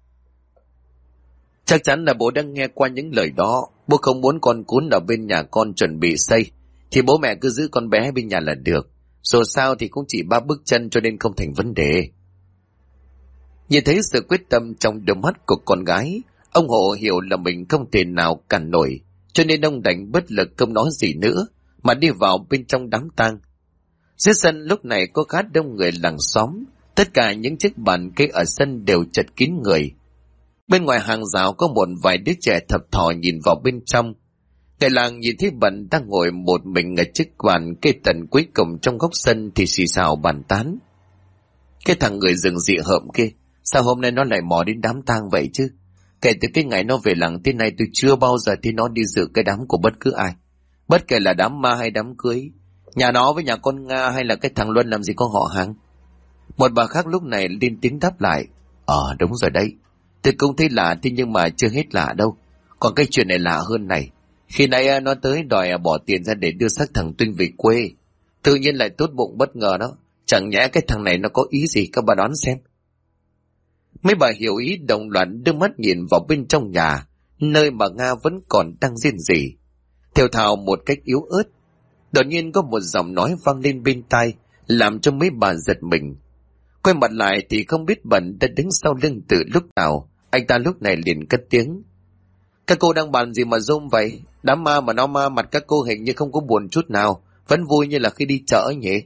Chắc chắn là bố đã nghe qua những lời đó. Bố không muốn con cún ở bên nhà con chuẩn bị xây, thì bố mẹ cứ giữ con bé bên nhà là được. Dù sao thì cũng chỉ 3 bước chân cho nên không thành vấn đề. Nhìn thấy sự quyết tâm trong đôi mắt của con gái, ông Hộ hiểu là mình không thể nào cản nổi, cho nên ông đành bất lực không nói gì nữa mà đi vào bên trong đám tang. Dưới sân lúc này có khá đông người làng xóm, tất cả những chiếc bàn cây ở sân đều chật kín người. Bên ngoài hàng rào có một vài đứa trẻ thập thò nhìn vào bên trong. Người làng nhìn thấy Bần đang ngồi một mình ở chiếc bàn cây tần cuối cùng trong góc sân thì xì xào bàn tán. Cái thằng người rừng dị hợm kia, sao hôm nay nó lại mò đến đám tang vậy chứ? Kể từ cái ngày nó về làng tới nay tôi chưa bao giờ thấy nó đi dự cái đám của bất cứ ai. Bất kể là đám ma hay đám cưới, nhà nó với nhà con Nga hay là cái thằng Luân làm gì có họ hàng. Một bà khác lúc này lên tiếng đáp lại, đúng rồi đấy, tôi cũng thấy lạ, thế nhưng mà chưa hết lạ đâu. Còn cái chuyện này lạ hơn này. Khi nãy nó tới đòi bỏ tiền ra để đưa xác thằng Tuyên về quê, tự nhiên lại tốt bụng bất ngờ đó. Chẳng nhẽ cái thằng này nó có ý gì, các bà đoán xem. Mấy bà hiểu ý đồng loạt đưa mắt nhìn vào bên trong nhà, nơi mà Nga vẫn còn đang rên rỉ, thều thào một cách yếu ớt. Đột nhiên có một giọng nói vang lên bên tai, làm cho mấy bà giật mình. Quay mặt lại thì không biết Bần đã đứng sau lưng từ lúc nào. Anh ta lúc này liền cất tiếng, các cô đang bàn gì mà rôm vậy? Đám ma mà nó ma mặt các cô hình như không có buồn chút nào, vẫn vui như là khi đi chợ ấy nhỉ?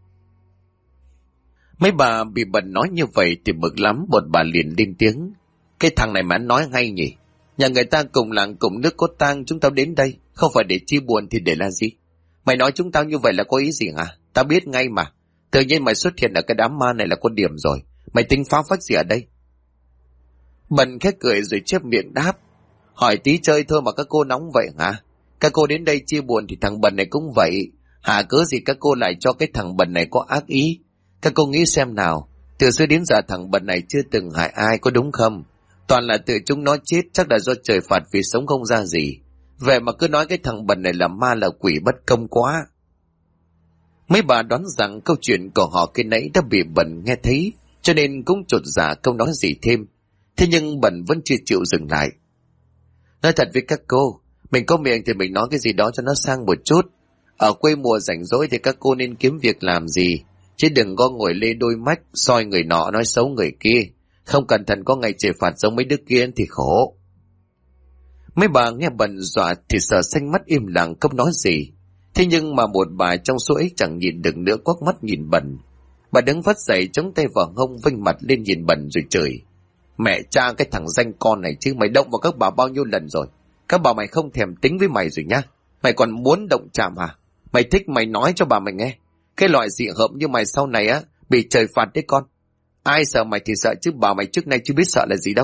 Mấy bà bị Bần nói như vậy thì bực lắm. Một bà liền lên tiếng, cái thằng này mà anh nói hay nhỉ? Nhà người ta cùng làng cùng nước có tang, chúng tao đến đây không phải để chia buồn thì để là gì? Mày nói chúng tao như vậy là có ý gì hả? Tao biết ngay mà. Tự nhiên mày xuất hiện ở cái đám ma này là có điểm rồi. Mày tính phá phách gì ở đây? Bần khét cười rồi chép miệng đáp, hỏi tí chơi thôi mà các cô nóng vậy hả? Các cô đến đây chia buồn thì thằng Bần này cũng vậy. Hả cớ gì các cô lại cho cái thằng Bần này có ác ý? Các cô nghĩ xem nào, từ xưa đến giờ thằng Bần này chưa từng hại ai, có đúng không? Toàn là tự chúng nó chết, chắc là do trời phạt vì sống không ra gì. Vậy mà cứ nói cái thằng Bần này là ma là quỷ, bất công quá. Mấy bà đoán rằng câu chuyện của họ khi nãy đã bị Bần nghe thấy, cho nên cũng chột dạ không nói gì thêm. Thế nhưng Bần vẫn chưa chịu dừng lại. Nói thật với các cô, mình có miệng thì mình nói cái gì đó cho nó sang một chút. Ở quê mùa rảnh rỗi thì các cô nên kiếm việc làm gì, chứ đừng có ngồi lê đôi mắt, soi người nọ nói xấu người kia. Không cẩn thận có ngày trời phạt giống mấy đứa kia thì khổ. Mấy bà nghe Bần dọa thì sợ xanh mắt im lặng không nói gì. Thế nhưng mà một bà trong số ấy chẳng nhìn được nữa, quắc mắt nhìn Bần. Bà đứng phắt dậy chống tay vào hông, vênh mặt lên nhìn Bần rồi chửi: Mẹ cha cái thằng danh con này chứ, mày động vào các bà bao nhiêu lần rồi? Các bà mày không thèm tính với mày rồi nhá. Mày còn muốn động chạm hả? Mày thích mày nói cho bà mày nghe. Cái loại dị hợm như mày sau này á bị trời phạt đấy con. Ai sợ mày thì sợ, chứ bà mày trước nay chưa biết sợ là gì đâu.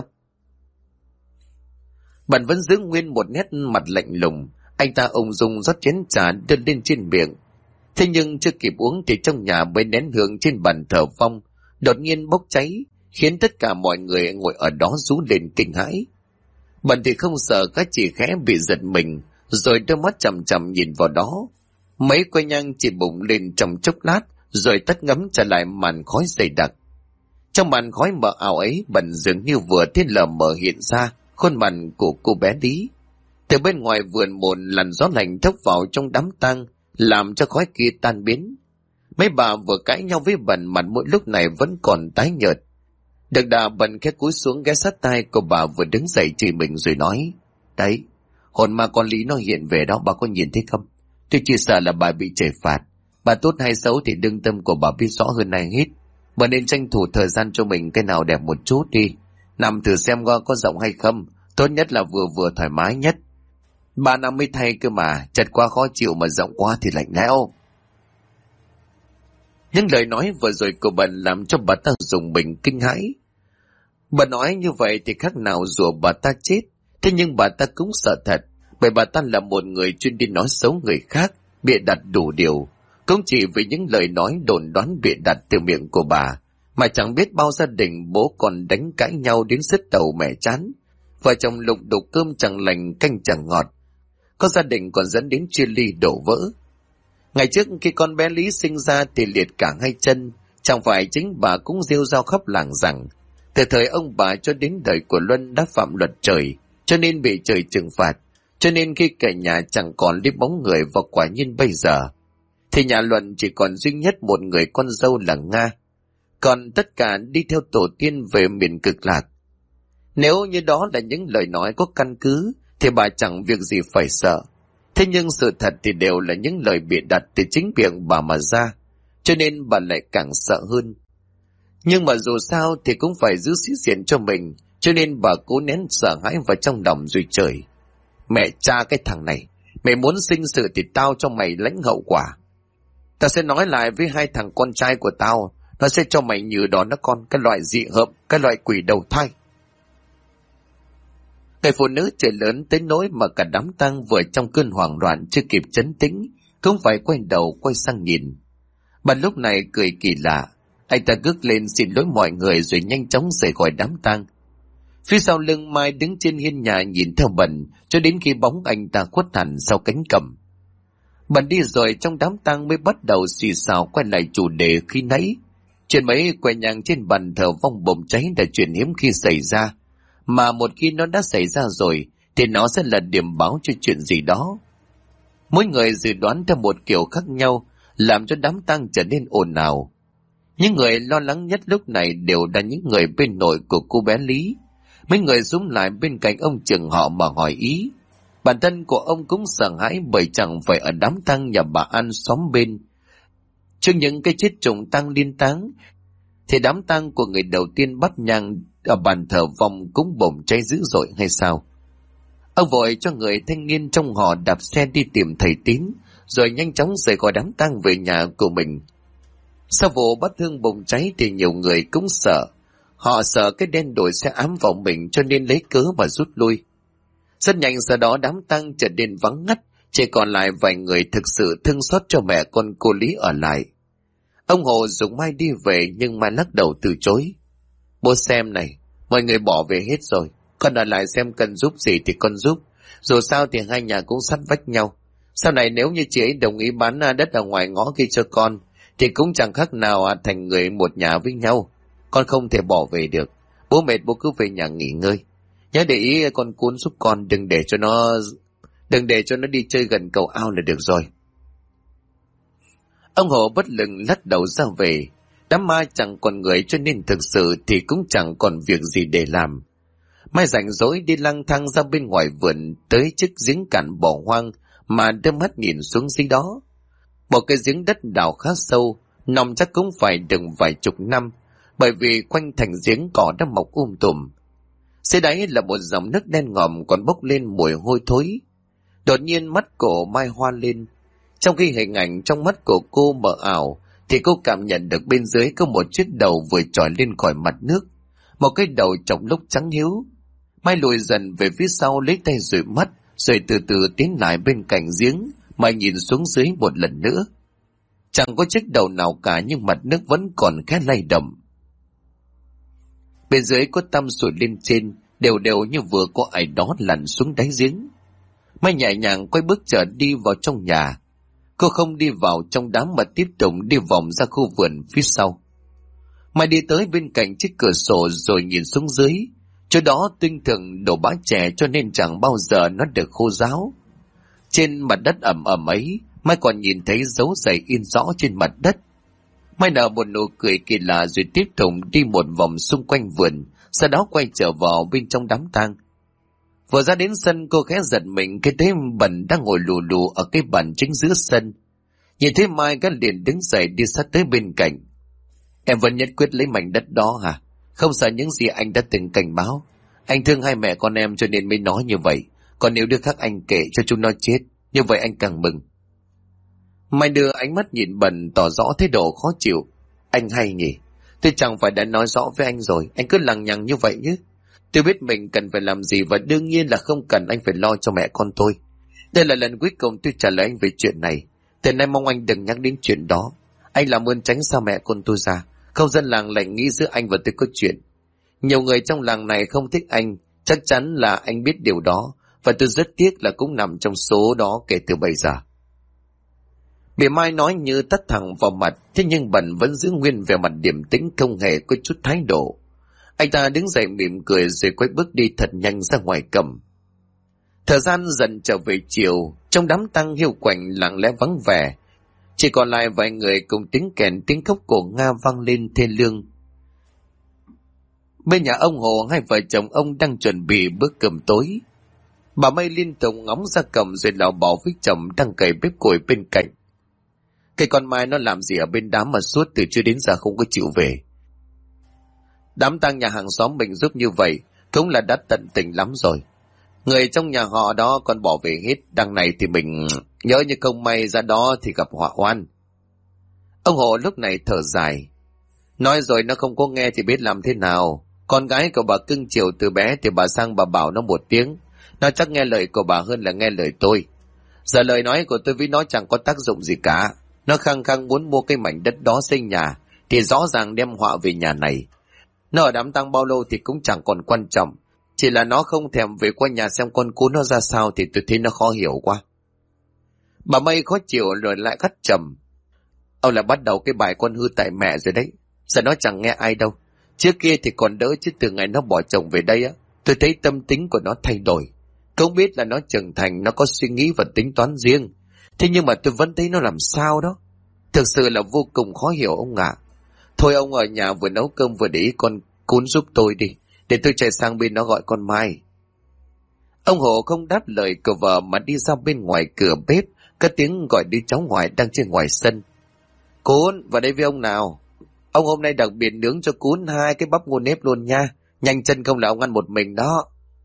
Bần vẫn giữ nguyên một nét mặt lạnh lùng. Anh ta ung dung rót chén trà đưa lên trên miệng. Thế nhưng chưa kịp uống thì trong nhà mấy nén hương trên bàn thờ vong đột nhiên bốc cháy, khiến tất cả mọi người ngồi ở đó rú lên kinh hãi. Bần thì không sợ, các chỉ khẽ bị giật mình, rồi đôi mắt chằm chằm nhìn vào đó. Mấy que nhang chỉ bùng lên trong chốc lát, rồi tắt ngấm trở lại màn khói dày đặc. Trong màn khói mờ ảo ấy, Bần dường như vừa thiên lờ mờ hiện ra khuôn mặt của cô bé Lý. Từ bên ngoài vườn một làn gió lạnh thốc vào trong đám tang, làm cho khói kia tan biến. Mấy bà vừa cãi nhau với Bần, mặt mỗi lúc này vẫn còn tái nhợt. Được đà Bần khẽ cúi xuống ghé sát tai cô bà vừa đứng dậy chửi mình rồi nói: Đấy, hồn ma con Lý nó hiện về đó, bà có nhìn thấy không? Tôi chỉ sợ là bà bị trời phạt. Bà tốt hay xấu thì đương tâm của bà biết rõ hơn ai hết. Bà nên tranh thủ thời gian cho mình cái nào đẹp một chút đi. Nằm thử xem có rộng hay không. Tốt nhất là vừa vừa thoải mái nhất. 3 năm mới thay cơ mà, chật quá khó chịu mà rộng quá thì lạnh lẽo. Những lời nói vừa rồi của Bần làm cho bà ta rùng mình kinh hãi. Bà nói như vậy thì khác nào rủa bà ta chết. Thế nhưng bà ta cũng sợ thật, bởi bà ta là một người chuyên đi nói xấu người khác, bịa đặt đủ điều. Cũng chỉ vì những lời nói đồn đoán bịa đặt từ miệng của bà, mà chẳng biết bao gia đình bố con đánh cãi nhau đến sứt đầu mẻ chán. Vợ chồng lục đục cơm chẳng lành canh chẳng ngọt. Có gia đình còn dẫn đến chia ly đổ vỡ. Ngày trước khi con bé Lý sinh ra thì liệt cả hai chân, chẳng phải chính bà cũng rêu rao khắp làng rằng từ thời ông bà cho đến đời của Luân đã phạm luật trời, cho nên bị trời trừng phạt. Cho nên khi cả nhà chẳng còn liếc bóng người, và quả nhiên bây giờ thì nhà Luận chỉ còn duy nhất một người con dâu là Nga, còn tất cả đi theo tổ tiên về miền Cực Lạc. Nếu như đó là những lời nói có căn cứ thì bà chẳng việc gì phải sợ. Thế nhưng sự thật thì đều là những lời bịa đặt từ chính miệng bà mà ra, cho nên bà lại càng sợ hơn. Nhưng mà dù sao thì cũng phải giữ sĩ diện cho mình, cho nên bà cố nén sợ hãi vào trong lòng rồi chửi: Mẹ cha cái thằng này, mày muốn sinh sự thì tao cho mày lãnh hậu quả. Tao sẽ nói lại với hai thằng con trai của tao, nó sẽ cho mày nhừ đó nó con, cái loại dị hợm, cái loại quỷ đầu thai. Người phụ nữ trời lớn tới nỗi mà cả đám tang vừa trong cơn hoảng loạn chưa kịp trấn tĩnh cũng phải quay đầu quay sang nhìn. Bà lúc này cười kỳ lạ, anh ta gước lên xin lỗi mọi người rồi nhanh chóng rời khỏi đám tang. Phía sau lưng Mai đứng trên hiên nhà nhìn theo Bần cho đến khi bóng anh ta khuất hẳn sau cánh cẩm. Bần đi rồi trong đám tang mới bắt đầu xì xào quay lại chủ đề khi nãy. Chuyện mấy que nhang trên bàn thờ vong bùng cháy là chuyện hiếm khi xảy ra, mà một khi nó đã xảy ra rồi thì nó sẽ là điểm báo cho chuyện gì đó. Mỗi người dự đoán theo một kiểu khác nhau, làm cho đám tang trở nên ồn ào. Những người lo lắng nhất lúc này đều là những người bên nội của cô bé Lý. Mấy người xúm lại bên cạnh ông trưởng họ mà hỏi ý. Bản thân của ông cũng sợ hãi bởi chẳng phải ở đám tang nhà bà An xóm bên. Trước những cái chết trùng tang liên táng thì đám tang của người đầu tiên bắt nhang ở bàn thờ vong cũng bùng cháy dữ dội hay sao? Ông vội cho người thanh niên trong họ đạp xe đi tìm thầy Tín, rồi nhanh chóng rời khỏi đám tang về nhà của mình. Sau vụ bắt thương bùng cháy thì nhiều người cũng sợ. Họ sợ cái đen đủi sẽ ám vào mình cho nên lấy cớ mà rút lui. Rất nhanh sau đó đám tang trở nên vắng ngắt, chỉ còn lại vài người thực sự thương xót cho mẹ con cô Lý ở lại. Ông Hồ dùng Mai đi về nhưng Mai lắc đầu từ chối. Bố xem này, mọi người bỏ về hết rồi. Con ở lại xem cần giúp gì thì con giúp. Dù sao thì hai nhà cũng sát vách nhau. Sau này nếu như chị ấy đồng ý bán đất ở ngoài ngõ kia cho con, thì cũng chẳng khác nào thành người một nhà với nhau. Con không thể bỏ về được. Bố mệt bố cứ về nhà nghỉ ngơi. Nhớ để ý con Cún giúp con, đừng để cho nó đi chơi gần cầu ao là được rồi. Ông Hồ bất lực lắc đầu ra về. Đám ma chẳng còn người, cho nên thực sự thì cũng chẳng còn việc gì để làm. Mai rảnh rỗi đi lang thang ra bên ngoài vườn, tới chiếc giếng cạn bỏ hoang mà đưa mắt nhìn xuống dưới đó. Một cái giếng đất đào khá sâu, nằm chắc cũng phải đừng vài chục năm, bởi vì quanh thành giếng cỏ đã mọc tùm. Dưới đáy là một dòng nước đen ngòm còn bốc lên mùi hôi thối. Đột nhiên mắt của Mai hoa lên. Trong khi hình ảnh trong mắt của cô mờ ảo, thì cô cảm nhận được bên dưới có một chiếc đầu vừa trồi lên khỏi mặt nước. Một cái đầu trông lúc trắng hiếu. Mai lùi dần về phía sau, lấy tay dụi mắt, rồi từ từ tiến lại bên cạnh giếng, mà nhìn xuống dưới một lần nữa. Chẳng có chiếc đầu nào cả, nhưng mặt nước vẫn còn khẽ lay động. Bên dưới có tăm sủi lên trên, đều đều như vừa có ai đó lặn xuống đáy giếng. Mai nhẹ nhàng quay bước trở đi vào trong nhà. Cô không đi vào trong đám mà tiếp tục đi vòng ra khu vườn phía sau. Mai đi tới bên cạnh chiếc cửa sổ rồi nhìn xuống dưới. Chỗ đó tinh thường đổ bã chè, cho nên chẳng bao giờ nó được khô ráo. Trên mặt đất ẩm ẩm ấy, Mai còn nhìn thấy dấu giày in rõ trên mặt đất. Mai nở một nụ cười kỳ lạ rồi tiếp tục đi một vòng xung quanh vườn, sau đó quay trở vào bên trong đám tang. Vừa ra đến sân, cô khẽ giật mình khi thấy Bẩn đang ngồi lù lù ở cái bàn chính giữa sân. Nhìn thấy Mai, gã liền đứng dậy đi sát tới bên cạnh. Em vẫn nhất quyết lấy mảnh đất đó hả? Không sợ những gì anh đã từng cảnh báo. Anh thương hai mẹ con em cho nên mới nói như vậy. Còn nếu đứa khác anh kể cho chúng nó chết, như vậy anh càng mừng. Mai đưa ánh mắt nhìn Bẩn tỏ rõ thái độ khó chịu. Anh hay nhỉ? Tôi chẳng phải đã nói rõ với anh rồi, anh cứ lằng nhằng như vậy chứ. Tôi biết mình cần phải làm gì, và đương nhiên là không cần anh phải lo cho mẹ con tôi. Đây là lần cuối cùng tôi trả lời anh về chuyện này. Từ nay mong anh đừng nhắc đến chuyện đó. Anh làm ơn tránh xa mẹ con tôi ra. Không dân làng lại nghĩ giữa anh và tôi có chuyện. Nhiều người trong làng này không thích anh, chắc chắn là anh biết điều đó, và tôi rất tiếc là cũng nằm trong số đó kể từ bây giờ. Bị Mai nói như tắt thẳng vào mặt, thế nhưng Bẩn vẫn giữ nguyên về mặt điềm tĩnh, không hề có chút thái độ. Anh ta đứng dậy mỉm cười rồi quay bước đi thật nhanh ra ngoài cầm. Thời gian dần trở về chiều, trong đám tang hiu quạnh lặng lẽ vắng vẻ, chỉ còn lại vài người cùng tiếng kèn tiếng khóc cổ Nga vang lên thê lương. Bên nhà ông Hồ, hai vợ chồng ông đang chuẩn bị bữa cơm tối. Bà Mây liên tục ngóng ra cầm rồi lào bảo với chồng đang cày bếp củi bên cạnh. Cái con Mai nó làm gì ở bên đám mà suốt từ trưa đến giờ không có chịu về. Đám tang nhà hàng xóm mình giúp như vậy cũng là đã tận tình lắm rồi. Người trong nhà họ đó còn bỏ về hết, đằng này thì mình nhớ như không may ra đó thì gặp họa oan. Ông Hộ lúc này thở dài. Nói rồi nó không có nghe thì biết làm thế nào. Con gái của bà cưng chiều từ bé thì bà sang bà bảo nó một tiếng. Nó chắc nghe lời của bà hơn là nghe lời tôi. Giờ lời nói của tôi với nó chẳng có tác dụng gì cả. Nó khăng khăng muốn mua cái mảnh đất đó xây nhà thì rõ ràng đem họa về nhà này. Nó ở đám tang bao lâu thì cũng chẳng còn quan trọng. Chỉ là nó không thèm về qua nhà xem con Cún nó ra sao thì tôi thấy nó khó hiểu quá. Bà Mây khó chịu rồi lại gắt trầm. Ông lại bắt đầu cái bài con hư tại mẹ rồi đấy. Giờ nó chẳng nghe ai đâu. Trước kia thì còn đỡ, chứ từ ngày nó bỏ chồng về đây á, tôi thấy tâm tính của nó thay đổi. Không biết là nó trưởng thành, nó có suy nghĩ và tính toán riêng. Thế nhưng mà tôi vẫn thấy nó làm sao đó. Thực sự là vô cùng khó hiểu ông ạ. Thôi ông ở nhà vừa nấu cơm vừa để ý con Cún giúp tôi đi, để tôi chạy sang bên nó gọi con Mai. Ông Hồ không đáp lời của vợ mà đi ra bên ngoài cửa bếp, cất tiếng gọi đứa cháu ngoại đang trên ngoài sân. Cún, vào đây với ông nào. Ông hôm nay đặc biệt nướng cho Cún 2 cái bắp ngô nếp luôn nha. Nhanh chân không là ông ăn một mình đó.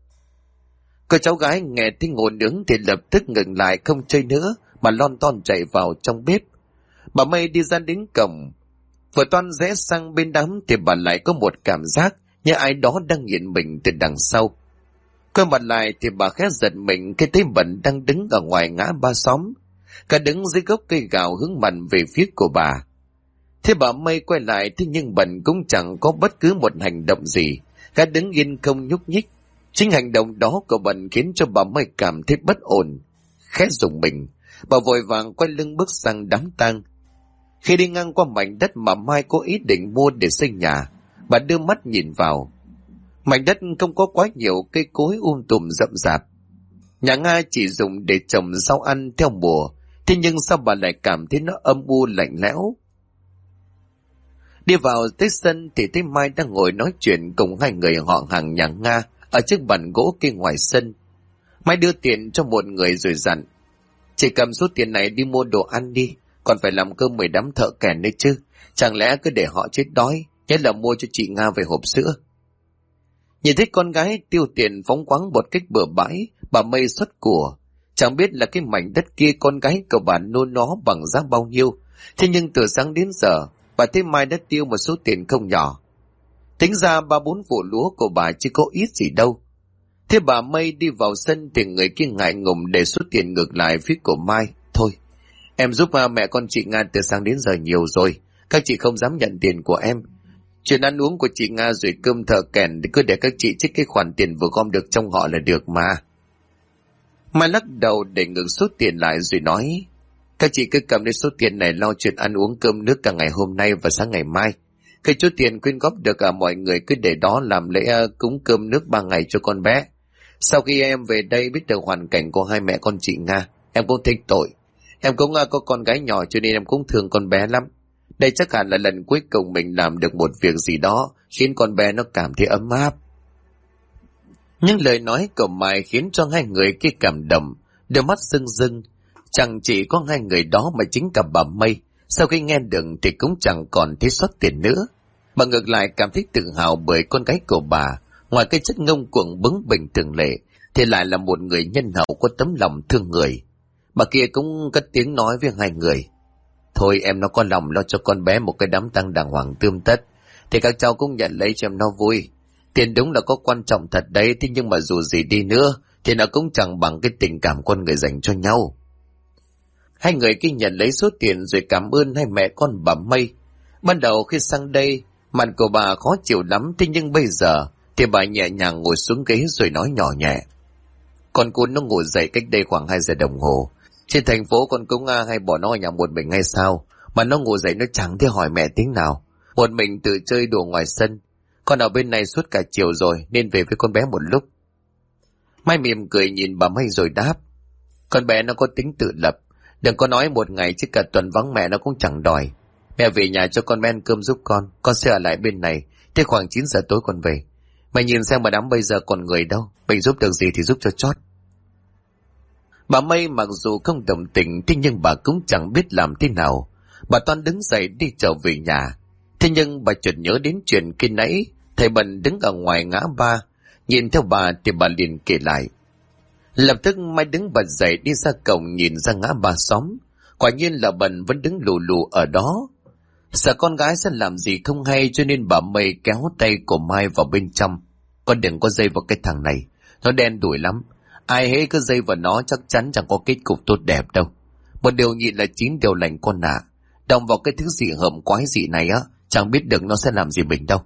Cô cháu gái nghe tiếng ngô nướng thì lập tức ngừng lại không chơi nữa, mà lon ton chạy vào trong bếp. Bà Mây đi ra đến cổng, vừa toan rẽ sang bên đám thì bà lại có một cảm giác như ai đó đang nhìn mình từ đằng sau. Quay mặt lại thì bà khẽ giật mình khi thấy Bẩn đang đứng ở ngoài ngã ba xóm. Cả đứng dưới gốc cây gạo hướng mặt về phía của bà. Thế bà Mây quay lại, thế nhưng Bẩn cũng chẳng có bất cứ một hành động gì. Cả đứng yên không nhúc nhích. Chính hành động đó của Bần khiến cho bà Mây cảm thấy bất ổn, khẽ rùng mình. Bà vội vàng quay lưng bước sang đám tang. Khi đi ngang qua mảnh đất mà Mai có ý định mua để xây nhà, bà đưa mắt nhìn vào. Mảnh đất không có quá nhiều cây cối tùm rậm rạp. Nhà Nga chỉ dùng để trồng rau ăn theo mùa, thế nhưng sao bà lại cảm thấy nó âm u lạnh lẽo? Đi vào tới sân thì thấy Mai đang ngồi nói chuyện cùng hai người họ hàng nhà Nga ở trước bàn gỗ kia ngoài sân. Mai đưa tiền cho một người rồi dặn: "Chị cầm số tiền này đi mua đồ ăn đi, còn phải làm cơm mời đám thợ kèn nữa chứ. Chẳng lẽ cứ để họ chết đói, nhất là mua cho chị Nga về hộp sữa." Nhìn thấy con gái tiêu tiền phóng khoáng một cách bừa bãi, bà Mây xuất của. Chẳng biết là cái mảnh đất kia con gái của bà nôn nó bằng giá bao nhiêu. Thế nhưng từ sáng đến giờ, bà thấy Mai đã tiêu một số tiền không nhỏ. Tính ra 3-4 vụ lúa của bà chứ có ít gì đâu. Thế bà Mây đi vào sân thì người kia ngại ngùng để số tiền ngược lại phía của Mai. "Thôi, em giúp mẹ con chị Nga từ sáng đến giờ nhiều rồi. Các chị không dám nhận tiền của em. Chuyện ăn uống của chị Nga rồi cơm thợ kèn thì cứ để các chị trích cái khoản tiền vừa gom được trong họ là được mà." Mai lắc đầu để ngược số tiền lại rồi nói: "Các chị cứ cầm lấy số tiền này lo chuyện ăn uống cơm nước cả ngày hôm nay và sáng ngày mai. Cái chút tiền quyên góp được cả mọi người cứ để đó làm lễ cúng cơm nước 3 ngày cho con bé. Sau khi em về đây biết được hoàn cảnh của hai mẹ con chị Nga, em cũng thích tội. Em cũng có con gái nhỏ cho nên em cũng thương con bé lắm. Đây chắc hẳn là lần cuối cùng mình làm được một việc gì đó khiến con bé nó cảm thấy ấm áp." Những lời nói của Mai khiến cho hai người kia cảm động, đôi mắt rưng rưng. Chẳng chỉ có hai người đó mà chính cả bà Mây, sau khi nghe được thì cũng chẳng còn thấy xót tiền nữa. Bà ngược lại cảm thấy tự hào bởi con gái của bà, ngoài cái chất ngông cuồng bướng bỉnh thường lệ, thì lại là một người nhân hậu có tấm lòng thương người. Bà kia cũng cất tiếng nói với hai người: "Thôi em nó có lòng lo cho con bé một cái đám tang đàng hoàng tươm tất, thì các cháu cũng nhận lấy cho em nó vui. Tiền đúng là có quan trọng thật đấy, thế nhưng mà dù gì đi nữa thì nó cũng chẳng bằng cái tình cảm con người dành cho nhau." Hai người kia nhận lấy số tiền rồi cảm ơn hai mẹ con bà Mây. Ban đầu khi sang đây, mặt của bà khó chịu lắm, thế nhưng bây giờ thì bà nhẹ nhàng ngồi xuống ghế rồi nói nhỏ nhẹ: "Con cún nó ngủ dậy cách đây khoảng 2 giờ đồng hồ. Trên thành phố con cũng hay bỏ nó ở nhà một mình hay sao? Mà nó ngủ dậy nó chẳng thể hỏi mẹ tiếng nào. Một mình tự chơi đùa ngoài sân. Con ở bên này suốt cả chiều rồi nên về với con bé một lúc." Mai mỉm cười nhìn bà Mây rồi đáp: "Con bé nó có tính tự lập. Đừng có nói một ngày chứ cả tuần vắng mẹ nó cũng chẳng đòi. Mẹ về nhà cho con bé ăn cơm giúp con sẽ ở lại bên này. Thế khoảng 9 giờ tối con về. Mày nhìn xem mà đám bây giờ còn người đâu. Mình giúp được gì thì giúp cho chót." Bà Mây mặc dù không đồng tình, thế nhưng bà cũng chẳng biết làm thế nào. Bà toan đứng dậy đi trở về nhà. Thế nhưng bà chợt nhớ đến chuyện khi nãy thầy Bần đứng ở ngoài ngã ba, nhìn theo bà thì bà liền kể lại. Lập tức Mai đứng bật dậy đi ra cổng nhìn ra ngã ba xóm. Quả nhiên là Bần vẫn đứng lù lù ở đó. Sợ con gái sẽ làm gì không hay cho nên bà Mây kéo tay của Mai vào bên trong. "Con đừng có dây vào cái thằng này, nó đen đủi lắm. Ai hễ cứ dây vào nó chắc chắn chẳng có kết cục tốt đẹp đâu. Một điều nhịn là 9 điều lành con ạ. Động vào cái thứ dị hợm quái dị này á, chẳng biết được nó sẽ làm gì mình đâu."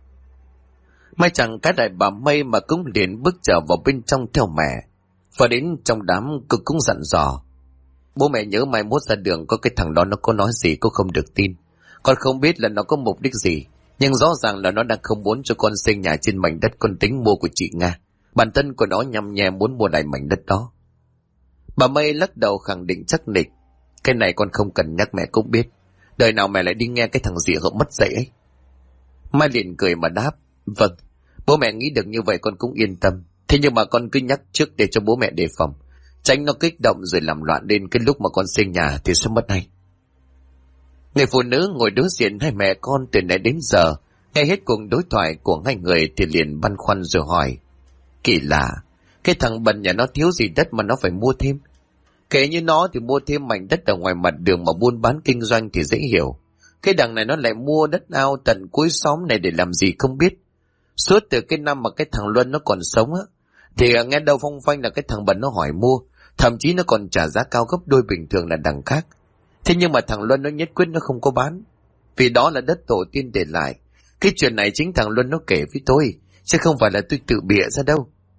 Mai chẳng cái đại bà Mây mà cũng liền bước trở vào bên trong theo mẹ. Và đến trong đám cô cũng dặn dò: "Bố mẹ nhớ mai mốt ra đường có cái thằng đó nó có nói gì cô không được tin. Con không biết là nó có mục đích gì, nhưng rõ ràng là nó đang không muốn cho con xây nhà trên mảnh đất con tính mua của chị Nga. Bản thân của nó nhằm nhẹ muốn mua lại mảnh đất đó." Bà Mây lắc đầu khẳng định chắc nịch: "Cái này con không cần nhắc mẹ cũng biết. Đời nào mẹ lại đi nghe cái thằng dị hợm mất dạy ấy." Mai liền cười mà đáp: "Vâng, bố mẹ nghĩ được như vậy con cũng yên tâm. Thế nhưng mà con cứ nhắc trước để cho bố mẹ đề phòng, tránh nó kích động rồi làm loạn lên cái lúc mà con xây nhà thì sẽ mất hay." Người phụ nữ ngồi đối diện hai mẹ con từ nãy đến giờ, nghe hết cuộc đối thoại của hai người thì liền băn khoăn rồi hỏi: "Kỳ lạ, cái thằng Bần nhà nó thiếu gì đất mà nó phải mua thêm? Kể như nó thì mua thêm mảnh đất ở ngoài mặt đường mà buôn bán kinh doanh thì dễ hiểu. Cái đằng này nó lại mua đất ao tận cuối xóm này để làm gì không biết. Suốt từ cái năm mà cái thằng Luân nó còn sống á, thì nghe đâu phong phanh là cái thằng Bần nó hỏi mua, thậm chí nó còn trả giá cao gấp đôi bình thường là đằng khác. Thế nhưng mà thằng Luân nó nhất quyết nó không có bán, vì đó là đất tổ tiên để lại. Cái chuyện này chính thằng Luân nó kể với tôi, chứ không phải là tôi tự bịa ra đâu."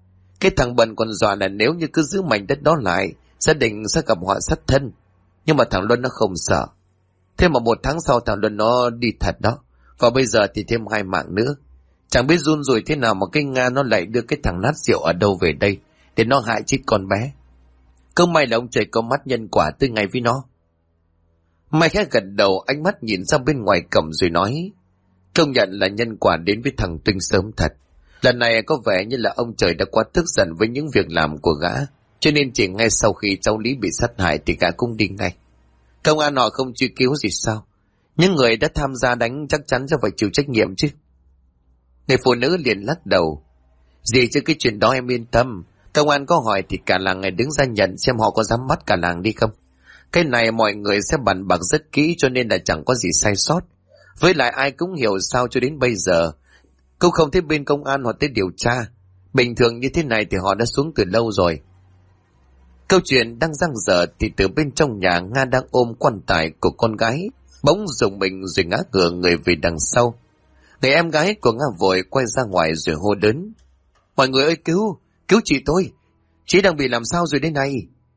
Cái thằng Bần còn dọa là nếu như cứ giữ mảnh đất đó lại, gia đình sẽ gặp họa sát thân. Nhưng mà thằng Luân nó không sợ. Thế mà 1 tháng sau thằng Luân nó đi thật đó. Và bây giờ thì thêm 2 mạng nữa. Chẳng biết run rồi thế nào mà cái Nga nó lại đưa cái thằng nát rượu ở đâu về đây để nó hại chết con bé. Không may là ông trời có mắt nhân quả từ ngày với nó. Mai khẽ gật đầu, ánh mắt nhìn ra bên ngoài cổng rồi nói: công nhận là nhân quả đến với thằng Tuynh sớm thật. Lần này có vẻ như là ông trời đã quá tức giận với những việc làm của gã, cho nên chỉ ngay sau khi cháu Lý bị sát hại thì gã cũng đi ngay. Công an họ không truy cứu gì sao? Những người đã tham gia đánh chắc chắn sẽ phải chịu trách nhiệm chứ. Người phụ nữ liền lắc đầu: gì chứ cái chuyện đó em yên tâm. Công an có hỏi thì cả làng này đứng ra nhận xem họ có dám bắt cả làng đi không. Cái này mọi người sẽ bàn bạc rất kỹ cho nên là chẳng có gì sai sót. Với lại ai cũng hiểu sao cho đến bây giờ cũng không thấy bên công an họ tới điều tra. Bình thường như thế này thì họ đã xuống từ lâu rồi. Câu chuyện đang dang dở thì từ bên trong nhà, Nga đang ôm quan tài của con gái bỗng rùng mình rồi ngã ngửa người về đằng sau. Người em gái của Nga vội quay ra ngoài rồi hô lớn: mọi người ơi, cứu chị tôi, chị đang bị làm sao rồi đây này.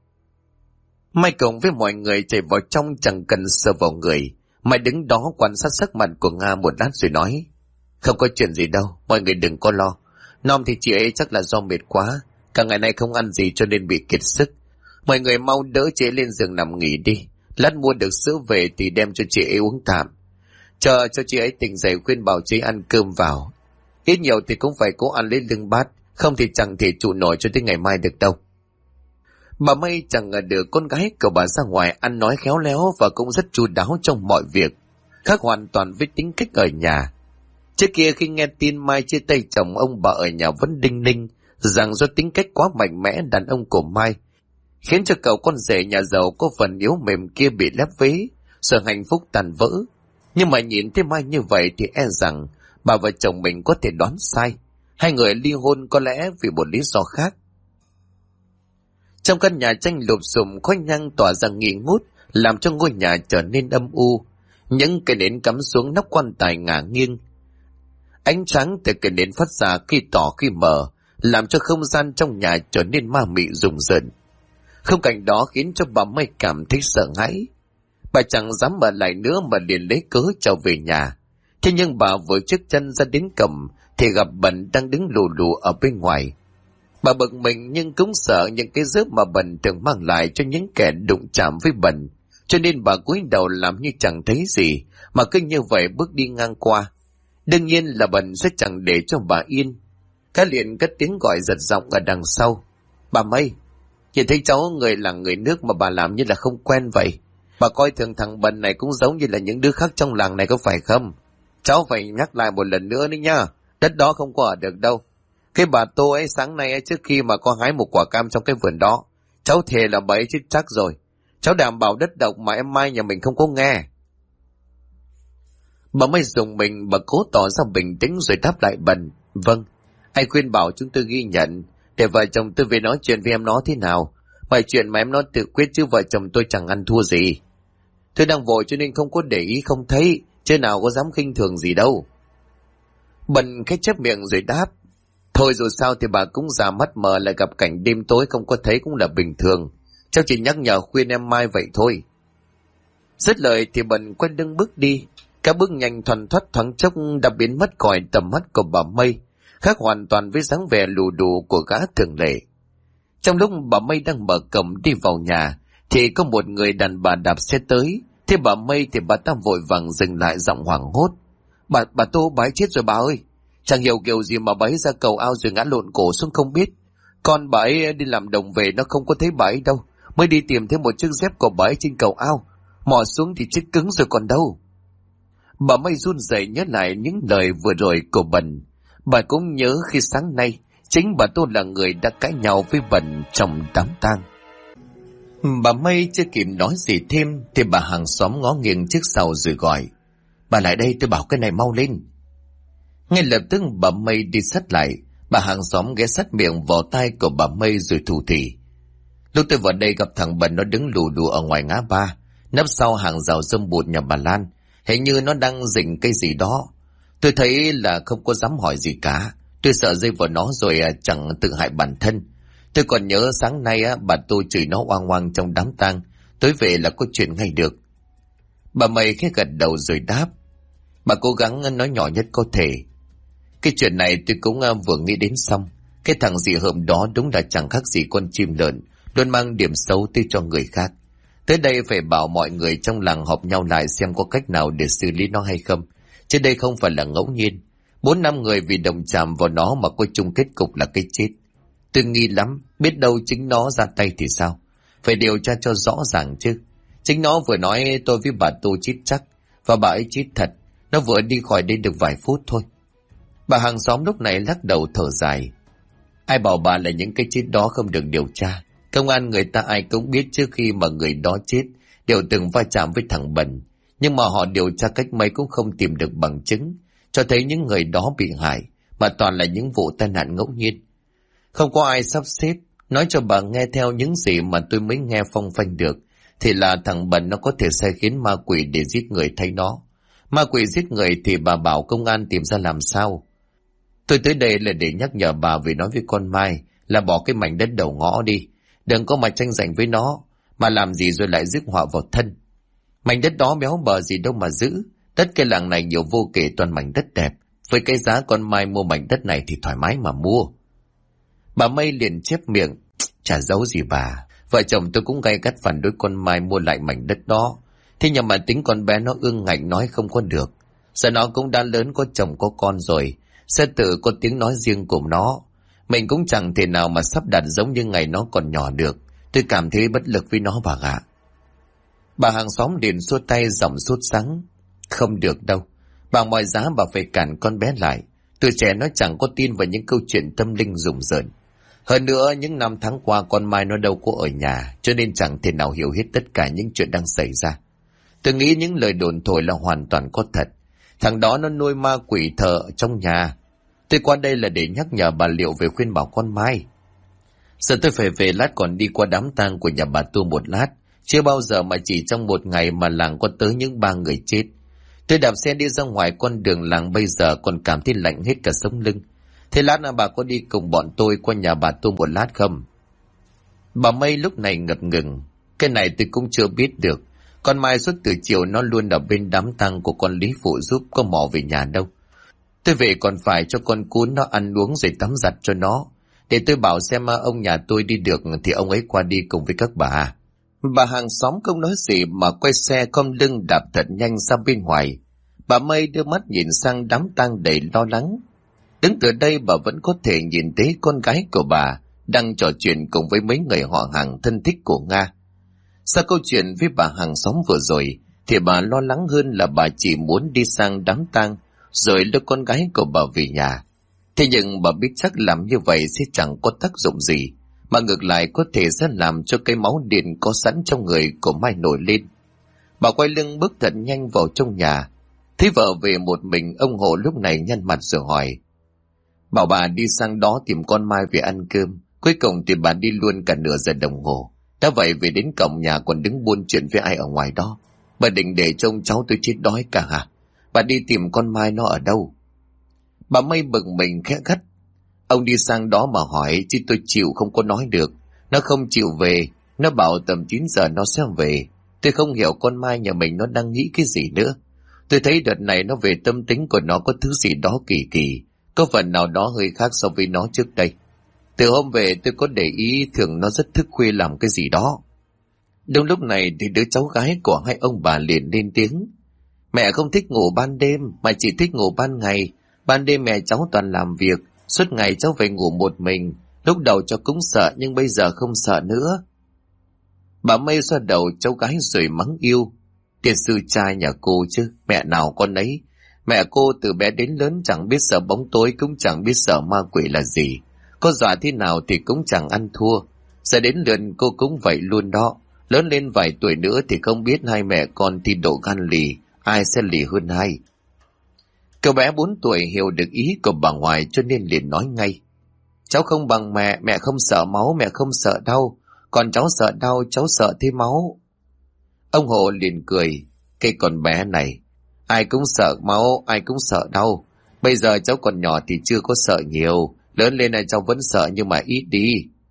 Mai cùng với mọi người chạy vào trong chẳng cần sờ vào người. Mai đứng đó quan sát sắc mặt của Nga một lát rồi nói: không có chuyện gì đâu, mọi người đừng có lo. Nom thì chị ấy chắc là do mệt quá, cả ngày nay không ăn gì cho nên bị kiệt sức. Mọi người mau đỡ chị ấy lên giường nằm nghỉ đi. Lát mua được sữa về thì đem cho chị ấy uống tạm. Chờ cho chị ấy tỉnh dậy khuyên bảo chị ăn cơm vào. Ít nhiều thì cũng phải cố ăn lấy lưng bát, không thì chẳng thể trụ nổi cho tới ngày mai được đâu. Bà Mây chẳng ngờ được con gái của bà ra ngoài ăn nói khéo léo và cũng rất chu đáo trong mọi việc, khác hoàn toàn với tính cách ở nhà. Trước kia khi nghe tin Mai chia tay chồng, ông bà ở nhà vẫn đinh ninh rằng do tính cách quá mạnh mẽ đàn ông của Mai khiến cho cậu con rể nhà giàu có phần yếu mềm kia bị lép vế, sợ hạnh phúc tàn vỡ. Nhưng mà nhìn thấy Mai như vậy thì e rằng bà và chồng mình có thể đoán sai. Hai người ly hôn có lẽ vì một lý do khác. Trong căn nhà tranh lụp xùm, khói nhang tỏa ra nghi ngút làm cho ngôi nhà trở nên âm u. Những cây nến cắm xuống nóc quan tài ngả nghiêng. Ánh sáng từ cây nến phát ra khi tỏ khi mờ, làm cho không gian trong nhà trở nên ma mị rùng rợn. Khung cảnh đó khiến cho bà Mây cảm thấy sợ hãi. Bà chẳng dám ở lại nữa mà liền lấy cớ trở về nhà. Thế nhưng bà vừa trước chân ra đến cổng thì gặp Bần đang đứng lù lù ở bên ngoài. Bà bực mình nhưng cũng sợ những cái rớp mà Bần thường mang lại cho những kẻ đụng chạm với Bần, cho nên bà cúi đầu làm như chẳng thấy gì mà cứ như vậy bước đi ngang qua. Đương nhiên là Bần sẽ chẳng để cho bà yên. Cá liền cất tiếng gọi giật giọng ở đằng sau: bà Mây, nhìn thấy cháu người là người nước mà bà làm như là không quen vậy. Bà coi thường thằng Bần này cũng giống như là những đứa khác trong làng này có phải không? Cháu phải nhắc lại một lần nữa đấy nha, đất đó không có ở được đâu. Cái bà Tô ấy sáng nay ấy, trước khi mà có hái một quả cam trong cái vườn đó, cháu thề là bà ấy chết chắc rồi. Cháu đảm bảo đất độc mà em Mai nhà mình không có nghe. Bà Mây dùng mình, bà cố tỏ ra bình tĩnh rồi đáp lại Bần: vâng, anh khuyên bảo chúng tôi ghi nhận, để vợ chồng tôi về nói chuyện với em nó thế nào. Mọi chuyện mà em nó tự quyết chứ vợ chồng tôi chẳng ăn thua gì. Tôi đang vội cho nên không có để ý không thấy, chứ nào có dám khinh thường gì đâu. Bần khẽ chép miệng rồi đáp: thôi dù sao thì bà cũng già mắt mờ, lại gặp cảnh đêm tối không có thấy cũng là bình thường. Cháu chỉ nhắc nhở khuyên em Mai vậy thôi. Dứt lời thì Bần quay lưng bước đi. Cả bước nhanh thoăn thoắt thoáng chốc đã biến mất khỏi tầm mắt của bà Mây, khác hoàn toàn với dáng vẻ lù đù của gã thường lệ. Trong lúc bà Mây đang mở cổng đi vào nhà thì có một người đàn bà đạp xe tới. Thế bà Mây thì bà ta vội vàng dừng lại, giọng hoảng hốt: bà Tô, bà ấy chết rồi bà ơi. Chẳng hiểu kiểu gì mà bà ấy ra cầu ao rồi ngã lộn cổ xuống không biết. Con bà ấy đi làm đồng về nó không có thấy bà ấy đâu, mới đi tìm thấy một chiếc dép của bà ấy trên cầu ao, mò xuống thì chết cứng rồi còn đâu. Bà Mây run rẩy nhớ lại những lời vừa rồi của Bần. Bà cũng nhớ khi sáng nay chính bà Tô là người đã cãi nhau với Bần trong đám tang. Bà Mây chưa kịp nói gì thêm thì bà hàng xóm ngó nghiêng trước sau rồi gọi: bà lại đây, tôi bảo cái này mau lên. Ngay lập tức bà Mây đi sát lại. Bà hàng xóm ghé sát miệng vào tai của bà Mây rồi thủ thỉ: lúc tôi vào đây gặp thằng Bần, nó đứng lù đù ở ngoài ngã ba, nấp sau hàng rào rơm bụt nhà bà Lan. Hình như nó đang rình cái gì đó. Tôi thấy là không có dám hỏi gì cả. Tôi sợ dây vào nó rồi chẳng tự hại bản thân. Tôi còn nhớ sáng nay bà tôi chửi nó oang oang trong đám tang. Tối về là có chuyện ngay được. Bà Mây khẽ gật đầu rồi đáp. Bà cố gắng nói nhỏ nhất có thể. Cái chuyện này tôi cũng vừa nghĩ đến xong. Cái thằng dì hợm đó đúng là chẳng khác gì con chim lợn, luôn mang điểm xấu tới cho người khác. Tới đây phải bảo mọi người trong làng họp nhau lại xem có cách nào để xử lý nó hay không. Chứ đây không phải là ngẫu nhiên. 4-5 người vì đồng chạm vào nó mà cuối chung kết cục là cái chết. Tôi nghi lắm, biết đâu chính nó ra tay thì sao? Phải điều tra cho rõ ràng chứ. Chính nó vừa nói tôi với bà Tô chết chắc, và bà ấy chết thật. Nó vừa đi khỏi đây được vài phút thôi. Bà hàng xóm lúc này lắc đầu thở dài. Ai bảo bà là những cái chết đó không được điều tra? Công an người ta ai cũng biết trước khi mà người đó chết đều từng va chạm với thằng Bần. Nhưng mà họ điều tra cách mấy cũng không tìm được bằng chứng, cho thấy những người đó bị hại, mà toàn là những vụ tai nạn ngẫu nhiên. Không có ai sắp xếp, nói cho bà nghe theo những gì mà tôi mới nghe phong phanh được, thì là thằng Bần nó có thể sai khiến ma quỷ để giết người thay nó. Ma quỷ giết người thì bà bảo công an tìm ra làm sao? Tôi tới đây là để nhắc nhở bà về nói với con Mai là bỏ cái mảnh đất đầu ngõ đi. Đừng có mà tranh giành với nó, mà làm gì rồi lại rước họa vào thân. Mảnh đất đó béo bờ gì đâu mà giữ. Đất cái làng này nhiều vô kể toàn mảnh đất đẹp. Với cái giá con Mai mua mảnh đất này thì thoải mái mà mua. Bà Mây liền chép miệng. Chả giấu gì bà. Vợ chồng tôi cũng gay gắt phản đối con Mai mua lại mảnh đất đó. Thế nhưng mà tính con bé nó ương ngạnh nói không có được. Giờ nó cũng đã lớn có chồng có con rồi, sẽ tự có tiếng nói riêng của nó. Mình cũng chẳng thể nào mà sắp đặt giống như ngày nó còn nhỏ được. Tôi cảm thấy bất lực với nó bà ạ. Bà hàng xóm liền xua tay giọng sốt sắng. Không được đâu. Bằng mọi giá bà phải cản con bé lại. Tuổi trẻ nó chẳng có tin vào những câu chuyện tâm linh rùng rợn. Hơn nữa những năm tháng qua con Mai nó đâu có ở nhà, cho nên chẳng thể nào hiểu hết tất cả những chuyện đang xảy ra. Tôi nghĩ những lời đồn thổi là hoàn toàn có thật. Thằng đó nó nuôi ma quỷ thờ trong nhà. Tôi qua đây là để nhắc nhở bà Liệu về khuyên bảo con Mai. Giờ tôi phải về, lát còn đi qua đám tang của nhà bà Tu một lát. Chưa bao giờ mà chỉ trong một ngày mà làng có tới những 3 người chết. Tôi đạp xe đi ra ngoài con đường làng bây giờ còn cảm thấy lạnh hết cả sống lưng. Thế lát nào bà có đi cùng bọn tôi qua nhà bà Tu một lát không? Bà Mây lúc này ngập ngừng. Cái này tôi cũng chưa biết được. Con Mai suốt từ chiều nó luôn ở bên đám tang của con Lý phụ giúp, có mò về nhà đâu. Tôi về còn phải cho con cún nó ăn uống rồi tắm giặt cho nó. Để tôi bảo xem ông nhà tôi đi được thì ông ấy qua đi cùng với các bà. Bà hàng xóm không nói gì mà quay xe khom lưng đạp thật nhanh ra bên ngoài. Bà Mây đưa mắt nhìn sang đám tang đầy lo lắng. Đứng từ đây bà vẫn có thể nhìn thấy con gái của bà đang trò chuyện cùng với mấy người họ hàng thân thích của Nga. Sau câu chuyện với bà hàng xóm vừa rồi thì bà lo lắng hơn là bà chỉ muốn đi sang đám tang rồi đưa con gái của bà về nhà. Thế nhưng bà biết chắc làm như vậy sẽ chẳng có tác dụng gì, mà ngược lại có thể sẽ làm cho cái máu điện có sẵn trong người của Mai nổi lên. Bà quay lưng bước thật nhanh vào trong nhà. Thấy vợ về một mình, ông Hộ lúc này nhăn mặt rồi hỏi. Bảo bà đi sang đó tìm con Mai về ăn cơm. Cuối cùng thì bà đi luôn cả nửa giờ đồng hồ. Đã vậy về đến cổng nhà còn đứng buôn chuyện với ai ở ngoài đó. Bà định để trông cháu tôi chết đói cả hả? Bà đi tìm con Mai nó ở đâu? Bà Mây bực mình khẽ gắt. Ông đi sang đó mà hỏi chứ tôi chịu không có nói được. Nó không chịu về. Nó bảo tầm 9 giờ nó sẽ về. Tôi không hiểu con Mai nhà mình nó đang nghĩ cái gì nữa. Tôi thấy đợt này nó về tâm tính của nó có thứ gì đó kỳ kỳ. Có phần nào đó hơi khác so với nó trước đây. Từ hôm về tôi có để ý thường nó rất thức khuya làm cái gì đó. Đúng lúc này thì đứa cháu gái của hai ông bà liền lên tiếng. Mẹ không thích ngủ ban đêm mà chỉ thích ngủ ban ngày. Ban đêm mẹ cháu toàn làm việc, suốt ngày cháu phải ngủ một mình. Lúc đầu cháu cũng sợ nhưng bây giờ không sợ nữa. Bà Mây xoa đầu cháu gái rồi mắng yêu. Tiền sư trai nhà cô chứ, mẹ nào con ấy. Mẹ cô từ bé đến lớn chẳng biết sợ bóng tối, cũng chẳng biết sợ ma quỷ là gì. Có dọa thế nào thì cũng chẳng ăn thua. Giờ đến lượt cô cũng vậy luôn đó. Lớn lên vài tuổi nữa thì không biết hai mẹ con thi độ gan lì, ai sẽ lì hơn ai. Cậu bé 4 tuổi hiểu được ý của bà ngoại cho nên liền nói ngay. Cháu không bằng mẹ, mẹ không sợ máu, mẹ không sợ đau. Còn cháu sợ đau, cháu sợ thế máu. Ông Hộ liền cười. Cái con bé này, ai cũng sợ máu, ai cũng sợ đau. Bây giờ cháu còn nhỏ thì chưa có sợ nhiều, lớn lên này cháu vẫn sợ nhưng mà ít đi.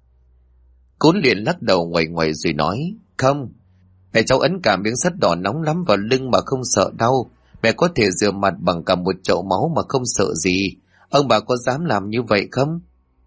Cún liền lắc đầu ngoẩy ngoẩy rồi nói, không, mẹ cháu ấn cả miếng sắt đỏ nóng lắm vào lưng mà không sợ đau. Mẹ có thể rửa mặt bằng cả một chậu máu mà không sợ gì. Ông bà có dám làm như vậy không?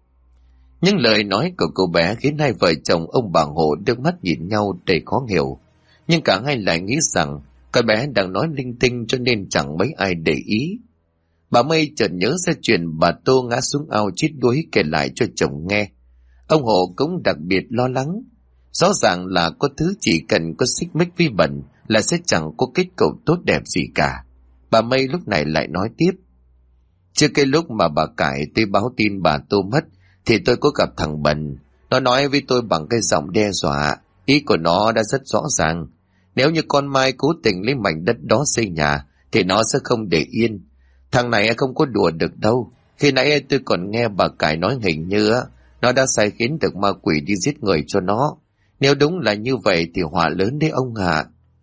Những lời nói của cô bé khiến hai vợ chồng ông bà Hộ đưa mắt nhìn nhau đầy khó hiểu. Nhưng cả hai lại nghĩ rằng con bé đang nói linh tinh cho nên chẳng mấy ai để ý. Bà Mây chợt nhớ ra chuyện bà Tô ngã xuống ao chết đuối kể lại cho chồng nghe. Ông Hộ cũng đặc biệt lo lắng. Rõ ràng là có thứ chỉ cần có xích mích vi bẩn là sẽ chẳng có kết cục tốt đẹp gì cả. Bà Mây lúc này lại nói tiếp. Trước cái lúc mà bà Cải tôi báo tin bà Tô mất thì tôi có gặp thằng Bần. Nó nói với tôi bằng cái giọng đe dọa. Ý của nó đã rất rõ ràng. Nếu như con Mai cố tình lấy mảnh đất đó xây nhà thì nó sẽ không để yên. Thằng này không có đùa được đâu. Khi nãy tôi còn nghe bà Cải nói hình như nó đã sai khiến được ma quỷ đi giết người cho nó. Nếu đúng là như vậy thì họa lớn đấy ông ạ.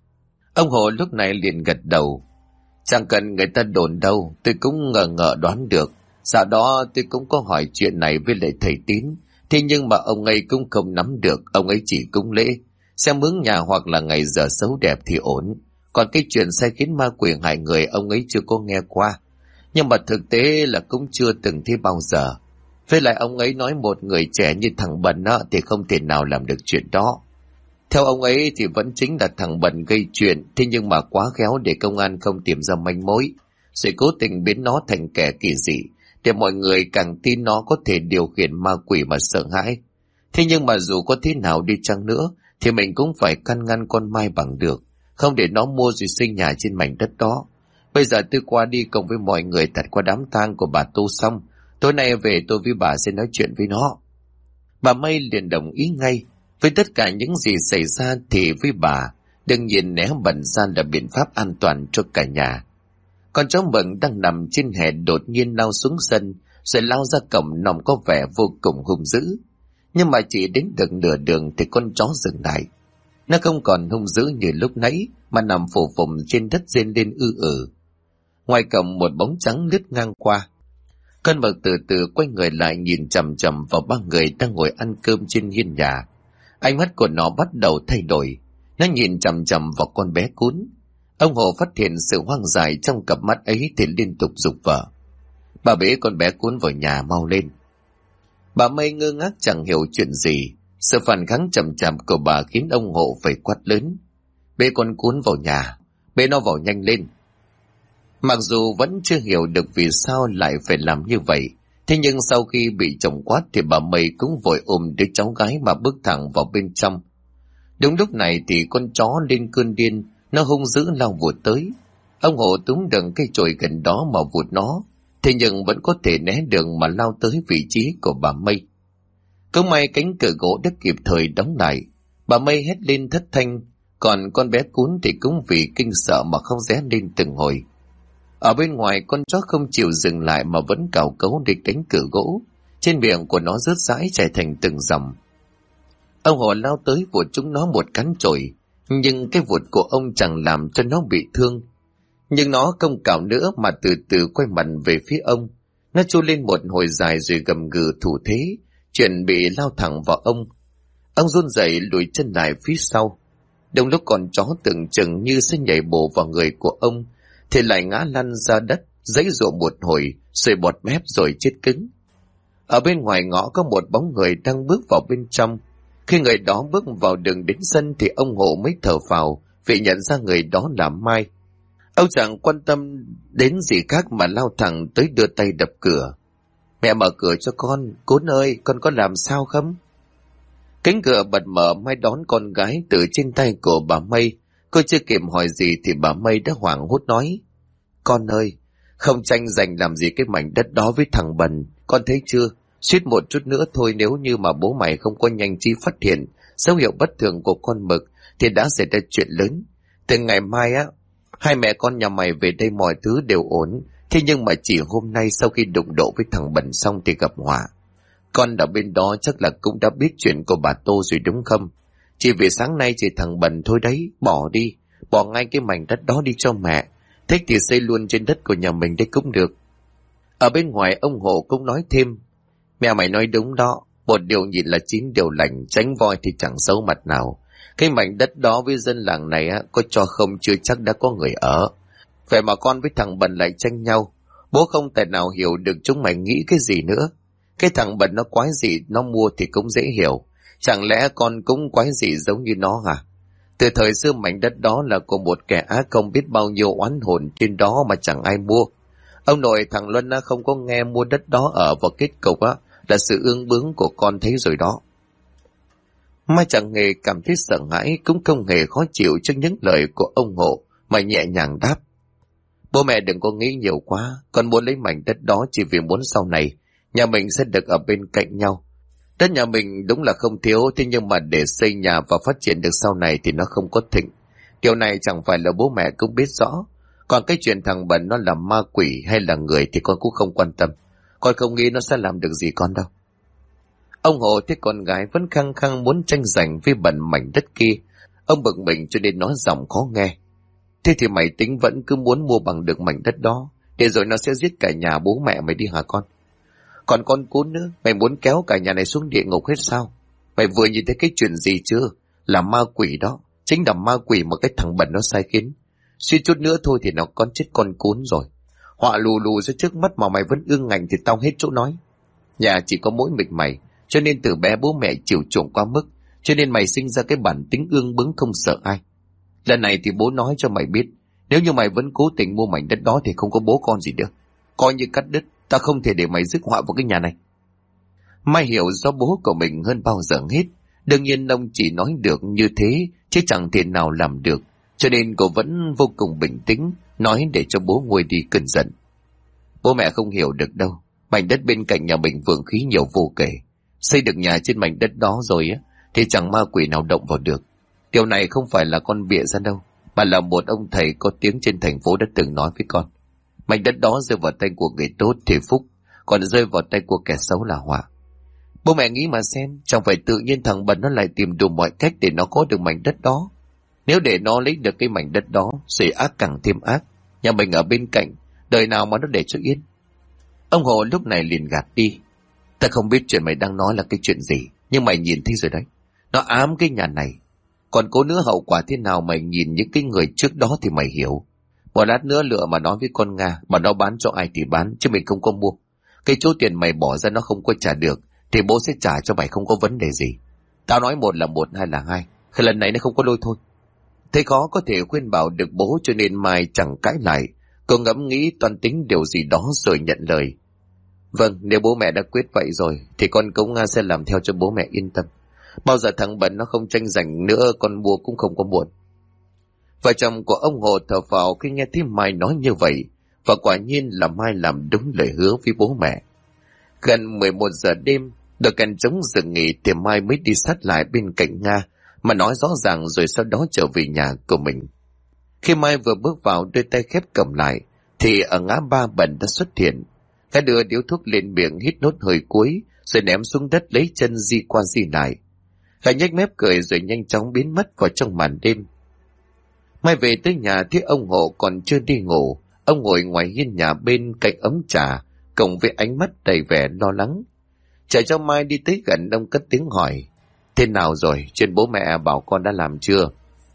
Ông Hồ lúc này liền gật đầu. Chẳng cần người ta đồn đâu, tôi cũng ngờ đoán được. Dạo đó tôi cũng có hỏi chuyện này với lại thầy Tín. Thế nhưng mà ông ấy cũng không nắm được, ông ấy chỉ cúng lễ. Xem mướn nhà hoặc là ngày giờ xấu đẹp thì ổn. Còn cái chuyện sai khiến ma quỷ hại người ông ấy chưa có nghe qua. Nhưng mà thực tế là cũng chưa từng thấy bao giờ. Với lại ông ấy nói một người trẻ như thằng Bần thì không thể nào làm được chuyện đó. Theo ông ấy thì vẫn chính là thằng Bần gây chuyện, thế nhưng mà quá khéo để công an không tìm ra manh mối, rồi cố tình biến nó thành kẻ kỳ dị, để mọi người càng tin nó có thể điều khiển ma quỷ mà sợ hãi. Thế nhưng mà dù có thế nào đi chăng nữa, thì mình cũng phải căn ngăn con Mai bằng được, không để nó mua rồi xây nhà trên mảnh đất đó. Bây giờ tôi qua đi cùng với mọi người tạt qua đám tang của bà Tô xong, tối nay về tôi với bà sẽ nói chuyện với nó. Bà Mây liền đồng ý ngay. Với tất cả những gì xảy ra thì với bà, đừng nhìn né Bần ra là biện pháp an toàn cho cả nhà. Con chó Mừng đang nằm trên hè đột nhiên lao xuống sân, rồi lao ra cổng nòng có vẻ vô cùng hung dữ. Nhưng mà chỉ đến được nửa đường thì con chó dừng lại. Nó không còn hung dữ như lúc nãy, mà nằm phù phùng trên đất rên lên ư. Ngoài cổng một bóng trắng lướt ngang qua. Con Mực từ từ quay người lại nhìn chằm chằm vào ba người đang ngồi ăn cơm trên hiên nhà. Ánh mắt của nó bắt đầu thay đổi. Nó nhìn chằm chằm vào con bé Cún. Ông Hồ phát hiện sự hoang dại trong cặp mắt ấy thì liên tục giục vợ. Bà bế con bé Cún vào nhà mau lên. Bà Mây ngơ ngác chẳng hiểu chuyện gì. Sự phản kháng chậm chạp của bà khiến ông Hồ phải quát lớn. Bế con Cún vào nhà. Bế nó vào nhanh lên. Mặc dù vẫn chưa hiểu được vì sao lại phải làm như vậy, thế nhưng sau khi bị chồng quát thì bà Mây cũng vội ôm đứa cháu gái mà bước thẳng vào bên trong. Đúng lúc này thì con chó lên cơn điên, nó hung dữ lao vụt tới. Ông Hộ túm đựng cây chổi gần đó mà vụt nó, thế nhưng vẫn có thể né đường mà lao tới vị trí của bà Mây. Cứ may cánh cửa gỗ đã kịp thời đóng lại, bà Mây hét lên thất thanh, còn con bé Cún thì cũng vì kinh sợ mà không ré lên từng hồi. Ở bên ngoài con chó không chịu dừng lại mà vẫn cào cấu đến cánh cửa gỗ, trên miệng của nó rớt rãi chảy thành từng dòng. Ông Hồ lao tới vụt chúng nó một cắn chổi, nhưng cái vụt của ông chẳng làm cho nó bị thương. Nhưng nó không cào nữa mà từ từ quay mặt về phía ông. Nó chu lên một hồi dài rồi gầm gừ thủ thế, chuẩn bị lao thẳng vào ông. Ông run rẩy lùi chân lại phía sau. Đúng lúc con chó tưởng chừng như sẽ nhảy bổ vào người của ông, thì lại ngã lăn ra đất, giãy giụa một hồi, rồi bọt mép rồi chết cứng. Ở bên ngoài ngõ có một bóng người đang bước vào bên trong. Khi người đó bước vào đường đến sân thì ông Hộ mới thở phào vì nhận ra người đó là Mai. Ông chẳng quan tâm đến gì khác mà lao thẳng tới đưa tay đập cửa. Mẹ mở cửa cho con, Cún ơi, con có làm sao không? Cánh cửa bật mở, Mai đón con gái từ trên tay của bà Mây. Cô chưa kịp hỏi gì thì bà Mây đã hoảng hốt nói. Con ơi, không tranh giành làm gì cái mảnh đất đó với thằng Bần, con thấy chưa? Suýt một chút nữa thôi, nếu như mà bố mày không có nhanh trí phát hiện dấu hiệu bất thường của con Mực thì đã xảy ra chuyện lớn. Từ ngày mai hai mẹ con nhà mày về đây mọi thứ đều ổn. Thế nhưng mà chỉ hôm nay sau khi đụng độ với thằng Bần xong thì gặp họa. Con ở bên đó chắc là cũng đã biết chuyện của bà Tô rồi đúng không? Chỉ vì sáng nay chỉ thằng Bần thôi đấy, bỏ đi, bỏ ngay cái mảnh đất đó đi cho mẹ. Thích thì xây luôn trên đất của nhà mình đây cũng được. Ở bên ngoài ông Hộ cũng nói thêm, mẹ mày nói đúng đó, một điều nhịn là chín điều lành, tránh voi thì chẳng xấu mặt nào. Cái mảnh đất đó với dân làng này có cho không chưa chắc đã có người ở. Vậy mà con với thằng Bần lại tranh nhau. Bố không thể nào hiểu được chúng mày nghĩ cái gì nữa. Cái thằng Bần nó quái dị, nó mua thì cũng dễ hiểu. Chẳng lẽ con cũng quái dị giống như nó hả? Từ thời xưa mảnh đất đó là của một kẻ ác, không biết bao nhiêu oán hồn trên đó mà chẳng ai mua. Ông nội thằng Luân không có nghe mua đất đó ở, vào kết cục là sự ương bướng của con thấy rồi đó. Mai chẳng hề cảm thấy sợ hãi, cũng không hề khó chịu trước những lời của ông Hộ, mà nhẹ nhàng đáp. Bố mẹ đừng có nghĩ nhiều quá, con muốn lấy mảnh đất đó chỉ vì muốn sau này nhà mình sẽ được ở bên cạnh nhau. Đất nhà mình đúng là không thiếu, thế nhưng mà để xây nhà và phát triển được sau này thì nó không có thịnh. Điều này chẳng phải là bố mẹ cũng biết rõ. Còn cái chuyện thằng Bần nó là ma quỷ hay là người thì con cũng không quan tâm. Con không nghĩ nó sẽ làm được gì con đâu. Ông Hồ thấy con gái vẫn khăng khăng muốn tranh giành với Bần mảnh đất kia. Ông bực mình cho nên nói giọng khó nghe. Thế thì mày tính vẫn cứ muốn mua bằng được mảnh đất đó, để rồi nó sẽ giết cả nhà bố mẹ mày đi hả con? Còn con Cún nữa, mày muốn kéo cả nhà này xuống địa ngục hết sao? Mày vừa nhìn thấy cái chuyện gì chưa? Là ma quỷ đó, chính là ma quỷ mà cái thằng Bần nó sai khiến. Suy chút nữa thôi thì nó con chết con Cún rồi. Họa lù lù ra trước mắt mà mày vẫn ương ngạnh thì tao hết chỗ nói. Nhà chỉ có mỗi mình mày, cho nên từ bé bố mẹ chiều chuộng quá mức, cho nên mày sinh ra cái bản tính ương bướng không sợ ai. Lần này thì bố nói cho mày biết, nếu như mày vẫn cố tình mua mảnh đất đó thì không có bố con gì nữa. Coi như cắt đứt, ta không thể để mày rước họa vào cái nhà này. Mai hiểu do bố của mình hơn bao giờ hết. Đương nhiên ông chỉ nói được như thế, chứ chẳng thể nào làm được. Cho nên cô vẫn vô cùng bình tĩnh, nói để cho bố nguôi đi cơn giận. Bố mẹ không hiểu được đâu. Mảnh đất bên cạnh nhà mình vượng khí nhiều vô kể. Xây được nhà trên mảnh đất đó rồi thì chẳng ma quỷ nào động vào được. Điều này không phải là con bịa ra đâu, mà là một ông thầy có tiếng trên thành phố đã từng nói với con. Mảnh đất đó rơi vào tay của người tốt thì phúc, còn rơi vào tay của kẻ xấu là họa. Bố mẹ nghĩ mà xem, chẳng phải tự nhiên thằng Bần nó lại tìm đủ mọi cách để nó có được mảnh đất đó. Nếu để nó lấy được cái mảnh đất đó, rồi ác càng thêm ác, nhà mình ở bên cạnh, đời nào mà nó để cho yên. Ông Hồ lúc này liền gạt đi. Ta không biết chuyện mày đang nói là cái chuyện gì, nhưng mày nhìn thấy rồi đấy. Nó ám cái nhà này. Còn cố nữa hậu quả thế nào mày nhìn những cái người trước đó thì mày hiểu. Một lát nữa lựa mà nói với con Nga, mà nó bán cho ai thì bán, chứ mình không có mua. Cái số tiền mày bỏ ra nó không có trả được, thì bố sẽ trả cho mày, không có vấn đề gì. Tao nói một là một, hai là hai. Lần này nó không có lôi thôi. Thấy khó có thể khuyên bảo được bố, cho nên Mai chẳng cãi lại. Cô ngẫm nghĩ toan tính điều gì đó rồi nhận lời. Vâng, nếu bố mẹ đã quyết vậy rồi thì con cũng sẽ làm theo cho bố mẹ yên tâm. Bao giờ thằng Bần nó không tranh giành nữa, con mua cũng không có muộn. Vợ chồng của ông Hồ thở phào khi nghe thấy Mai nói như vậy, và quả nhiên là Mai làm đúng lời hứa với bố mẹ. Gần 11 giờ đêm, đội canh trống dừng nghỉ thì Mai mới đi sát lại bên cạnh Nga mà nói rõ ràng, rồi sau đó trở về nhà của mình. Khi Mai vừa bước vào đôi tay khép cầm lại thì ở ngã ba Bần đã xuất hiện. Gã đưa điếu thuốc lên miệng, hít nốt hơi cuối rồi ném xuống đất, lấy chân di qua di lại. Gã nhếch mép cười rồi nhanh chóng biến mất vào trong màn đêm. Mai về tới nhà thấy ông Hộ còn chưa đi ngủ. Ông ngồi ngoài hiên nhà bên cạnh ấm trà, cộng với ánh mắt đầy vẻ lo lắng. Chờ cho Mai đi tới gần, ông cất tiếng hỏi: thế nào rồi, chuyện bố mẹ bảo con đã làm chưa?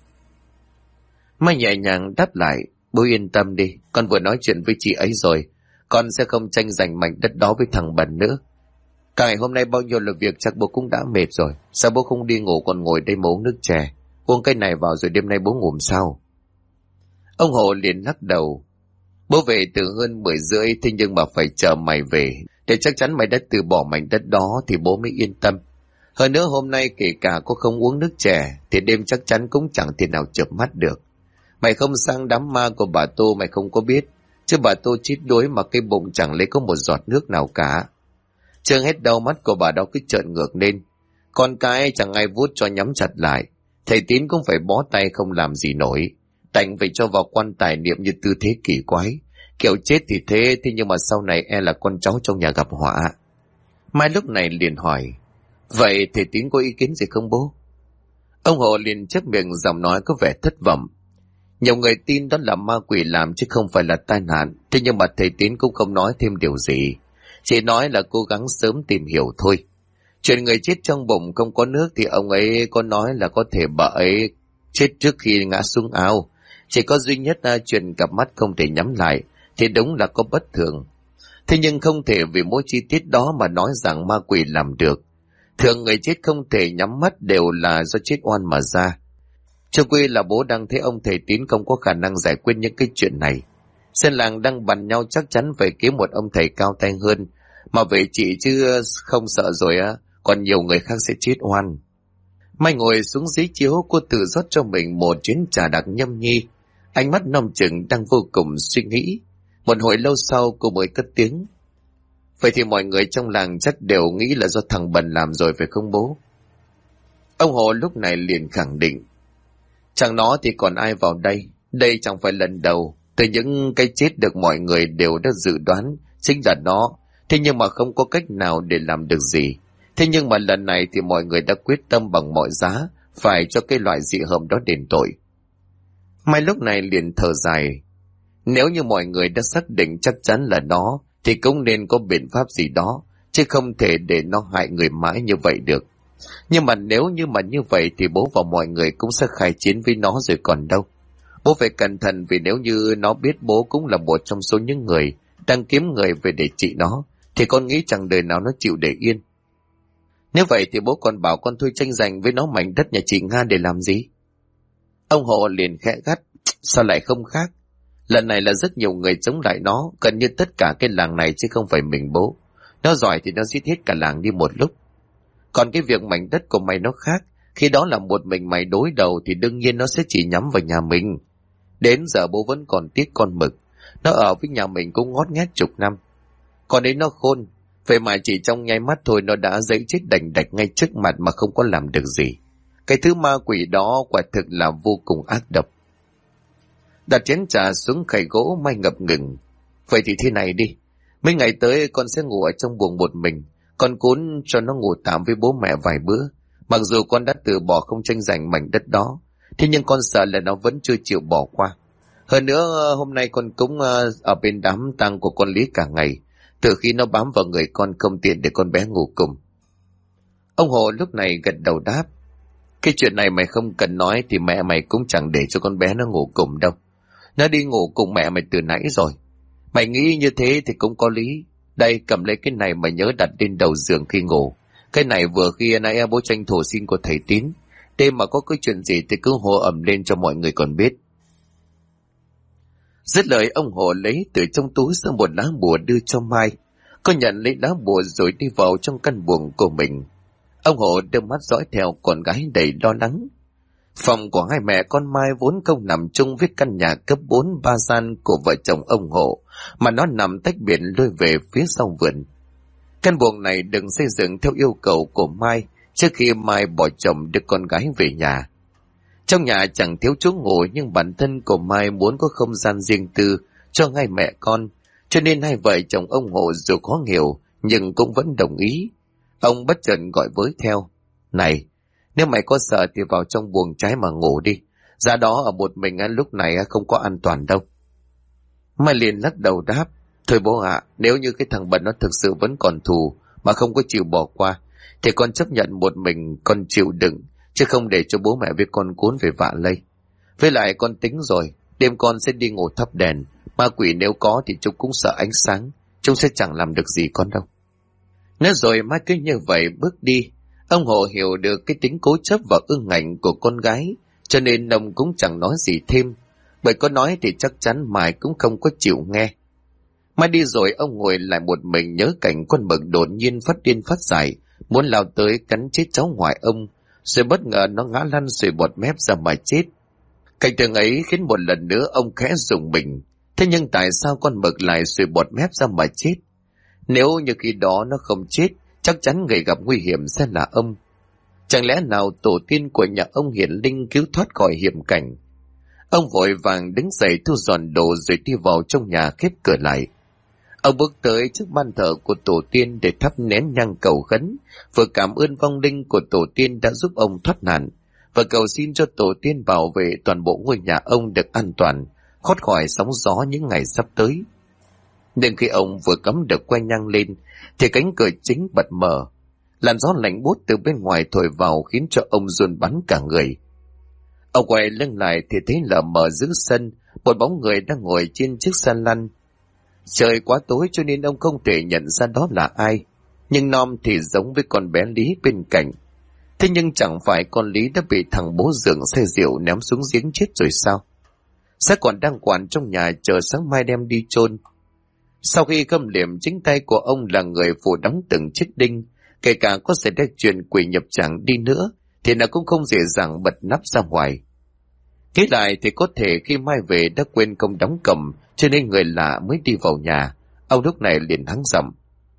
Mai nhẹ nhàng đáp lại: bố yên tâm đi, con vừa nói chuyện với chị ấy rồi, con sẽ không tranh giành mảnh đất đó với thằng Bần nữa. Cả ngày hôm nay bao nhiêu là việc, chắc bố cũng đã mệt rồi. Sao bố không đi ngủ còn ngồi đây mà uống nước chè? Uống cái này vào rồi đêm nay bố ngủ sao? Ông Hồ liền lắc đầu: bố về từ hơn 10 rưỡi, thế nhưng mà phải chờ mày về để chắc chắn mày đã từ bỏ mảnh đất đó thì bố mới yên tâm. Hơn nữa hôm nay kể cả có không uống nước chè thì đêm chắc chắn cũng chẳng thể nào chợp mắt được. Mày không sang đám ma của bà Tô mày không có biết, chứ bà Tô chết đuối mà cái bụng chẳng lấy có một giọt nước nào cả. Trương hết đầu mắt của bà đó cứ trợn ngược lên. Con cái chẳng ai vuốt cho nhắm chặt lại. Thầy Tín cũng phải bó tay không làm gì nổi, đành phải cho vào quan tài niệm như tư thế kỳ quái. Kiểu chết thì thế nhưng mà sau này e là con cháu trong nhà gặp họa. Mai lúc này liền hỏi: vậy thầy Tín có ý kiến gì không bố? Ông Hồ liền chép miệng, giọng nói có vẻ thất vọng: Nhiều người tin đó là ma quỷ làm chứ không phải là tai nạn. Thế nhưng mà thầy Tín cũng không nói thêm điều gì. Chỉ nói là cố gắng sớm tìm hiểu thôi. Chuyện người chết trong bụng không có nước thì ông ấy có nói là có thể bà ấy chết trước khi ngã xuống ao. Chỉ có duy nhất chuyện cặp mắt không thể nhắm lại thì đúng là có bất thường. Thế nhưng không thể vì mỗi chi tiết đó mà nói rằng ma quỷ làm được. Thường người chết không thể nhắm mắt đều là do chết oan mà ra. Trong quê là bố đang thấy ông thầy Tín không có khả năng giải quyết những cái chuyện này. Dân làng đang bàn nhau chắc chắn phải kiếm một ông thầy cao tay hơn. Mà về chị chứ không sợ rồi á, còn nhiều người khác sẽ chết oan. Mai ngồi xuống dưới chiếu, cô tự rót cho mình một chén trà đặc nhâm nhi. Ánh mắt nông chừng đang vô cùng suy nghĩ. Một hồi lâu sau cô mới cất tiếng. Vậy thì mọi người trong làng chắc đều nghĩ là do thằng Bần làm rồi phải không bố? Ông Hồ lúc này liền khẳng định. Chẳng nó thì còn ai vào đây. Đây chẳng phải lần đầu. Từ những cái chết được mọi người đều đã dự đoán chính là nó. Thế nhưng mà không có cách nào để làm được gì. Thế nhưng mà lần này thì mọi người đã quyết tâm bằng mọi giá phải cho cái loại dị hợm đó đền tội. Mai lúc này liền thở dài. Nếu như mọi người đã xác định chắc chắn là nó thì cũng nên có biện pháp gì đó, chứ không thể để nó hại người mãi như vậy được. Nhưng mà nếu như mà như vậy thì bố và mọi người cũng sẽ khai chiến với nó rồi còn đâu. Bố phải cẩn thận vì nếu như nó biết bố cũng là một trong số những người đang kiếm người về để trị nó, thì con nghĩ chẳng đời nào nó chịu để yên. Nếu vậy thì bố còn bảo con thôi tranh giành với nó mảnh đất nhà chị Nga để làm gì? Ông Hộ liền khẽ gắt. Sao lại không khác? Lần này là rất nhiều người chống lại nó, gần như tất cả cái làng này chứ không phải mình bố. Nó giỏi thì nó giết hết cả làng đi một lúc. Còn cái việc mảnh đất của mày nó khác. Khi đó là một mình mày đối đầu thì đương nhiên nó sẽ chỉ nhắm vào nhà mình. Đến giờ bố vẫn còn tiếc con Mực. Nó ở với nhà mình cũng ngót nghét chục năm. Còn đấy nó khôn. Vậy mà chỉ trong nháy mắt thôi nó đã giấy chết đành đạch ngay trước mặt mà không có làm được gì. Cái thứ ma quỷ đó quả thực là vô cùng ác độc. Đặt chén trà xuống khay gỗ, Mai ngập ngừng. Vậy thì thế này đi. Mấy ngày tới con sẽ ngủ ở trong buồng một mình. Con cuốn cho nó ngủ tạm với bố mẹ vài bữa. Mặc dù con đã từ bỏ không tranh giành mảnh đất đó, thế nhưng con sợ là nó vẫn chưa chịu bỏ qua. Hơn nữa hôm nay con cũng ở bên đám tang của con Lý cả ngày. Từ khi nó bám vào người con không tiện để con bé ngủ cùng. Ông Hồ lúc này gật đầu đáp. Cái chuyện này mày không cần nói thì mẹ mày cũng chẳng để cho con bé nó ngủ cùng đâu. Nó đi ngủ cùng mẹ mày từ nãy rồi. Mày nghĩ như thế thì cũng có lý. Đây, cầm lấy cái này mà nhớ đặt lên đầu giường khi ngủ. Cái này vừa khi nãy bố tranh thủ xin của thầy Tín. Đêm mà có cái chuyện gì thì cứ hô ầm lên cho mọi người còn biết. Dứt lời ông Hồ lấy từ trong túi ra một lá bùa đưa cho Mai. Cô nhận lấy lá bùa rồi đi vào trong căn buồng của mình. Ông Hồ đưa mắt dõi theo con gái đầy lo lắng. Phòng của hai mẹ con Mai vốn không nằm chung với căn nhà cấp 4 ba gian của vợ chồng ông Hộ, mà nó nằm tách biệt lôi về phía sau vườn. Căn buồng này được xây dựng theo yêu cầu của Mai trước khi Mai bỏ chồng đưa con gái về nhà. Trong nhà chẳng thiếu chỗ ngủ, nhưng bản thân của Mai muốn có không gian riêng tư cho hai mẹ con, cho nên hai vợ chồng ông Hộ dù khó hiểu nhưng cũng vẫn đồng ý. Ông bất chợt gọi với theo. Này, nếu mày có sợ thì vào trong buồng trái mà ngủ đi. Ra đó ở một mình lúc này không có an toàn đâu. Mai liền lắc đầu đáp. Thôi bố ạ, nếu như cái thằng Bần nó thực sự vẫn còn thù mà không có chịu bỏ qua, thì con chấp nhận một mình con chịu đựng, chứ không để cho bố mẹ với con cuốn về vạ lây. Với lại con tính rồi, đêm con sẽ đi ngủ thắp đèn. Ma quỷ nếu có thì chúng cũng sợ ánh sáng, chúng sẽ chẳng làm được gì con đâu. Nói rồi Mai cứ như vậy bước đi. Ông Hộ hiểu được cái tính cố chấp và ương ngạnh của con gái, cho nên ông cũng chẳng nói gì thêm, bởi có nói thì chắc chắn Mai cũng không có chịu nghe. Mai đi rồi ông ngồi lại một mình nhớ cảnh con Mực đột nhiên phát điên phát dại, muốn lao tới cắn chết cháu ngoại ông, rồi bất ngờ nó ngã lăn xuề bọt mép ra mà chết. Cảnh tượng ấy khiến một lần nữa ông khẽ rùng mình. Thế nhưng tại sao con Mực lại xuề bọt mép ra mà chết? Nếu như khi đó nó không chết, chắc chắn người gặp nguy hiểm sẽ là ông. Chẳng lẽ nào tổ tiên của nhà ông hiển linh cứu thoát khỏi hiểm cảnh? Ông vội vàng đứng dậy thu dọn đồ rồi đi vào trong nhà khép cửa lại. Ông bước tới trước ban thờ của tổ tiên để thắp nén nhang cầu khấn, vừa cảm ơn vong linh của tổ tiên đã giúp ông thoát nạn, và cầu xin cho tổ tiên bảo vệ toàn bộ ngôi nhà ông được an toàn, thoát khỏi sóng gió những ngày sắp tới. Nhưng khi ông vừa cắm được que nhang lên, thì cánh cửa chính bật mở. Làn gió lạnh buốt từ bên ngoài thổi vào khiến cho ông run bắn cả người. Ông quay lưng lại thì thấy lờ mờ giữa sân, một bóng người đang ngồi trên chiếc xe lăn. Trời quá tối cho nên ông không thể nhận ra đó là ai, nhưng nom thì giống với con bé Lý bên cạnh. Thế nhưng chẳng phải con Lý đã bị thằng bố Dượng say rượu ném xuống giếng chết rồi sao? Xác còn đang quằn trong nhà chờ sáng mai đem đi chôn. Sau khi khâm liệm, chính tay của ông là người phủ đóng từng chiếc đinh, kể cả có xảy ra chuyện quỷ nhập tràng đi nữa thì nó cũng không dễ dàng bật nắp ra ngoài. Nghĩ lại thì có thể khi mai về đã quên công đóng cầm, cho nên người lạ mới đi vào nhà. Ông lúc này liền hắng giọng: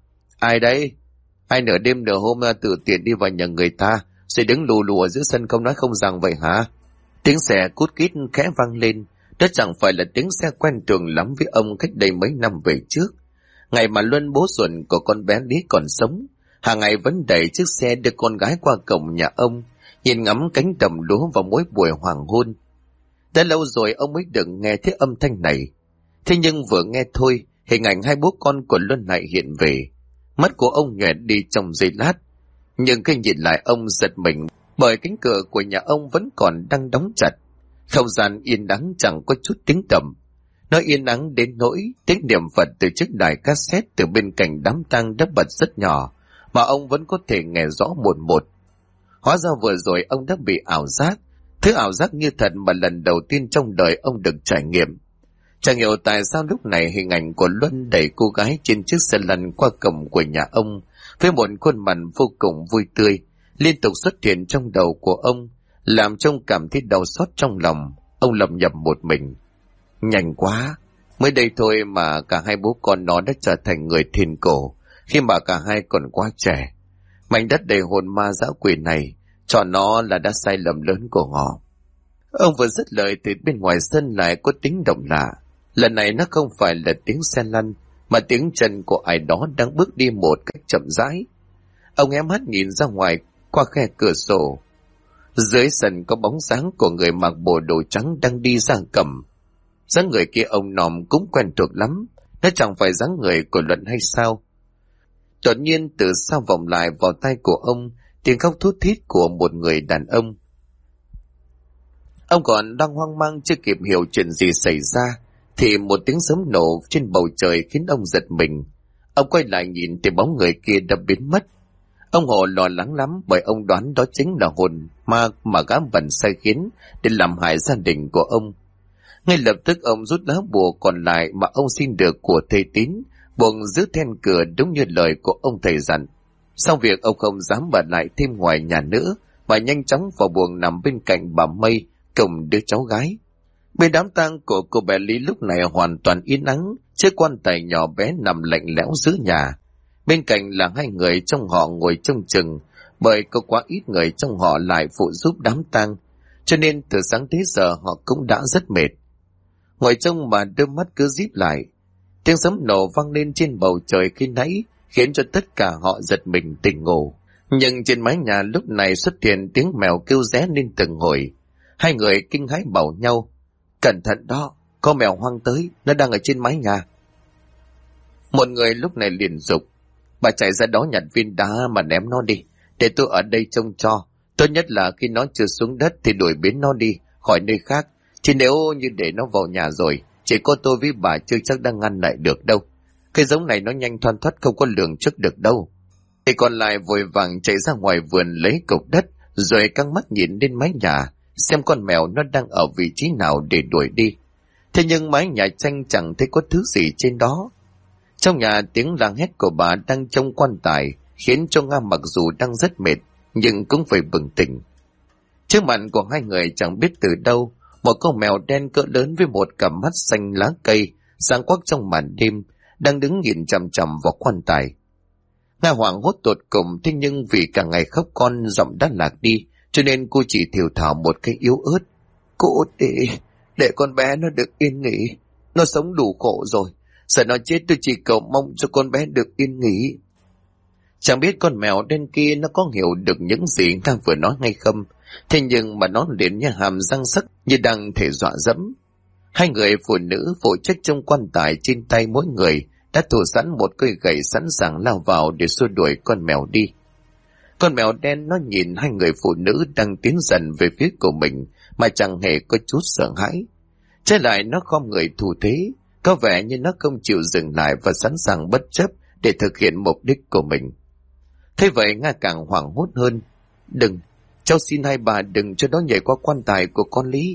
Ai đấy? Ai nửa đêm nửa hôm tự tiện đi vào nhà người ta, rồi đứng lù lù ở giữa sân không nói không rằng vậy hả? Tiếng xe cút kít khẽ vang lên. Đó chẳng phải là tiếng xe quen thuộc lắm với ông cách đây mấy năm về trước. Ngày mà Luân bố ruột của con bé Lý còn sống, hàng ngày vẫn đẩy chiếc xe đưa con gái qua cổng nhà ông, nhìn ngắm cánh đồng lúa vào mỗi buổi hoàng hôn. Đã lâu rồi ông mới được nghe thấy âm thanh này. Thế nhưng vừa nghe thôi, hình ảnh hai bố con của Luân lại hiện về. Mắt của ông nhòe đi trong giây lát, nhưng khi nhìn lại ông giật mình, bởi cánh cửa của nhà ông vẫn còn đang đóng chặt. Không gian yên ắng chẳng có chút tiếng tầm. Nó yên ắng đến nỗi tiếng niệm Phật từ chiếc đài cassette từ bên cạnh đám tang đã bật rất nhỏ, mà ông vẫn có thể nghe rõ một một. Hóa ra vừa rồi ông đã bị ảo giác, thứ ảo giác như thật mà lần đầu tiên trong đời ông được trải nghiệm. Chẳng hiểu tại sao lúc này hình ảnh của Luân đẩy cô gái trên chiếc xe lăn qua cổng của nhà ông với một khuôn mặt vô cùng vui tươi liên tục xuất hiện trong đầu của ông, làm cho ông cảm thấy đau xót trong lòng. Ông lẩm nhẩm một mình: nhanh quá, mới đây thôi mà cả hai bố con nó đã trở thành người thiên cổ, khi mà cả hai còn quá trẻ. Mảnh đất đầy hồn ma dã quỷ này, chọn nó là đã sai lầm lớn của họ. Ông vừa dứt lời thì bên ngoài sân lại có tiếng động lạ. Lần này nó không phải là tiếng xe lăn, mà tiếng chân của ai đó đang bước đi một cách chậm rãi. Ông ém mắt nhìn ra ngoài qua khe cửa sổ. Dưới sân có bóng dáng của người mặc bộ đồ trắng đang đi ra cầm. Dáng người kia ông nòm cũng quen thuộc lắm, nó chẳng phải dáng người của Luận hay sao? Đột nhiên từ sau vọng lại vào tai của ông tiếng khóc thút thít của một người đàn ông. Ông còn đang hoang mang chưa kịp hiểu chuyện gì xảy ra thì một tiếng sấm nổ trên bầu trời khiến ông giật mình. Ông quay lại nhìn thì bóng người kia đã biến mất. Ông Hồ lo lắng lắm, bởi ông đoán đó chính là hồn ma mà gã bẩn sai khiến để làm hại gia đình của ông. Ngay lập tức ông rút lá bùa còn lại mà ông xin được của thầy Tín, buộc giữ then cửa đúng như lời của ông thầy dặn. Sau việc ông không dám ở lại thêm ngoài nhà nữa, mà nhanh chóng vào buồng nằm bên cạnh bà Mây cùng đứa cháu gái. Bên đám tang của cô bé Lý lúc này hoàn toàn yên ắng, chiếc quan tài nhỏ bé nằm lạnh lẽo giữa nhà. Bên cạnh là hai người trong họ ngồi trông chừng, bởi có quá ít người trong họ lại phụ giúp đám tang, cho nên từ sáng tới giờ họ cũng đã rất mệt. Ngồi trông mà đôi mắt cứ díp lại. Tiếng sấm nổ vang lên trên bầu trời khi nãy khiến cho tất cả họ giật mình tỉnh ngủ. Nhưng trên mái nhà lúc này xuất hiện tiếng mèo kêu ré lên từng hồi. Hai người kinh hãi bảo nhau: cẩn thận đó, có mèo hoang tới, nó đang ở trên mái nhà. Một người lúc này liền dục: bà chạy ra đó nhặt viên đá mà ném nó đi, để tôi ở đây trông cho. Tốt nhất là khi nó chưa xuống đất thì đuổi biến nó đi khỏi nơi khác, chứ nếu như để nó vào nhà rồi, chỉ có tôi với bà chưa chắc đang ngăn lại được đâu. Cái giống này nó nhanh thoăn thoắt, không có lường trước được đâu. Thì còn lại vội vàng chạy ra ngoài vườn lấy cục đất, rồi căng mắt nhìn lên mái nhà xem con mèo nó đang ở vị trí nào để đuổi đi. Thế nhưng mái nhà tranh chẳng thấy có thứ gì trên đó. Trong nhà tiếng la hét của bà đang trong quan tài khiến cho Nga mặc dù đang rất mệt nhưng cũng phải bừng tỉnh. Trước mặt của hai người chẳng biết từ đâu, một con mèo đen cỡ lớn với một cặp mắt xanh lá cây sáng quắc trong màn đêm đang đứng nhìn chằm chằm vào quan tài. Nga hoảng hốt tột cùng, thế nhưng vì cả ngày khóc con giọng đã lạc đi, cho nên cô chỉ thều thào một cái yếu ớt: cô để con bé nó được yên nghỉ, nó sống đủ khổ rồi, giờ nó chết tôi chỉ cầu mong cho con bé được yên nghỉ. Chẳng biết con mèo đen kia nó có hiểu được những gì Nga vừa nói hay không, Thế nhưng mà nó liền như hàm răng sắc, như đang thể dọa dẫm. Hai người phụ nữ phụ trách trong quan tài trên tay mỗi người đã thủ sẵn một cây gậy sẵn sàng lao vào để xua đuổi con mèo đi. Con mèo đen nó nhìn hai người phụ nữ đang tiến dần về phía của mình mà chẳng hề có chút sợ hãi. Trái lại nó khom người thủ thế, có vẻ như nó không chịu dừng lại và sẵn sàng bất chấp để thực hiện mục đích của mình. Thế vậy Nga càng hoảng hốt hơn. Đừng, cháu xin hai bà đừng cho nó nhảy qua quan tài của con Lý.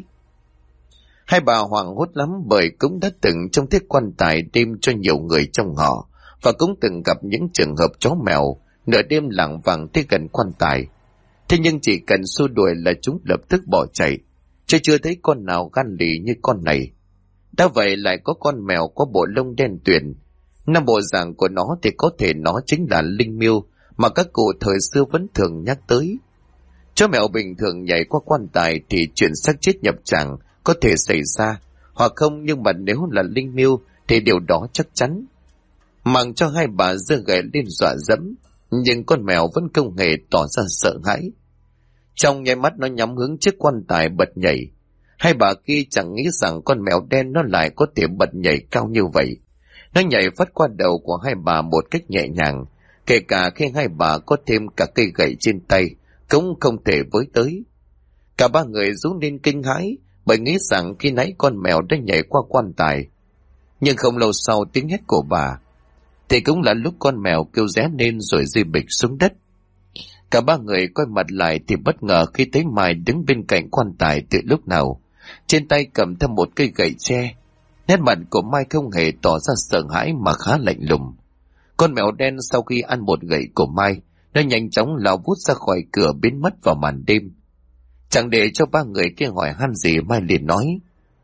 Hai bà hoảng hốt lắm bởi cũng đã từng trong thiết quan tài đêm cho nhiều người trong họ và cũng từng gặp những trường hợp chó mèo nửa đêm lảng vảng tới gần quan tài. Thế nhưng chỉ cần xua đuổi là chúng lập tức bỏ chạy, chứ chưa thấy con nào gan lì như con này. Đã vậy lại có con mèo có bộ lông đen tuyền. Năm bộ dạng của nó thì có thể nó chính là linh miêu mà các cụ thời xưa vẫn thường nhắc tới. Chó mèo bình thường nhảy qua quan tài thì chuyện xác chết nhập tràng có thể xảy ra, hoặc không, nhưng mà nếu là linh miêu thì điều đó chắc chắn. Mặc cho hai bà giơ gậy lên dọa dẫm, nhưng con mèo vẫn không hề tỏ ra sợ hãi. Trong nháy mắt nó nhắm hướng chiếc quan tài bật nhảy. Hai bà kia chẳng nghĩ rằng con mèo đen nó lại có thể bật nhảy cao như vậy. Nó nhảy phát qua đầu của hai bà một cách nhẹ nhàng, kể cả khi hai bà có thêm cả cây gậy trên tay cũng không thể với tới. Cả ba người rú lên kinh hãi bởi nghĩ rằng khi nãy con mèo đã nhảy qua quan tài. Nhưng không lâu sau tiếng hét của bà thì cũng là lúc con mèo kêu ré lên rồi rơi bịch xuống đất. Cả ba người quay mặt lại thì bất ngờ khi thấy Mai đứng bên cạnh quan tài từ lúc nào, trên tay cầm theo một cây gậy tre. Nét mặt của Mai không hề tỏ ra sợ hãi mà khá lạnh lùng. Con mèo đen sau khi ăn một gậy của Mai, nó nhanh chóng lao vút ra khỏi cửa biến mất vào màn đêm. Chẳng để cho ba người kia hỏi han gì, Mai liền nói: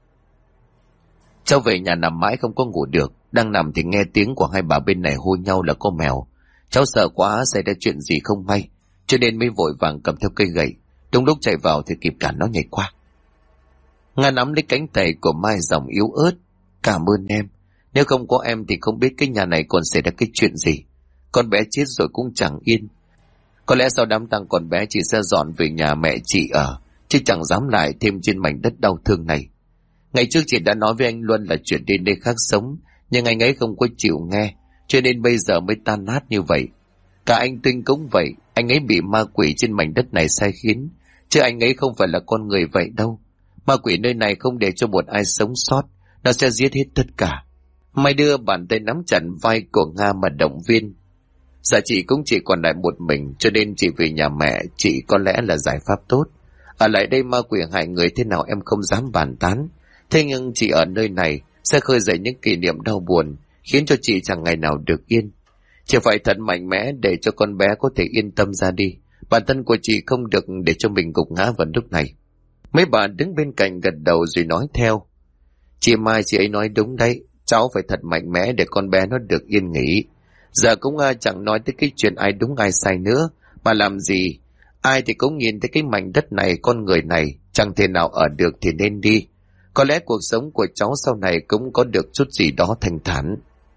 cháu về nhà nằm mãi không có ngủ được, đang nằm thì nghe tiếng của hai bà bên này hô nhau là có mèo. Cháu sợ quá xảy ra chuyện gì không may, cho nên mới vội vàng cầm theo cây gậy, đúng lúc chạy vào thì kịp cản nó nhảy qua. Nga nắm lấy cánh tay của Mai giọng yếu ớt: cảm ơn em, nếu không có em thì không biết cái nhà này còn xảy ra cái chuyện gì. Con bé chết rồi cũng chẳng yên. Có lẽ sau đám tang con bé chị sẽ dọn về nhà mẹ chị ở, chứ chẳng dám lại thêm trên mảnh đất đau thương này. Ngày trước chị đã nói với anh Luân là chuyển đến đây khác sống, nhưng anh ấy không có chịu nghe, cho nên bây giờ mới tan nát như vậy. Cả anh Tinh cũng vậy, anh ấy bị ma quỷ trên mảnh đất này sai khiến, chứ anh ấy không phải là con người vậy đâu. Ma quỷ nơi này không để cho một ai sống sót, nó sẽ giết hết tất cả. Mai đưa bàn tay nắm chặt vai của Nga mà động viên. Dạ chị cũng chỉ còn lại một mình, cho nên chị về nhà mẹ chị có lẽ là giải pháp tốt. Ở lại đây ma quỷ hại người thế nào em không dám bàn tán, thế nhưng chị ở nơi này sẽ khơi dậy những kỷ niệm đau buồn, khiến cho chị chẳng ngày nào được yên. Chị phải thật mạnh mẽ để cho con bé có thể yên tâm ra đi. Bản thân của chị không được để cho mình gục ngã vào lúc này. Mấy bà đứng bên cạnh gật đầu rồi nói theo: chị Mai chị ấy nói đúng đấy, cháu phải thật mạnh mẽ để con bé nó được yên nghỉ. Giờ cũng chẳng nói tới cái chuyện ai đúng ai sai nữa, mà làm gì ai thì cũng nhìn thấy cái mảnh đất này, con người này chẳng thể nào ở được thì nên đi. Có lẽ cuộc sống của cháu sau này cũng có được chút gì đó thanh thản.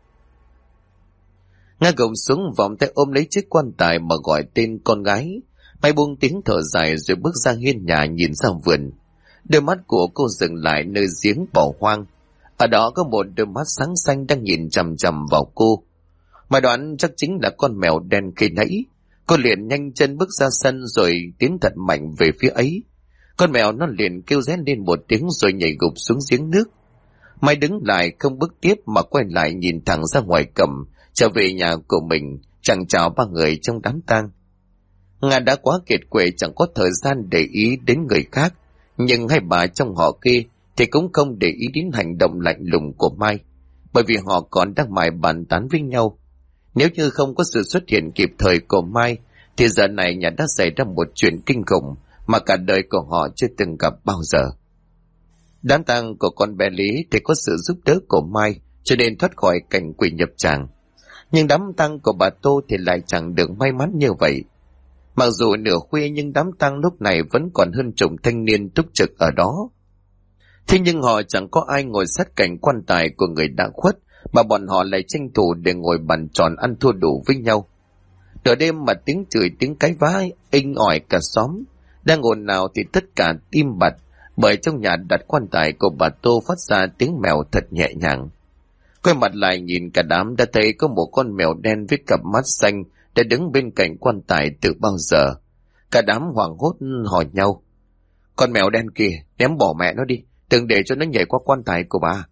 Nga gồng xuống vòng tay ôm lấy chiếc quan tài mà gọi tên con gái. Mai buông tiếng thở dài rồi bước ra hiên nhà nhìn ra vườn. Đôi mắt của cô dừng lại nơi giếng bỏ hoang. Ở đó có một đôi mắt sáng xanh đang nhìn chằm chằm vào cô. Mai đoán chắc chính là con mèo đen khi nãy. Cô liền nhanh chân bước ra sân rồi tiến thật mạnh về phía ấy. Con mèo nó liền kêu rén lên một tiếng rồi nhảy gục xuống giếng nước. Mai đứng lại không bước tiếp mà quay lại nhìn thẳng ra ngoài cầm, trở về nhà của mình, chẳng chào ba người trong đám tang. Nga đã quá kiệt quệ chẳng có thời gian để ý đến người khác, nhưng hai bà trong họ kia thì cũng không để ý đến hành động lạnh lùng của Mai, bởi vì họ còn đang mải bàn tán với nhau. Nếu như không có sự xuất hiện kịp thời của Mai thì giờ này nhà đã xảy ra một chuyện kinh khủng mà cả đời của họ chưa từng gặp bao giờ. Đám tang của con bé Lý thì có sự giúp đỡ của Mai cho nên thoát khỏi cảnh quỷ nhập tràng. Nhưng đám tang của bà Tô thì lại chẳng được may mắn như vậy. Mặc dù nửa khuya nhưng đám tang lúc này vẫn còn hơn chục thanh niên túc trực ở đó. Thế nhưng họ chẳng có ai ngồi sát cạnh quan tài của người đã khuất, mà bọn họ lại tranh thủ để ngồi bàn tròn ăn thua đủ với nhau. Nửa đêm mà tiếng chửi tiếng cái vã inh ỏi cả xóm. Đang ồn ào thì tất cả im bặt, bởi trong nhà đặt quan tài của bà Tô phát ra tiếng mèo thật nhẹ nhàng. Quay mặt lại nhìn cả đám đã thấy có một con mèo đen với cặp mắt xanh đã đứng bên cạnh quan tài từ bao giờ. Cả đám hoảng hốt hỏi nhau: con mèo đen kìa, ném bỏ mẹ nó đi, đừng để cho nó nhảy qua quan tài của bà.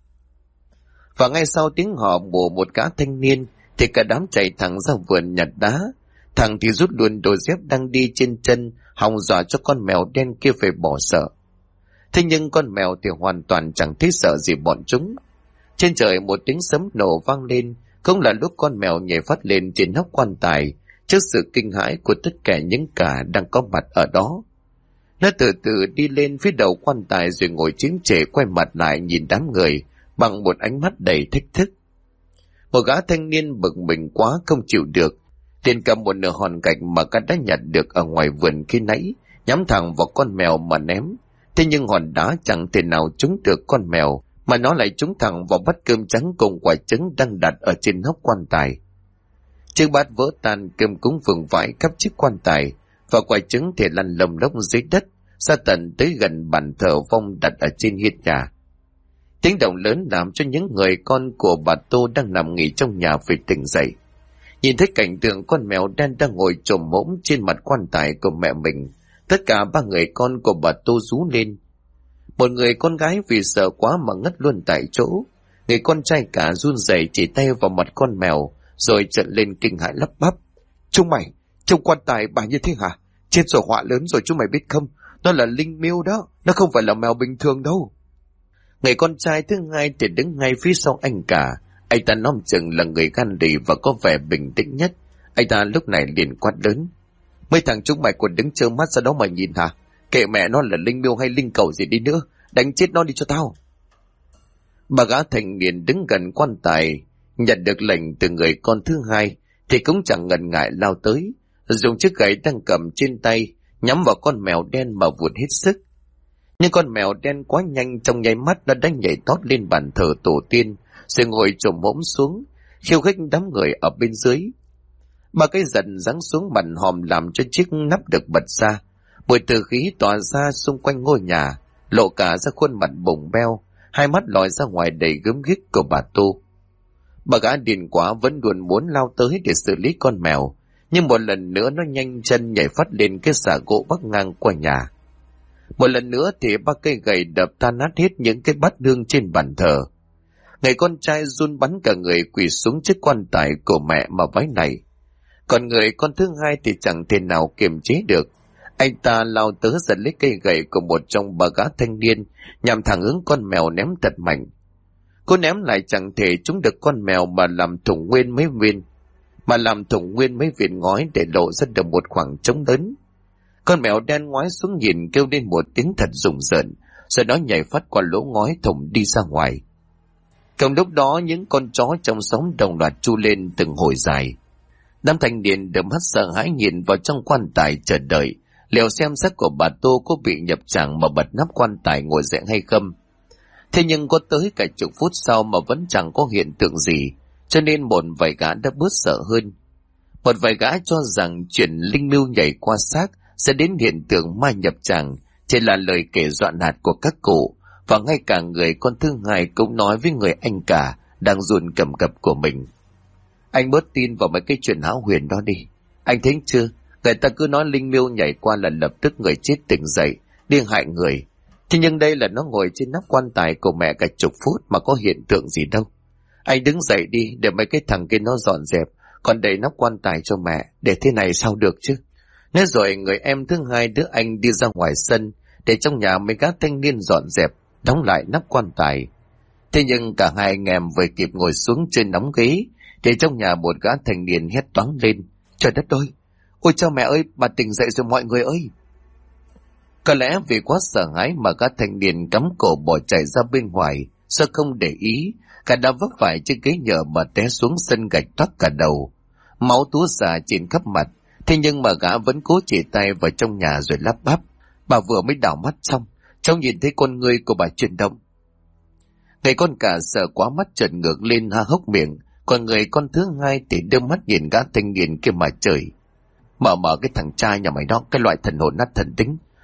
Và ngay sau tiếng họ của một gã thanh niên thì cả đám chạy thẳng ra vườn nhặt đá. Thằng thì rút luôn đôi dép đang đi trên chân, hòng dọa cho con mèo đen kia phải bỏ sợ. Thế nhưng con mèo thì hoàn toàn chẳng thấy sợ gì bọn chúng. Trên trời một tiếng sấm nổ vang lên, cũng là lúc con mèo nhảy phát lên trên nóc quan tài, trước sự kinh hãi của tất cả những kẻ đang có mặt ở đó. Nó từ từ đi lên phía đầu quan tài rồi ngồi chiếm trệ, quay mặt lại nhìn đám người bằng một ánh mắt đầy thách thức. Một gã thanh niên bực mình quá không chịu được, liền cầm một nửa hòn gạch mà gã đã nhặt được ở ngoài vườn khi nãy, nhắm thẳng vào con mèo mà ném. Thế nhưng hòn đá chẳng thể nào trúng được con mèo, mà nó lại trúng thẳng vào bát cơm trắng cùng quả trứng đang đặt ở trên nóc quan tài. Chiếc bát vỡ tan, cơm cúng vương vãi khắp chiếc quan tài, và quả trứng thì lăn lồng lốc dưới đất, ra tận tới gần bàn thờ vong đặt ở trên hiên nhà. Tiếng động lớn làm cho những người con của bà Tô đang nằm nghỉ trong nhà phải tỉnh dậy. Nhìn thấy cảnh tượng con mèo đen đang ngồi chồm hổm trên mặt quan tài của mẹ mình, tất cả ba người con của bà Tô rú lên. Một người con gái vì sợ quá mà ngất luôn tại chỗ. Người con trai cả run rẩy chỉ tay vào mặt con mèo, rồi trợn lên kinh hãi lắp bắp: chúng mày, trong quan tài bà như thế hả? Chết rồi, họa lớn rồi, chúng mày biết không? Nó là linh miêu đó, nó không phải là mèo bình thường đâu. Người con trai thứ hai thì đứng ngay phía sau anh cả. Anh ta nom chừng là người gan lì và có vẻ bình tĩnh nhất. Anh ta lúc này liền quát lớn: mấy thằng chúng mày còn đứng trơ mắt ra đó mà nhìn hả? Kệ mẹ nó là linh miêu hay linh cầu gì đi nữa, đánh chết nó đi cho tao. Bà gã thành niên đứng gần quan tài, nhận được lệnh từ người con thứ hai thì cũng chẳng ngần ngại lao tới, dùng chiếc gậy đang cầm trên tay nhắm vào con mèo đen mà vụt hết sức. Nhưng con mèo đen quá nhanh, trong nháy mắt nó đã nhảy tót lên bàn thờ tổ tiên, rồi ngồi chồm hổm xuống, khiêu khích đám người ở bên dưới. Ba cái dần giáng xuống mặt hòm làm cho chiếc nắp được bật ra. Mùi từ khí tỏa ra xung quanh ngôi nhà, lộ cả ra khuôn mặt bồng beo, hai mắt lòi ra ngoài đầy gớm ghiếc của bà Tô. Bà gã điên quá vẫn luôn muốn lao tới để xử lý con mèo, nhưng một lần nữa nó nhanh chân nhảy phát lên cái xà gỗ bắc ngang qua nhà. Một lần nữa thì ba cây gậy đập tan nát hết những cái bát hương trên bàn thờ. Người con trai run bắn cả người quỳ xuống trước quan tài của mẹ mà vái này. Còn người con thứ hai thì chẳng thể nào kiềm chế được. Anh ta lao tới giật lấy cây gậy của một trong ba gã thanh niên, nhằm thẳng hướng con mèo ném thật mạnh. Cô ném lại chẳng thể trúng được con mèo mà làm thủng nguyên mấy viên ngói để lộ ra được một khoảng trống lớn. Con mèo đen ngoái xuống nhìn, kêu lên một tiếng thật rùng rợn, rồi nó nhảy phát qua lỗ ngói thủng đi ra ngoài. Cùng lúc đó những con chó trong xóm đồng loạt tru lên từng hồi dài. Đám thanh niên đôi mắt sợ hãi nhìn vào trong quan tài chờ đợi liệu xem xác của bà Tô có bị nhập tràng mà bật nắp quan tài ngồi dậy hay không. Thế nhưng có tới cả chục phút sau mà vẫn chẳng có hiện tượng gì, cho nên một vài gã đã bớt sợ hơn. Một vài gã cho rằng chuyện linh mưu nhảy qua xác sẽ đến hiện tượng ma nhập tràng chỉ là lời kể dọa nạt của các cụ, và ngay cả người con thứ hai cũng nói với người anh cả đang run cầm cập của mình: anh bớt tin vào mấy cái chuyện hão huyền đó đi. Anh thấy chưa, người ta cứ nói linh miêu nhảy qua là lập tức người chết tỉnh dậy, điên hại người. Thế nhưng đây là nó ngồi trên nắp quan tài của mẹ cả chục phút mà có hiện tượng gì đâu. Anh đứng dậy đi để mấy cái thằng kia nó dọn dẹp, còn đẩy nắp quan tài cho mẹ, để thế này sao được chứ. Nói rồi người em thứ hai đứa anh đi ra ngoài sân để trong nhà mấy gã thanh niên dọn dẹp, đóng lại nắp quan tài. Thế nhưng cả hai anh em vừa kịp ngồi xuống trên nóng ghế thì trong nhà một gã thanh niên hét toáng lên: trời đất ơi, ôi cha mẹ ơi, bà tỉnh dậy rồi mọi người ơi. Có lẽ vì quá sợ hãi mà gã thanh niên cắm cổ bỏ chạy ra bên ngoài, sao không để ý, cả đã vấp phải chiếc ghế nhựa mà té xuống sân gạch toát cả đầu, máu túa xả trên khắp mặt. Thế nhưng mà gã vẫn cố chỉ tay vào trong nhà rồi lắp bắp: bà vừa mới đảo mắt xong, cháu nhìn thấy con ngươi của bà chuyển động. Người con cả sợ quá mắt trợn ngược lên há hốc miệng, còn người con thứ hai thì đưa mắt nhìn gã thanh niên kia mà trời: mở cái thằng trai nhà mày đó, cái loại thần hồn nát thần tính,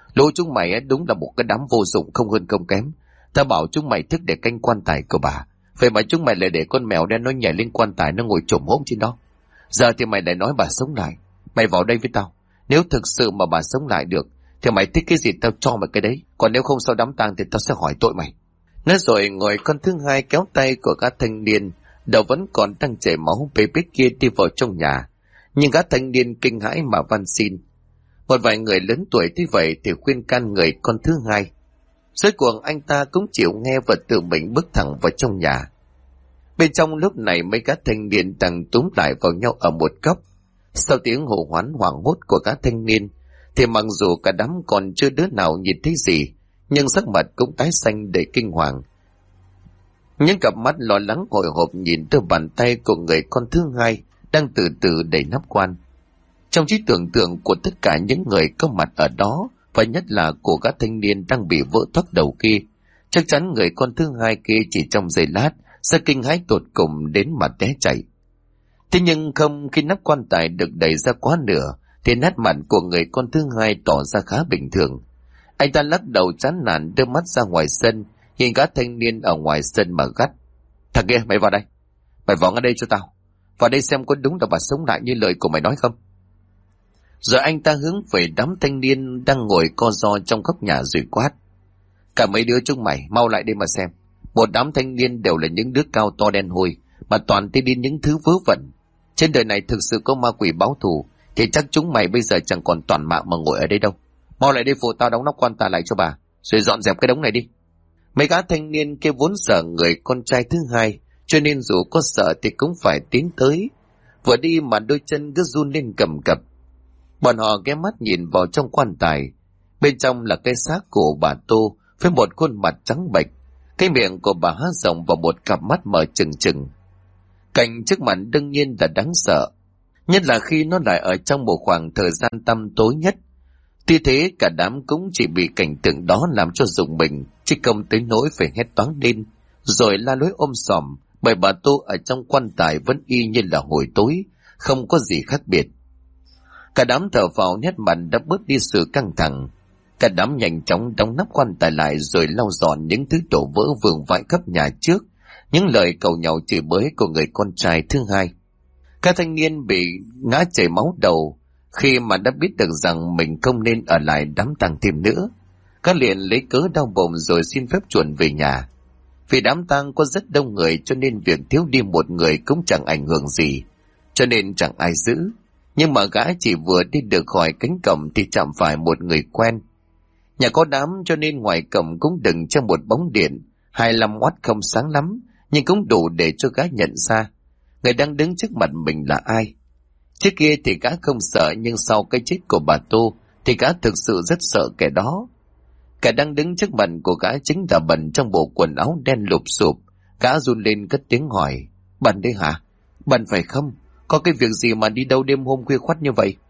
Lũ chúng mày ấy đúng là một cái đám vô dụng không hơn không kém. Ta bảo chúng mày thức để canh quan tài của bà, vậy mà chúng mày lại để con mèo đen nó nhảy lên quan tài, nó ngồi chồm hổm trên đó. Giờ thì mày lại nói bà sống lại. Mày vào đây với tao. Nếu thực sự mà bà sống lại được thì mày thích cái gì tao cho mày cái đấy. Còn nếu không sau đám tang thì tao sẽ hỏi tội mày. Nói rồi ngồi con thứ hai kéo tay của gã thanh niên, đầu vẫn còn đang chảy máu bê bết kia đi vào trong nhà. Nhưng gã thanh niên kinh hãi mà van xin. Một vài người lớn tuổi thế vậy thì khuyên can người con thứ hai. Rốt cuộc anh ta cũng chịu nghe và tự mình bước thẳng vào trong nhà. Bên trong lúc này mấy gã thanh niên đang túm lại vào nhau ở một góc. Sau tiếng hô hoán hoảng hốt của gã thanh niên thì mặc dù cả đám còn chưa đứa nào nhìn thấy gì, nhưng sắc mặt cũng tái xanh đầy kinh hoàng. Những cặp mắt lo lắng hồi hộp nhìn từ bàn tay của người con thứ hai đang từ từ đẩy nắp quan. Trong trí tưởng tượng của tất cả những người có mặt ở đó, và nhất là của gã thanh niên đang bị vỡ toác đầu kia, chắc chắn người con thứ hai kia chỉ trong giây lát sẽ kinh hãi tột cùng đến mà té chảy. Thế nhưng không, khi nắp quan tài được đẩy ra quá nửa thì nét mặt của người con thứ hai tỏ ra khá bình thường. Anh ta lắc đầu chán nản đưa mắt ra ngoài sân, nhìn gã thanh niên ở ngoài sân mà gắt: "Thằng kia, mày vào đây, mày vào ngay đây cho tao, vào đây xem có đúng là bà sống lại như lời của mày nói không." Rồi anh ta hướng về đám thanh niên đang ngồi co ro trong góc nhà rồi quát: "Cả mấy đứa chúng mày mau lại đây mà xem. Một đám thanh niên đều là những đứa cao to đen hôi, mà toàn đi những thứ vớ vẩn. Trên đời này thực sự có ma quỷ báo thù thì chắc chúng mày bây giờ chẳng còn toàn mạng mà ngồi ở đây đâu. Mau lại đây phụ tao đóng nắp quan tài lại cho bà, rồi dọn dẹp cái đống này đi." Mấy gã thanh niên kia vốn sợ người con trai thứ hai, cho nên dù có sợ thì cũng phải tiến tới. Vừa đi mà đôi chân cứ run lên cầm cập. Bọn họ ghé mắt nhìn vào trong quan tài. Bên trong là cái xác của bà Tô với một khuôn mặt trắng bệch, cái miệng của bà há rộng và một cặp mắt mở trừng trừng. Cảnh trước mặt đương nhiên là đáng sợ, nhất là khi nó lại ở trong một khoảng thời gian tăm tối nhất. Tuy thế cả đám cũng chỉ bị cảnh tượng đó làm cho rùng mình, chứ không tới nỗi phải hét toáng lên rồi la lối ôm sòm, bởi bà Tô ở trong quan tài vẫn y như là hồi tối, không có gì khác biệt. Cả đám thở phào nét mặt đã bớt đi sự căng thẳng. Cả đám nhanh chóng đóng nắp quan tài lại rồi lau dọn những thứ đổ vỡ vương vãi khắp nhà trước, những lời cầu nhau chửi bới của người con trai thứ hai. Các thanh niên bị ngã chảy máu đầu khi mà đã biết được rằng mình không nên ở lại đám tang thêm nữa. Các liền lấy cớ đau bụng rồi xin phép chuẩn về nhà. Vì đám tang có rất đông người cho nên việc thiếu đi một người cũng chẳng ảnh hưởng gì, cho nên chẳng ai giữ. Nhưng mà gã chỉ vừa đi được khỏi cánh cổng thì chạm phải một người quen. Nhà có đám cho nên ngoài cổng cũng đựng cho một bóng điện 25W không sáng lắm, nhưng cũng đủ để cho gã nhận ra người đang đứng trước mặt mình là ai. Trước kia thì gã không sợ, nhưng sau cái chết của bà Tô thì gã thực sự rất sợ kẻ đó. Kẻ đang đứng trước mặt của gã chính là Bần trong bộ quần áo đen lụp xụp. Gã run lên cất tiếng hỏi: "Bần đấy hả? Bần phải không? Có cái việc gì mà đi đâu đêm hôm khuya khoắt như vậy?"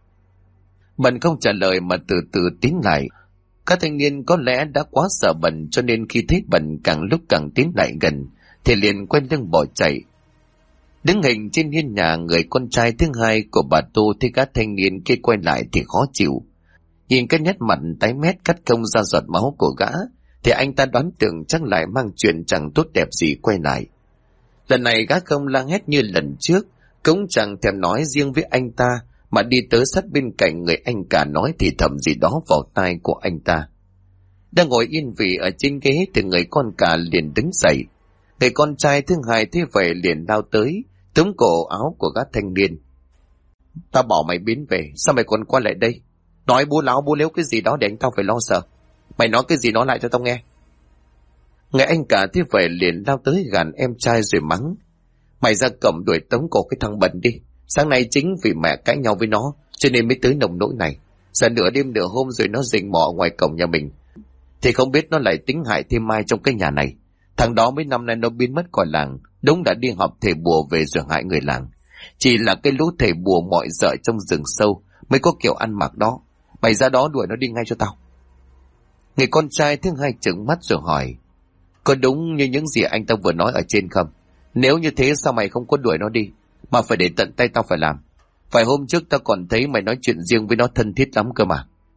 Bần không trả lời mà từ từ tiến lại. Các thanh niên có lẽ đã quá sợ Bần, cho nên khi thấy Bần càng lúc càng tiến lại gần thì liền quay lưng bỏ chạy. Đứng hình trên hiên nhà, người con trai thứ hai của bà Tô thấy các thanh niên kia quay lại thì khó chịu. Nhìn cái nét mặt tái mét cắt không ra giọt máu của gã thì anh ta đoán tưởng chắc lại mang chuyện chẳng tốt đẹp gì quay lại. Lần này gã không la hét như lần trước, cũng chẳng thèm nói riêng với anh ta, mà đi tới sát bên cạnh người anh cả nói thì thầm gì đó vào tai của anh ta. Đang ngồi yên vị ở trên ghế thì người con cả liền đứng dậy. Người con trai thứ hai thế vậy liền lao tới túm cổ áo của gã thanh niên. "Ta bảo mày biến về, sao mày còn qua lại đây? Nói bố láo bố léo cái gì đó để anh tao phải lo sợ. Mày nói cái gì nói lại cho tao nghe." Người anh cả thế vậy liền lao tới gàn em trai rồi mắng: "Mày ra cổng đuổi tống cổ cái thằng Bần đi. Sáng nay chính vì mẹ cãi nhau với nó cho nên mới tới nồng nỗi này. Giờ nửa đêm nửa hôm rồi nó rình mò ngoài cổng nhà mình, thì không biết nó lại tính hại thêm ai trong cái nhà này. Thằng đó mấy năm nay nó biến mất khỏi làng, đúng đã đi học thầy bùa về rồi hại người làng. Chỉ là cái lũ thầy bùa mọi dợ trong rừng sâu mới có kiểu ăn mặc đó. Mày ra đó đuổi nó đi ngay cho tao." Người con trai thứ hai trừng mắt rồi hỏi: "Có đúng như những gì anh ta vừa nói ở trên không? Nếu như thế sao mày không có đuổi nó đi, mà phải để tận tay tao phải làm? Vài hôm trước tao còn thấy mày nói chuyện riêng với nó thân thiết lắm cơ mà.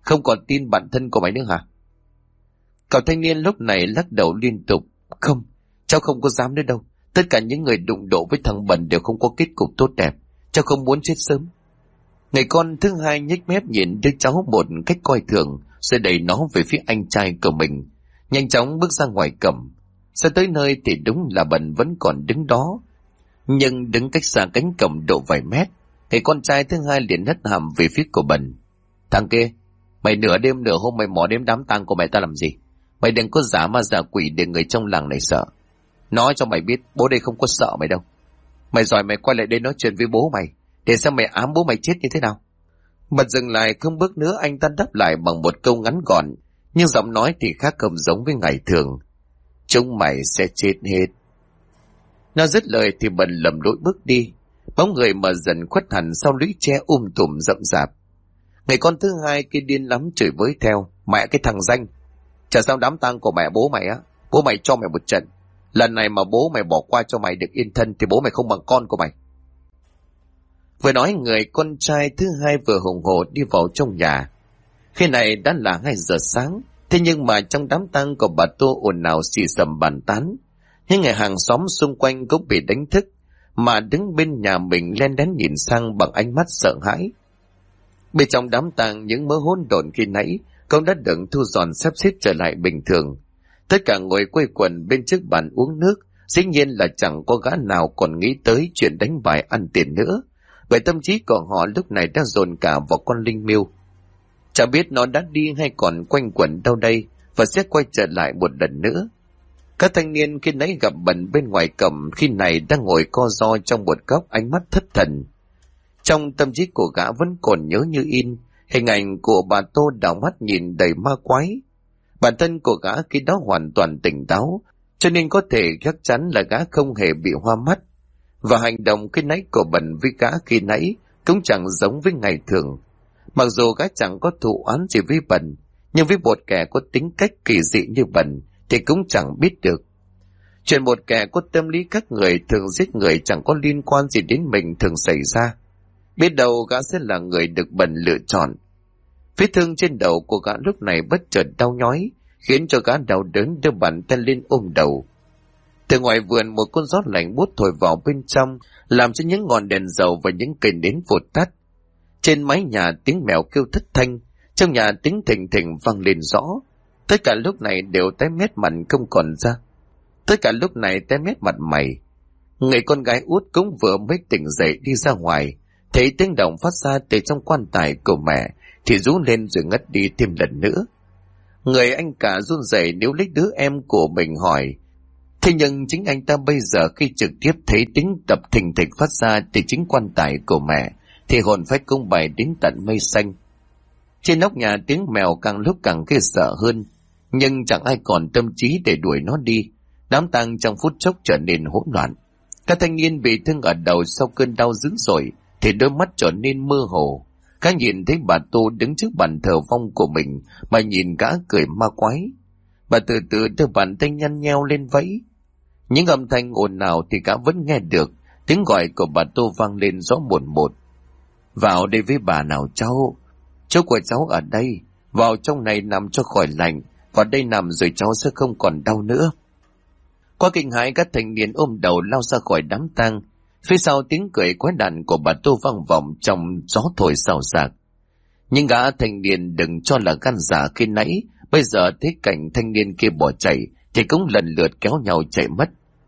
Không còn tin bản thân của mày nữa hả? Cậu thanh niên lúc này lắc đầu liên tục. Không, cháu không có dám nữa đâu. Tất cả những người đụng độ với thằng Bần đều không có kết cục tốt đẹp. Cháu không muốn chết sớm. Người con thứ hai nhếch mép nhìn đứa cháu một cách coi thường, rồi đẩy nó về phía anh trai của mình. Nhanh chóng bước ra ngoài cổng. Ra tới nơi thì đúng là Bần vẫn còn đứng đó, nhưng đứng cách xa cánh cổng độ vài mét. Người con trai thứ hai liền hất hàm về phía của Bần. Thằng kia, mày nửa đêm nửa hôm mày mò đến đám tang của mẹ ta làm gì? Mày đừng có giả ma giả quỷ để người trong làng này sợ. Nói cho mày biết, bố đây không có sợ mày đâu. Mày giỏi mày quay lại đây nói chuyện với bố mày, để xem mày ám bố mày chết như thế nào. Bật dừng lại không bước nữa, anh ta đáp lại bằng một câu ngắn gọn, nhưng giọng nói thì khác không giống với ngày thường. Chúng mày sẽ chết hết. Nó dứt lời thì Bần lầm lỗi bước đi. Bóng người mà dần khuất hẳn sau lũy tre tùm rậm rạp. Người con thứ hai kia điên lắm chửi với theo. Mẹ cái thằng danh, chả sao đám tang của mẹ bố mày á, bố mày cho mày một trận. Lần này mà bố mày bỏ qua cho mày được yên thân thì bố mày không bằng con của mày. Vừa nói, người con trai thứ hai vừa hùng hổ đi vào trong nhà. Khi này đã là 2 giờ sáng, thế nhưng mà trong đám tang của bà Tô ồn ào xì xầm bàn tán. Những người hàng xóm xung quanh cũng bị đánh thức, mà đứng bên nhà mình len đén nhìn sang bằng ánh mắt sợ hãi. Bên trong đám tang, những mớ hỗn độn khi nãy cũng đã được thu dọn sắp xếp trở lại bình thường. Tất cả ngồi quây quần bên trước bàn uống nước, dĩ nhiên là chẳng có gã nào còn nghĩ tới chuyện đánh bài ăn tiền nữa. Bởi tâm trí của họ lúc này đã dồn cả vào con linh miêu. Chả biết nó đã đi hay còn quanh quẩn đâu đây, và sẽ quay trở lại một lần nữa. Các thanh niên khi nãy gặp Bần bên ngoài cổng khi này đang ngồi co ro trong một góc, ánh mắt thất thần. Trong tâm trí của gã vẫn còn nhớ như in hình ảnh của bà Tô đảo mắt nhìn đầy ma quái. Bản thân của gã khi đó hoàn toàn tỉnh táo, cho nên có thể chắc chắn là gã không hề bị hoa mắt. Và hành động khi nãy của Bần với gã khi nãy cũng chẳng giống với ngày thường. Mặc dù gã chẳng có thù oán gì với Bần, nhưng với một kẻ có tính cách kỳ dị như Bần thì cũng chẳng biết được. Chuyện một kẻ có tâm lý các người thường giết người chẳng có liên quan gì đến mình thường xảy ra. Biết đâu gã sẽ là người được Bần lựa chọn. Vết thương trên đầu của gã lúc này bất chợt đau nhói, khiến cho gã đau đớn đưa bàn tay lên ôm đầu. Từ ngoài vườn một cơn gió lạnh buốt thổi vào bên trong, làm cho những ngọn đèn dầu và những cây nến vụt tắt. Trên mái nhà tiếng mèo kêu thất thanh, trong nhà tiếng thình thình vang lên rõ. Tất cả lúc này đều tái mét mặt không còn ra. Tất cả lúc này tái mét mặt mày. Người con gái út cũng vừa mới tỉnh dậy đi ra ngoài, thấy tiếng động phát ra từ trong quan tài của mẹ thì rú lên rồi ngất đi thêm lần nữa. Người anh cả run rẩy nếu lấy đứa em của mình hỏi. Thế nhưng chính anh ta bây giờ khi trực tiếp thấy tiếng đập thình thịch phát ra từ chính quan tài của mẹ thì hồn phách cũng bay đến tận mây xanh. Trên nóc nhà tiếng mèo càng lúc càng ghê sợ hơn, nhưng chẳng ai còn tâm trí để đuổi nó đi. Đám tang trong phút chốc trở nên hỗn loạn. Các thanh niên bị thương ở đầu sau cơn đau dữ dội thì đôi mắt trở nên mơ hồ. Các nhìn thấy bà Tô đứng trước bàn thờ vong của mình mà nhìn gã cười ma quái. Bà từ từ đưa bàn tay nhăn nheo lên vẫy. Những âm thanh ồn ào thì gã vẫn nghe được. Tiếng gọi của bà Tô vang lên rõ một một. Vào đây với bà nào cháu. Cháu của cháu ở đây. Vào trong này nằm cho khỏi lạnh. Vào đây nằm rồi cháu sẽ không còn đau nữa. Qua kinh hãi, các thanh niên ôm đầu lao ra khỏi đám tang. Phía sau tiếng cười quái đản của bà Tô vang vọng trong gió thổi xào xạc. Nhưng gã thanh niên đừng cho là gan dạ khi nãy, bây giờ thấy cảnh thanh niên kia bỏ chạy thì cũng lần lượt kéo nhau chạy mất.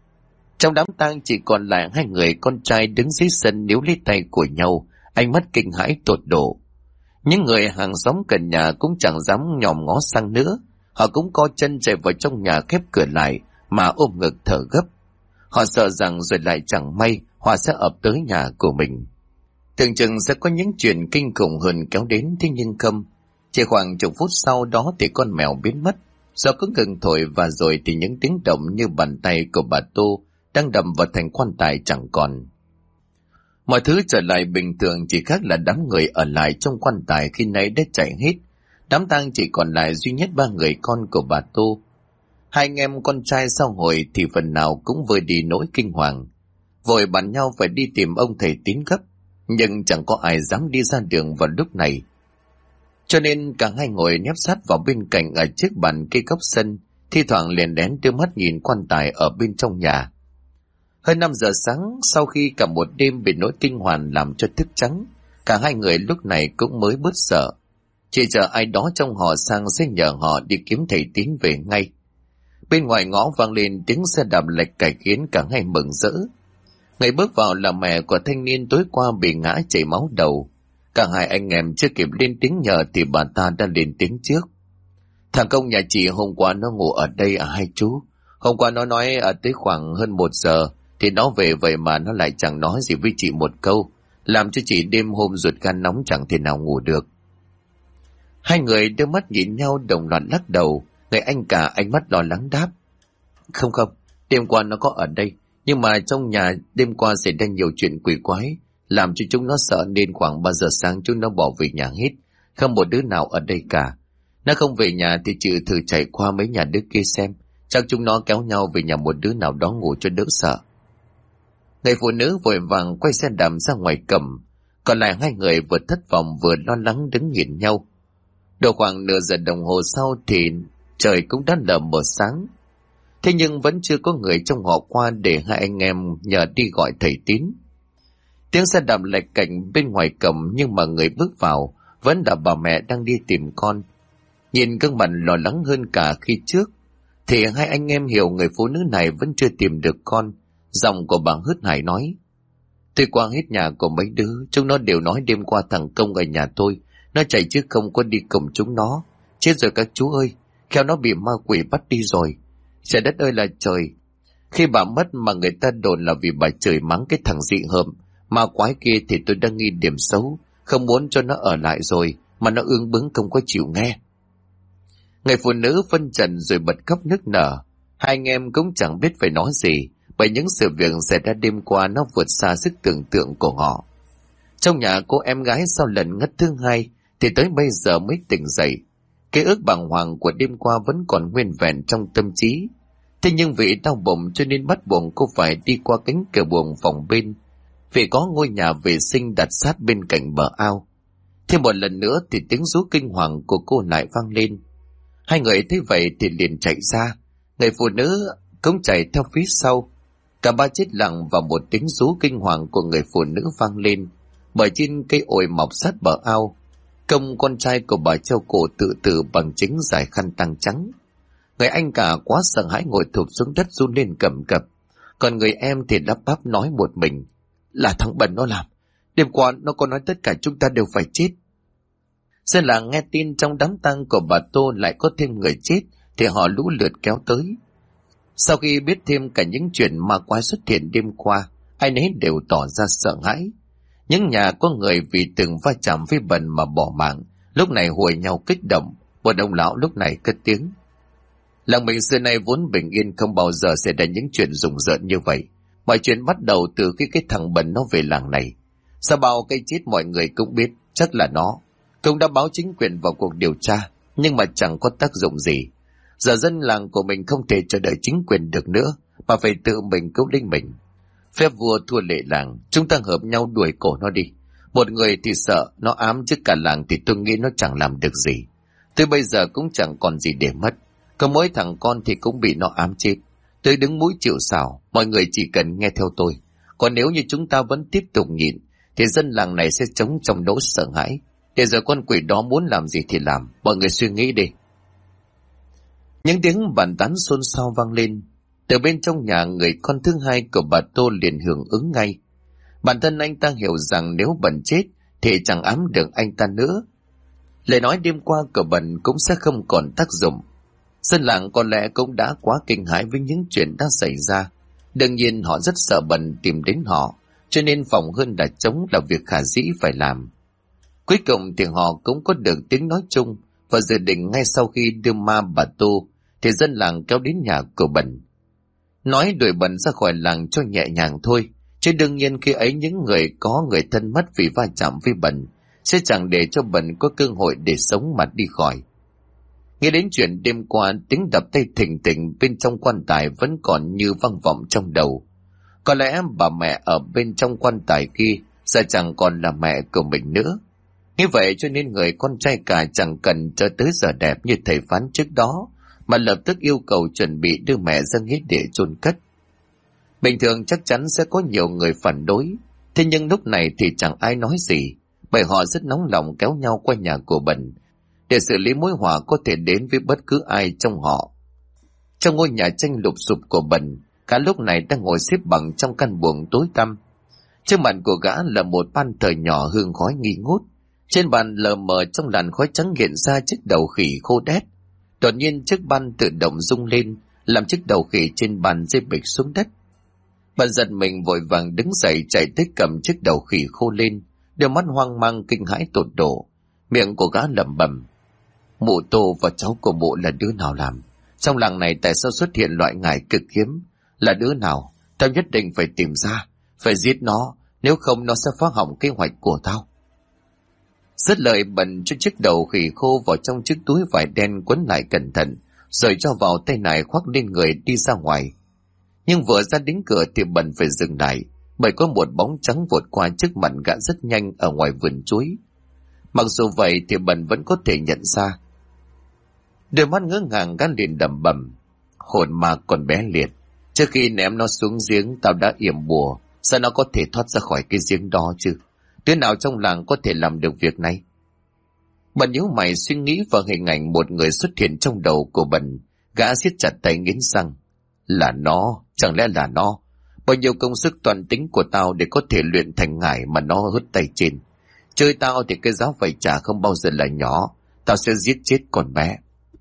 Trong đám tang chỉ còn lại 2 người con trai đứng dưới sân níu lấy tay của nhau, ánh mắt kinh hãi tột độ. Những người hàng xóm gần nhà cũng chẳng dám nhòm ngó sang nữa, họ cũng co chân chạy vào trong nhà khép cửa lại mà ôm ngực thở gấp. Họ sợ rằng rồi lại chẳng may họ sẽ ập tới nhà của mình. Tưởng chừng sẽ có những chuyện kinh khủng hơn kéo đến, thế nhưng không. Chỉ khoảng chục phút sau đó thì con mèo biến mất. Gió cứ ngừng thổi và rồi thì những tiếng động như bàn tay của bà Tô đang đập vào thành quan tài chẳng còn. Mọi thứ trở lại bình thường, chỉ khác là đám người ở lại trong quan tài khi nãy đã chạy hết. Đám tang chỉ còn lại duy nhất 3 người con của bà Tô. 2 anh em con trai sau hồi thì phần nào cũng vơi đi nỗi kinh hoàng. Vội bàn nhau phải đi tìm ông thầy tín gấp, nhưng chẳng có ai dám đi ra đường vào lúc này. cho nên cả hai ngồi nép sát vào bên cạnh ở chiếc bàn cây góc sân, thi thoảng liền đén đưa mắt nhìn quan tài ở bên trong nhà. Hơn 5 giờ sáng, sau khi cả một đêm bị nỗi kinh hoàng làm cho thức trắng, cả hai người lúc này cũng mới bớt sợ. Chỉ chờ ai đó trong họ sang sẽ nhờ họ đi kiếm thầy Tín về ngay. Bên ngoài ngõ vang lên tiếng xe đạp lạch cạch khiến cả hai mừng rỡ. Người bước vào là mẹ của thanh niên tối qua bị ngã chảy máu đầu. Cả hai anh em chưa kịp lên tiếng nhờ thì bà ta đã lên tiếng trước. Thằng Công nhà chị hôm qua nó ngủ ở đây à hai chú? Hôm qua nó nói ở tới khoảng hơn 1 giờ thì nó về, vậy mà nó lại chẳng nói gì với chị một câu, làm cho chị đêm hôm ruột gan nóng chẳng thể nào ngủ được. Hai người đưa mắt nhìn nhau đồng loạt lắc đầu. Người anh cả ánh mắt lo lắng đáp: Không, đêm qua nó có ở đây, nhưng mà trong nhà đêm qua xảy ra nhiều chuyện quỷ quái, làm cho chúng nó sợ nên khoảng 3 giờ sáng chúng nó bỏ về nhà hết, không một đứa nào ở đây cả. Nó không về nhà thì chị thử chạy qua mấy nhà đứa kia xem, chắc chúng nó kéo nhau về nhà một đứa nào đó ngủ cho đỡ sợ. Người phụ nữ vội vàng quay xe đạp ra ngoài cầm, còn lại hai người vừa thất vọng vừa lo lắng đứng nhìn nhau. Độ khoảng nửa giờ đồng hồ sau thì trời cũng đã lờ mờ sáng. Thế nhưng vẫn chưa có người trong họ qua để hai anh em nhờ đi gọi thầy Tín. Tiếng xe đạp lạch cạnh bên ngoài cầm, nhưng mà người bước vào vẫn là bà mẹ đang đi tìm con. Nhìn gương mặt lo lắng hơn cả khi trước, thì hai anh em hiểu người phụ nữ này vẫn chưa tìm được con. Giọng của bà hớt hải nói: Tôi qua hết nhà của mấy đứa, chúng nó đều nói đêm qua thằng Công ở nhà tôi, nó chạy chứ không có đi cùng chúng nó. Chết rồi các chú ơi, khéo nó bị ma quỷ bắt đi rồi. Trời đất ơi là trời. Khi bà mất mà người ta đồn là vì bà chửi mắng cái thằng dị hợm ma quái kia thì tôi đang nghi điểm xấu, không muốn cho nó ở lại rồi mà nó ương bướng không có chịu nghe. Người phụ nữ phân trần rồi bật khóc nức nở. Hai anh em cũng chẳng biết phải nói gì, bởi những sự việc xảy ra đêm qua nó vượt xa sức tưởng tượng của họ. Trong nhà cô em gái sau lần ngất thứ hai thì tới bây giờ mới tỉnh dậy. Ký ức bàng hoàng của đêm qua vẫn còn nguyên vẹn trong tâm trí. Thế nhưng vì đau bụng cho nên bắt buộc cô phải đi qua cánh cửa buồng phòng bên, vì có ngôi nhà vệ sinh đặt sát bên cạnh bờ ao. Thêm một lần nữa thì tiếng rú kinh hoàng của cô lại vang lên. Hai người thấy vậy thì liền chạy ra. Người phụ nữ cũng chạy theo phía sau. Cả ba chết lặng vào một tiếng rú kinh hoàng của người phụ nữ vang lên. Bởi trên cây ổi mọc sát bờ ao, Công con trai của bà treo cổ tự tử bằng chính dải khăn tang trắng. Người anh cả quá sợ hãi ngồi thụp xuống đất run lên cầm cập. Còn người em thì lắp bắp nói một mình: Là thằng Bần nó làm. Đêm qua nó có nói tất cả chúng ta đều phải chết. Dân làng nghe tin trong đám tang của bà Tô lại có thêm người chết thì họ lũ lượt kéo tới. Sau khi biết thêm cả những chuyện ma quái xuất hiện đêm qua, ai nấy đều tỏ ra sợ hãi. Những nhà có người vì từng va chạm với Bần mà bỏ mạng, lúc này hùa nhau kích động. Một ông lão lúc này cất tiếng: Làng mình xưa nay vốn bình yên, không bao giờ xảy ra những chuyện rùng rợn như vậy. Mọi chuyện bắt đầu từ khi cái thằng Bần nó về làng này. Sau bao cái chết mọi người cũng biết chắc là nó. Công đã báo chính quyền vào cuộc điều tra, nhưng mà chẳng có tác dụng gì. Giờ dân làng của mình không thể chờ đợi chính quyền được nữa, mà phải tự mình cứu linh mình. Phép vua thua lệ làng, chúng ta hợp nhau đuổi cổ nó đi. Một người thì sợ nó ám, chứ cả làng thì tôi nghĩ nó chẳng làm được gì. Tôi bây giờ cũng chẳng còn gì để mất. Có mỗi thằng con thì cũng bị nó ám chết. Tôi đứng mũi chịu sào, mọi người chỉ cần nghe theo tôi. Còn nếu như chúng ta vẫn tiếp tục nhịn thì dân làng này sẽ chống trong nỗi sợ hãi. Để giờ con quỷ đó muốn làm gì thì làm, mọi người suy nghĩ đi. Những tiếng bàn tán xôn xao vang lên. Từ bên trong nhà, người con thứ hai của bà Tô liền hưởng ứng ngay. Bản thân anh ta hiểu rằng nếu Bần chết thì chẳng ám được anh ta nữa. Lời nói đêm qua của Bần cũng sẽ không còn tác dụng. Dân làng có lẽ cũng đã quá kinh hãi với những chuyện đã xảy ra. Đương nhiên họ rất sợ Bần tìm đến họ, cho nên phòng hơn là chống là việc khả dĩ phải làm. Cuối cùng thì họ cũng có được tiếng nói chung, và dự định ngay sau khi đưa ma bà Tô thì dân làng kéo đến nhà của Bần. Nói đuổi Bần ra khỏi làng cho nhẹ nhàng thôi, chứ đương nhiên khi ấy những người có người thân mất vì va chạm với Bần sẽ chẳng để cho Bần có cơ hội để sống mà đi khỏi. Nghe đến chuyện đêm qua, tiếng đập tay thình thình bên trong quan tài vẫn còn như vang vọng trong đầu. Có lẽ bà mẹ ở bên trong quan tài kia giờ chẳng còn là mẹ của mình nữa. Như vậy cho nên người con trai cả chẳng cần cho tới giờ đẹp như thầy phán trước đó, mà lập tức yêu cầu chuẩn bị đưa mẹ ra nghĩa địa chôn cất. Bình thường chắc chắn sẽ có nhiều người phản đối, thế nhưng lúc này thì chẳng ai nói gì, bởi họ rất nóng lòng kéo nhau qua nhà của Bần để xử lý mối họa có thể đến với bất cứ ai trong họ. Trong ngôi nhà tranh lụp xụp của Bần, cả lúc này đang ngồi xếp bằng trong căn buồng tối tăm. Trước mặt của gã là một ban thờ nhỏ hương khói nghi ngút. Trên bàn lờ mờ trong làn khói trắng hiện ra chiếc đầu khỉ khô đét. Đột nhiên chiếc ban tự động rung lên, làm chiếc đầu khỉ trên bàn rơi bịch xuống đất. Bần giật mình vội vàng đứng dậy chạy tới cầm chiếc đầu khỉ khô lên, đôi mắt hoang mang kinh hãi tột độ. Miệng của gã lẩm bẩm: mụ Tô và cháu của mụ là đứa nào làm? Trong làng này tại sao xuất hiện loại ngải cực hiếm? Là đứa nào? Tao nhất định phải tìm ra, phải giết nó, nếu không nó sẽ phá hỏng kế hoạch của tao. Dứt lời, Bần cho chiếc đầu khỉ khô vào trong chiếc túi vải đen quấn lại cẩn thận, rồi cho vào tay nải khoác lên người đi ra ngoài. Nhưng vừa ra đến cửa thì Bần phải dừng lại, bởi có một bóng trắng vụt qua trước mặt gã rất nhanh ở ngoài vườn chuối. Mặc dù vậy thì Bần vẫn có thể nhận ra. Đôi mắt ngỡ ngàng, gã liền đầm bầm: hồn ma còn bé liệt, trước khi ném nó xuống giếng tao đã yểm bùa, sao nó có thể thoát ra khỏi cái giếng đó chứ? Đứa nào trong làng có thể làm được việc này? Bần nhíu mày suy nghĩ vào hình ảnh một người xuất hiện trong đầu của Bần. Gã siết chặt tay nghiến răng: là nó, chẳng lẽ là nó? Bao nhiêu công sức toàn tính của tao để có thể luyện thành ngải mà nó hất tay trên. Chơi tao thì cái giá phải trả không bao giờ là nhỏ, tao sẽ giết chết con bé.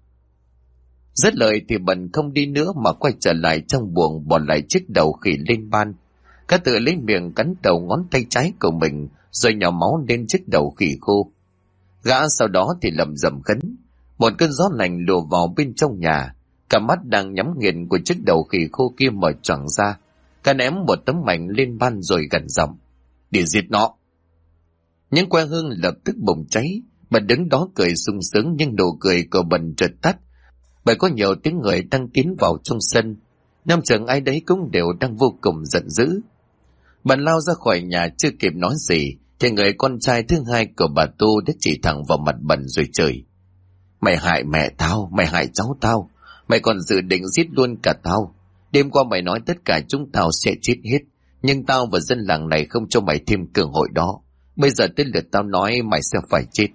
Dứt lời thì Bần không đi nữa mà quay trở lại trong buồng, bỏ lại chiếc đầu khỉ lên ban. Gã tự lấy miệng cắn đầu ngón tay trái của mình, rồi nhỏ máu lên chiếc đầu khỉ khô. Gã sau đó thì lẩm rẩm khấn. Một cơn gió lạnh lùa vào bên trong nhà, cả mắt đang nhắm nghiền của chiếc đầu khỉ khô kia mở choàng ra. Gã ném một tấm mảnh lên ban rồi gằn giọng: để giết nó. Những que hương lập tức bùng cháy. Bần đứng đó cười sung sướng, nhưng nụ cười của Bần chợt tắt, bởi có nhiều tiếng người đang tiến vào trong sân. Năm chừng ai đấy cũng đều đang vô cùng giận dữ. Bần lao ra khỏi nhà chưa kịp nói gì thì người con trai thứ hai của bà Tô đã chỉ thẳng vào mặt Bần rồi chửi: mày hại mẹ tao, mày hại cháu tao, mày còn dự định giết luôn cả tao. Đêm qua mày nói tất cả chúng tao sẽ chết hết, nhưng tao và dân làng này không cho mày thêm cơ hội đó. Bây giờ tới lượt tao nói mày sẽ phải chết.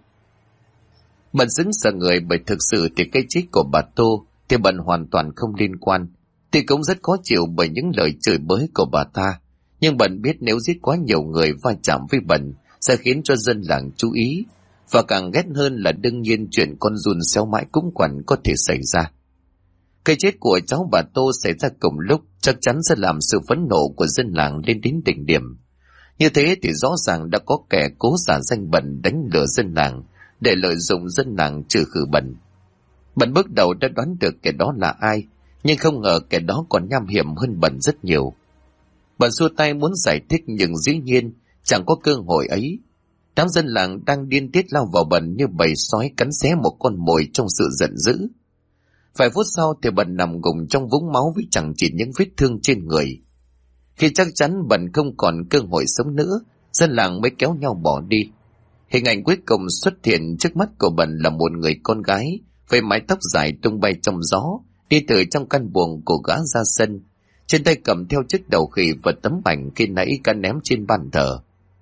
Bần sững sờ người, bởi thực sự thì cái chết của bà Tô thì Bần hoàn toàn không liên quan. Thì cũng rất khó chịu bởi những lời chửi bới của bà ta, nhưng Bần biết nếu giết quá nhiều người va chạm với Bần sẽ khiến cho dân làng chú ý, và càng ghét hơn là đương nhiên chuyện con giun xéo mãi cũng quẩn có thể xảy ra. Cái chết của cháu bà Tô xảy ra cùng lúc chắc chắn sẽ làm sự phẫn nộ của dân làng lên đến đỉnh điểm. Như thế thì rõ ràng đã có kẻ cố giả danh Bần đánh lừa dân làng để lợi dụng dân làng trừ khử Bần. Bần bước đầu đã đoán được kẻ đó là ai, nhưng không ngờ kẻ đó còn nham hiểm hơn Bần rất nhiều. Bần xua tay muốn giải thích, nhưng dĩ nhiên chẳng có cơ hội ấy. Đám dân làng đang điên tiết lao vào Bần như bầy sói cắn xé một con mồi trong sự giận dữ. Vài phút sau thì Bần nằm gục trong vũng máu với chẳng chỉ những vết thương trên người. Khi chắc chắn Bần không còn cơ hội sống nữa, dân làng mới kéo nhau bỏ đi. Hình ảnh cuối cùng xuất hiện trước mắt của Bần là một người con gái với mái tóc dài tung bay trong gió, đi từ trong căn buồng của gã ra sân, trên tay cầm theo chiếc đầu khỉ và tấm ảnh khi nãy gã ném trên bàn thờ.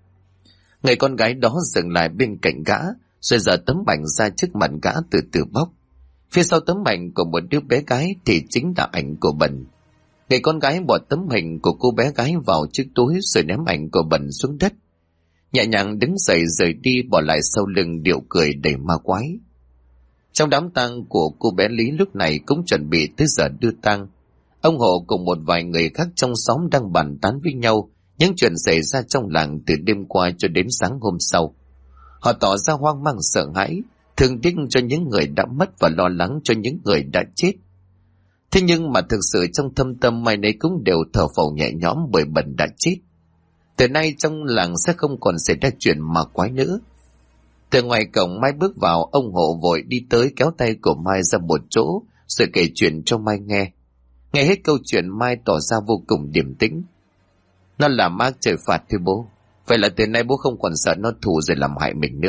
Người con gái đó dừng lại bên cạnh gã, rồi giở tấm ảnh ra trước mặt gã từ từ bóc. Phía sau tấm ảnh của một đứa bé gái thì chính là ảnh của Bần. Người con gái bỏ tấm hình của cô bé gái vào chiếc túi rồi ném ảnh của Bần xuống đất, nhẹ nhàng đứng dậy rời đi, bỏ lại sau lưng điệu cười đầy ma quái. Trong đám tang của cô bé Lý lúc này cũng chuẩn bị tới giờ đưa tang. Ông Hộ cùng một vài người khác trong xóm đang bàn tán với nhau những chuyện xảy ra trong làng từ đêm qua cho đến sáng hôm sau. Họ tỏ ra hoang mang sợ hãi, thương tiếc cho những người đã mất và lo lắng cho những người đã chết. Thế nhưng mà thực sự trong thâm tâm mai nấy cũng đều thở phào nhẹ nhõm bởi Bần đã chết. Từ nay trong làng sẽ không còn xảy ra chuyện ma quái nữa. Từ ngoài cổng Mai bước vào, ông Hộ vội đi tới kéo tay của Mai ra một chỗ rồi kể chuyện cho Mai nghe. Nghe hết câu chuyện, Mai tỏ ra vô cùng điềm tĩnh. Nó là ma trời phạt thôi bố. Vậy là từ nay bố không còn sợ nó thù rồi làm hại mình nữa.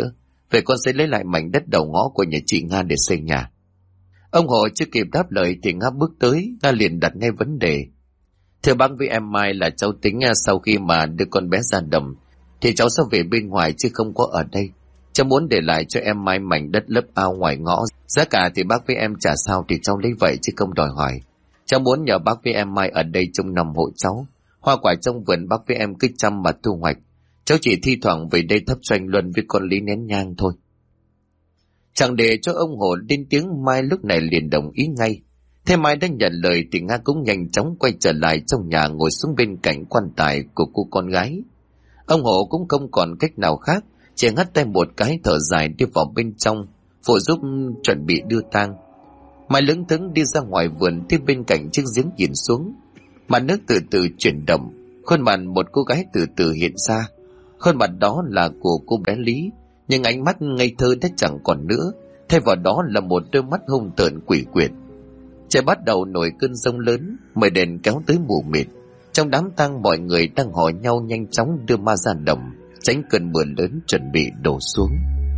Về con sẽ lấy lại mảnh đất đầu ngõ của nhà chị Nga để xây nhà. Ông Hộ chưa kịp đáp lời thì Nga bước tới. Nga liền đặt ngay vấn đề. Thưa bác với em Mai là cháu tính sau khi mà đưa con bé ra đầm thì cháu sẽ về bên ngoài chứ không có ở đây. Cháu muốn để lại cho em Mai mảnh đất lấp ao ngoài ngõ. Giá cả thì bác với em trả sao thì cháu lấy vậy chứ không đòi hỏi. Cháu muốn nhờ bác với em Mai ở đây trông nom hộ cháu. Hoa quả trong vườn bác với em cứ chăm mà thu hoạch. Cháu chỉ thi thoảng về đây thắp doanh luân với con Lý nén nhang thôi. Chẳng để cho ông Hộ lên tiếng, Mai lúc này liền đồng ý ngay. Thế Mai đã nhận lời thì Nga cũng nhanh chóng quay trở lại trong nhà, ngồi xuống bên cạnh quan tài của cô con gái. Ông Hộ cũng không còn cách nào khác, chỉ ngắt tay một cái thở dài đi vào bên trong, phụ giúp chuẩn bị đưa tang. Mai lững thững đi ra ngoài vườn, tiếp bên cạnh chiếc giếng nhìn xuống. Mặt nước từ từ chuyển động, khuôn mặt một cô gái từ từ hiện ra. Khuôn mặt đó là của cô bé Lý, nhưng ánh mắt ngây thơ đã chẳng còn nữa, thay vào đó là một đôi mắt hung tợn quỷ quyệt. Trời bắt đầu nổi cơn giông lớn, mây đèn kéo tới mù mịt. Trong đám tang mọi người đang hò nhau nhanh chóng đưa ma ra đồng, tránh cơn mưa lớn chuẩn bị đổ xuống.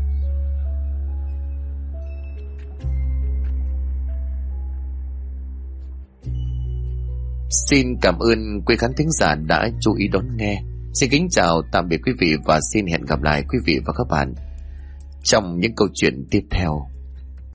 Xin cảm ơn quý khán thính giả đã chú ý đón nghe. Xin kính chào tạm biệt quý vị và xin hẹn gặp lại quý vị và các bạn trong những câu chuyện tiếp theo.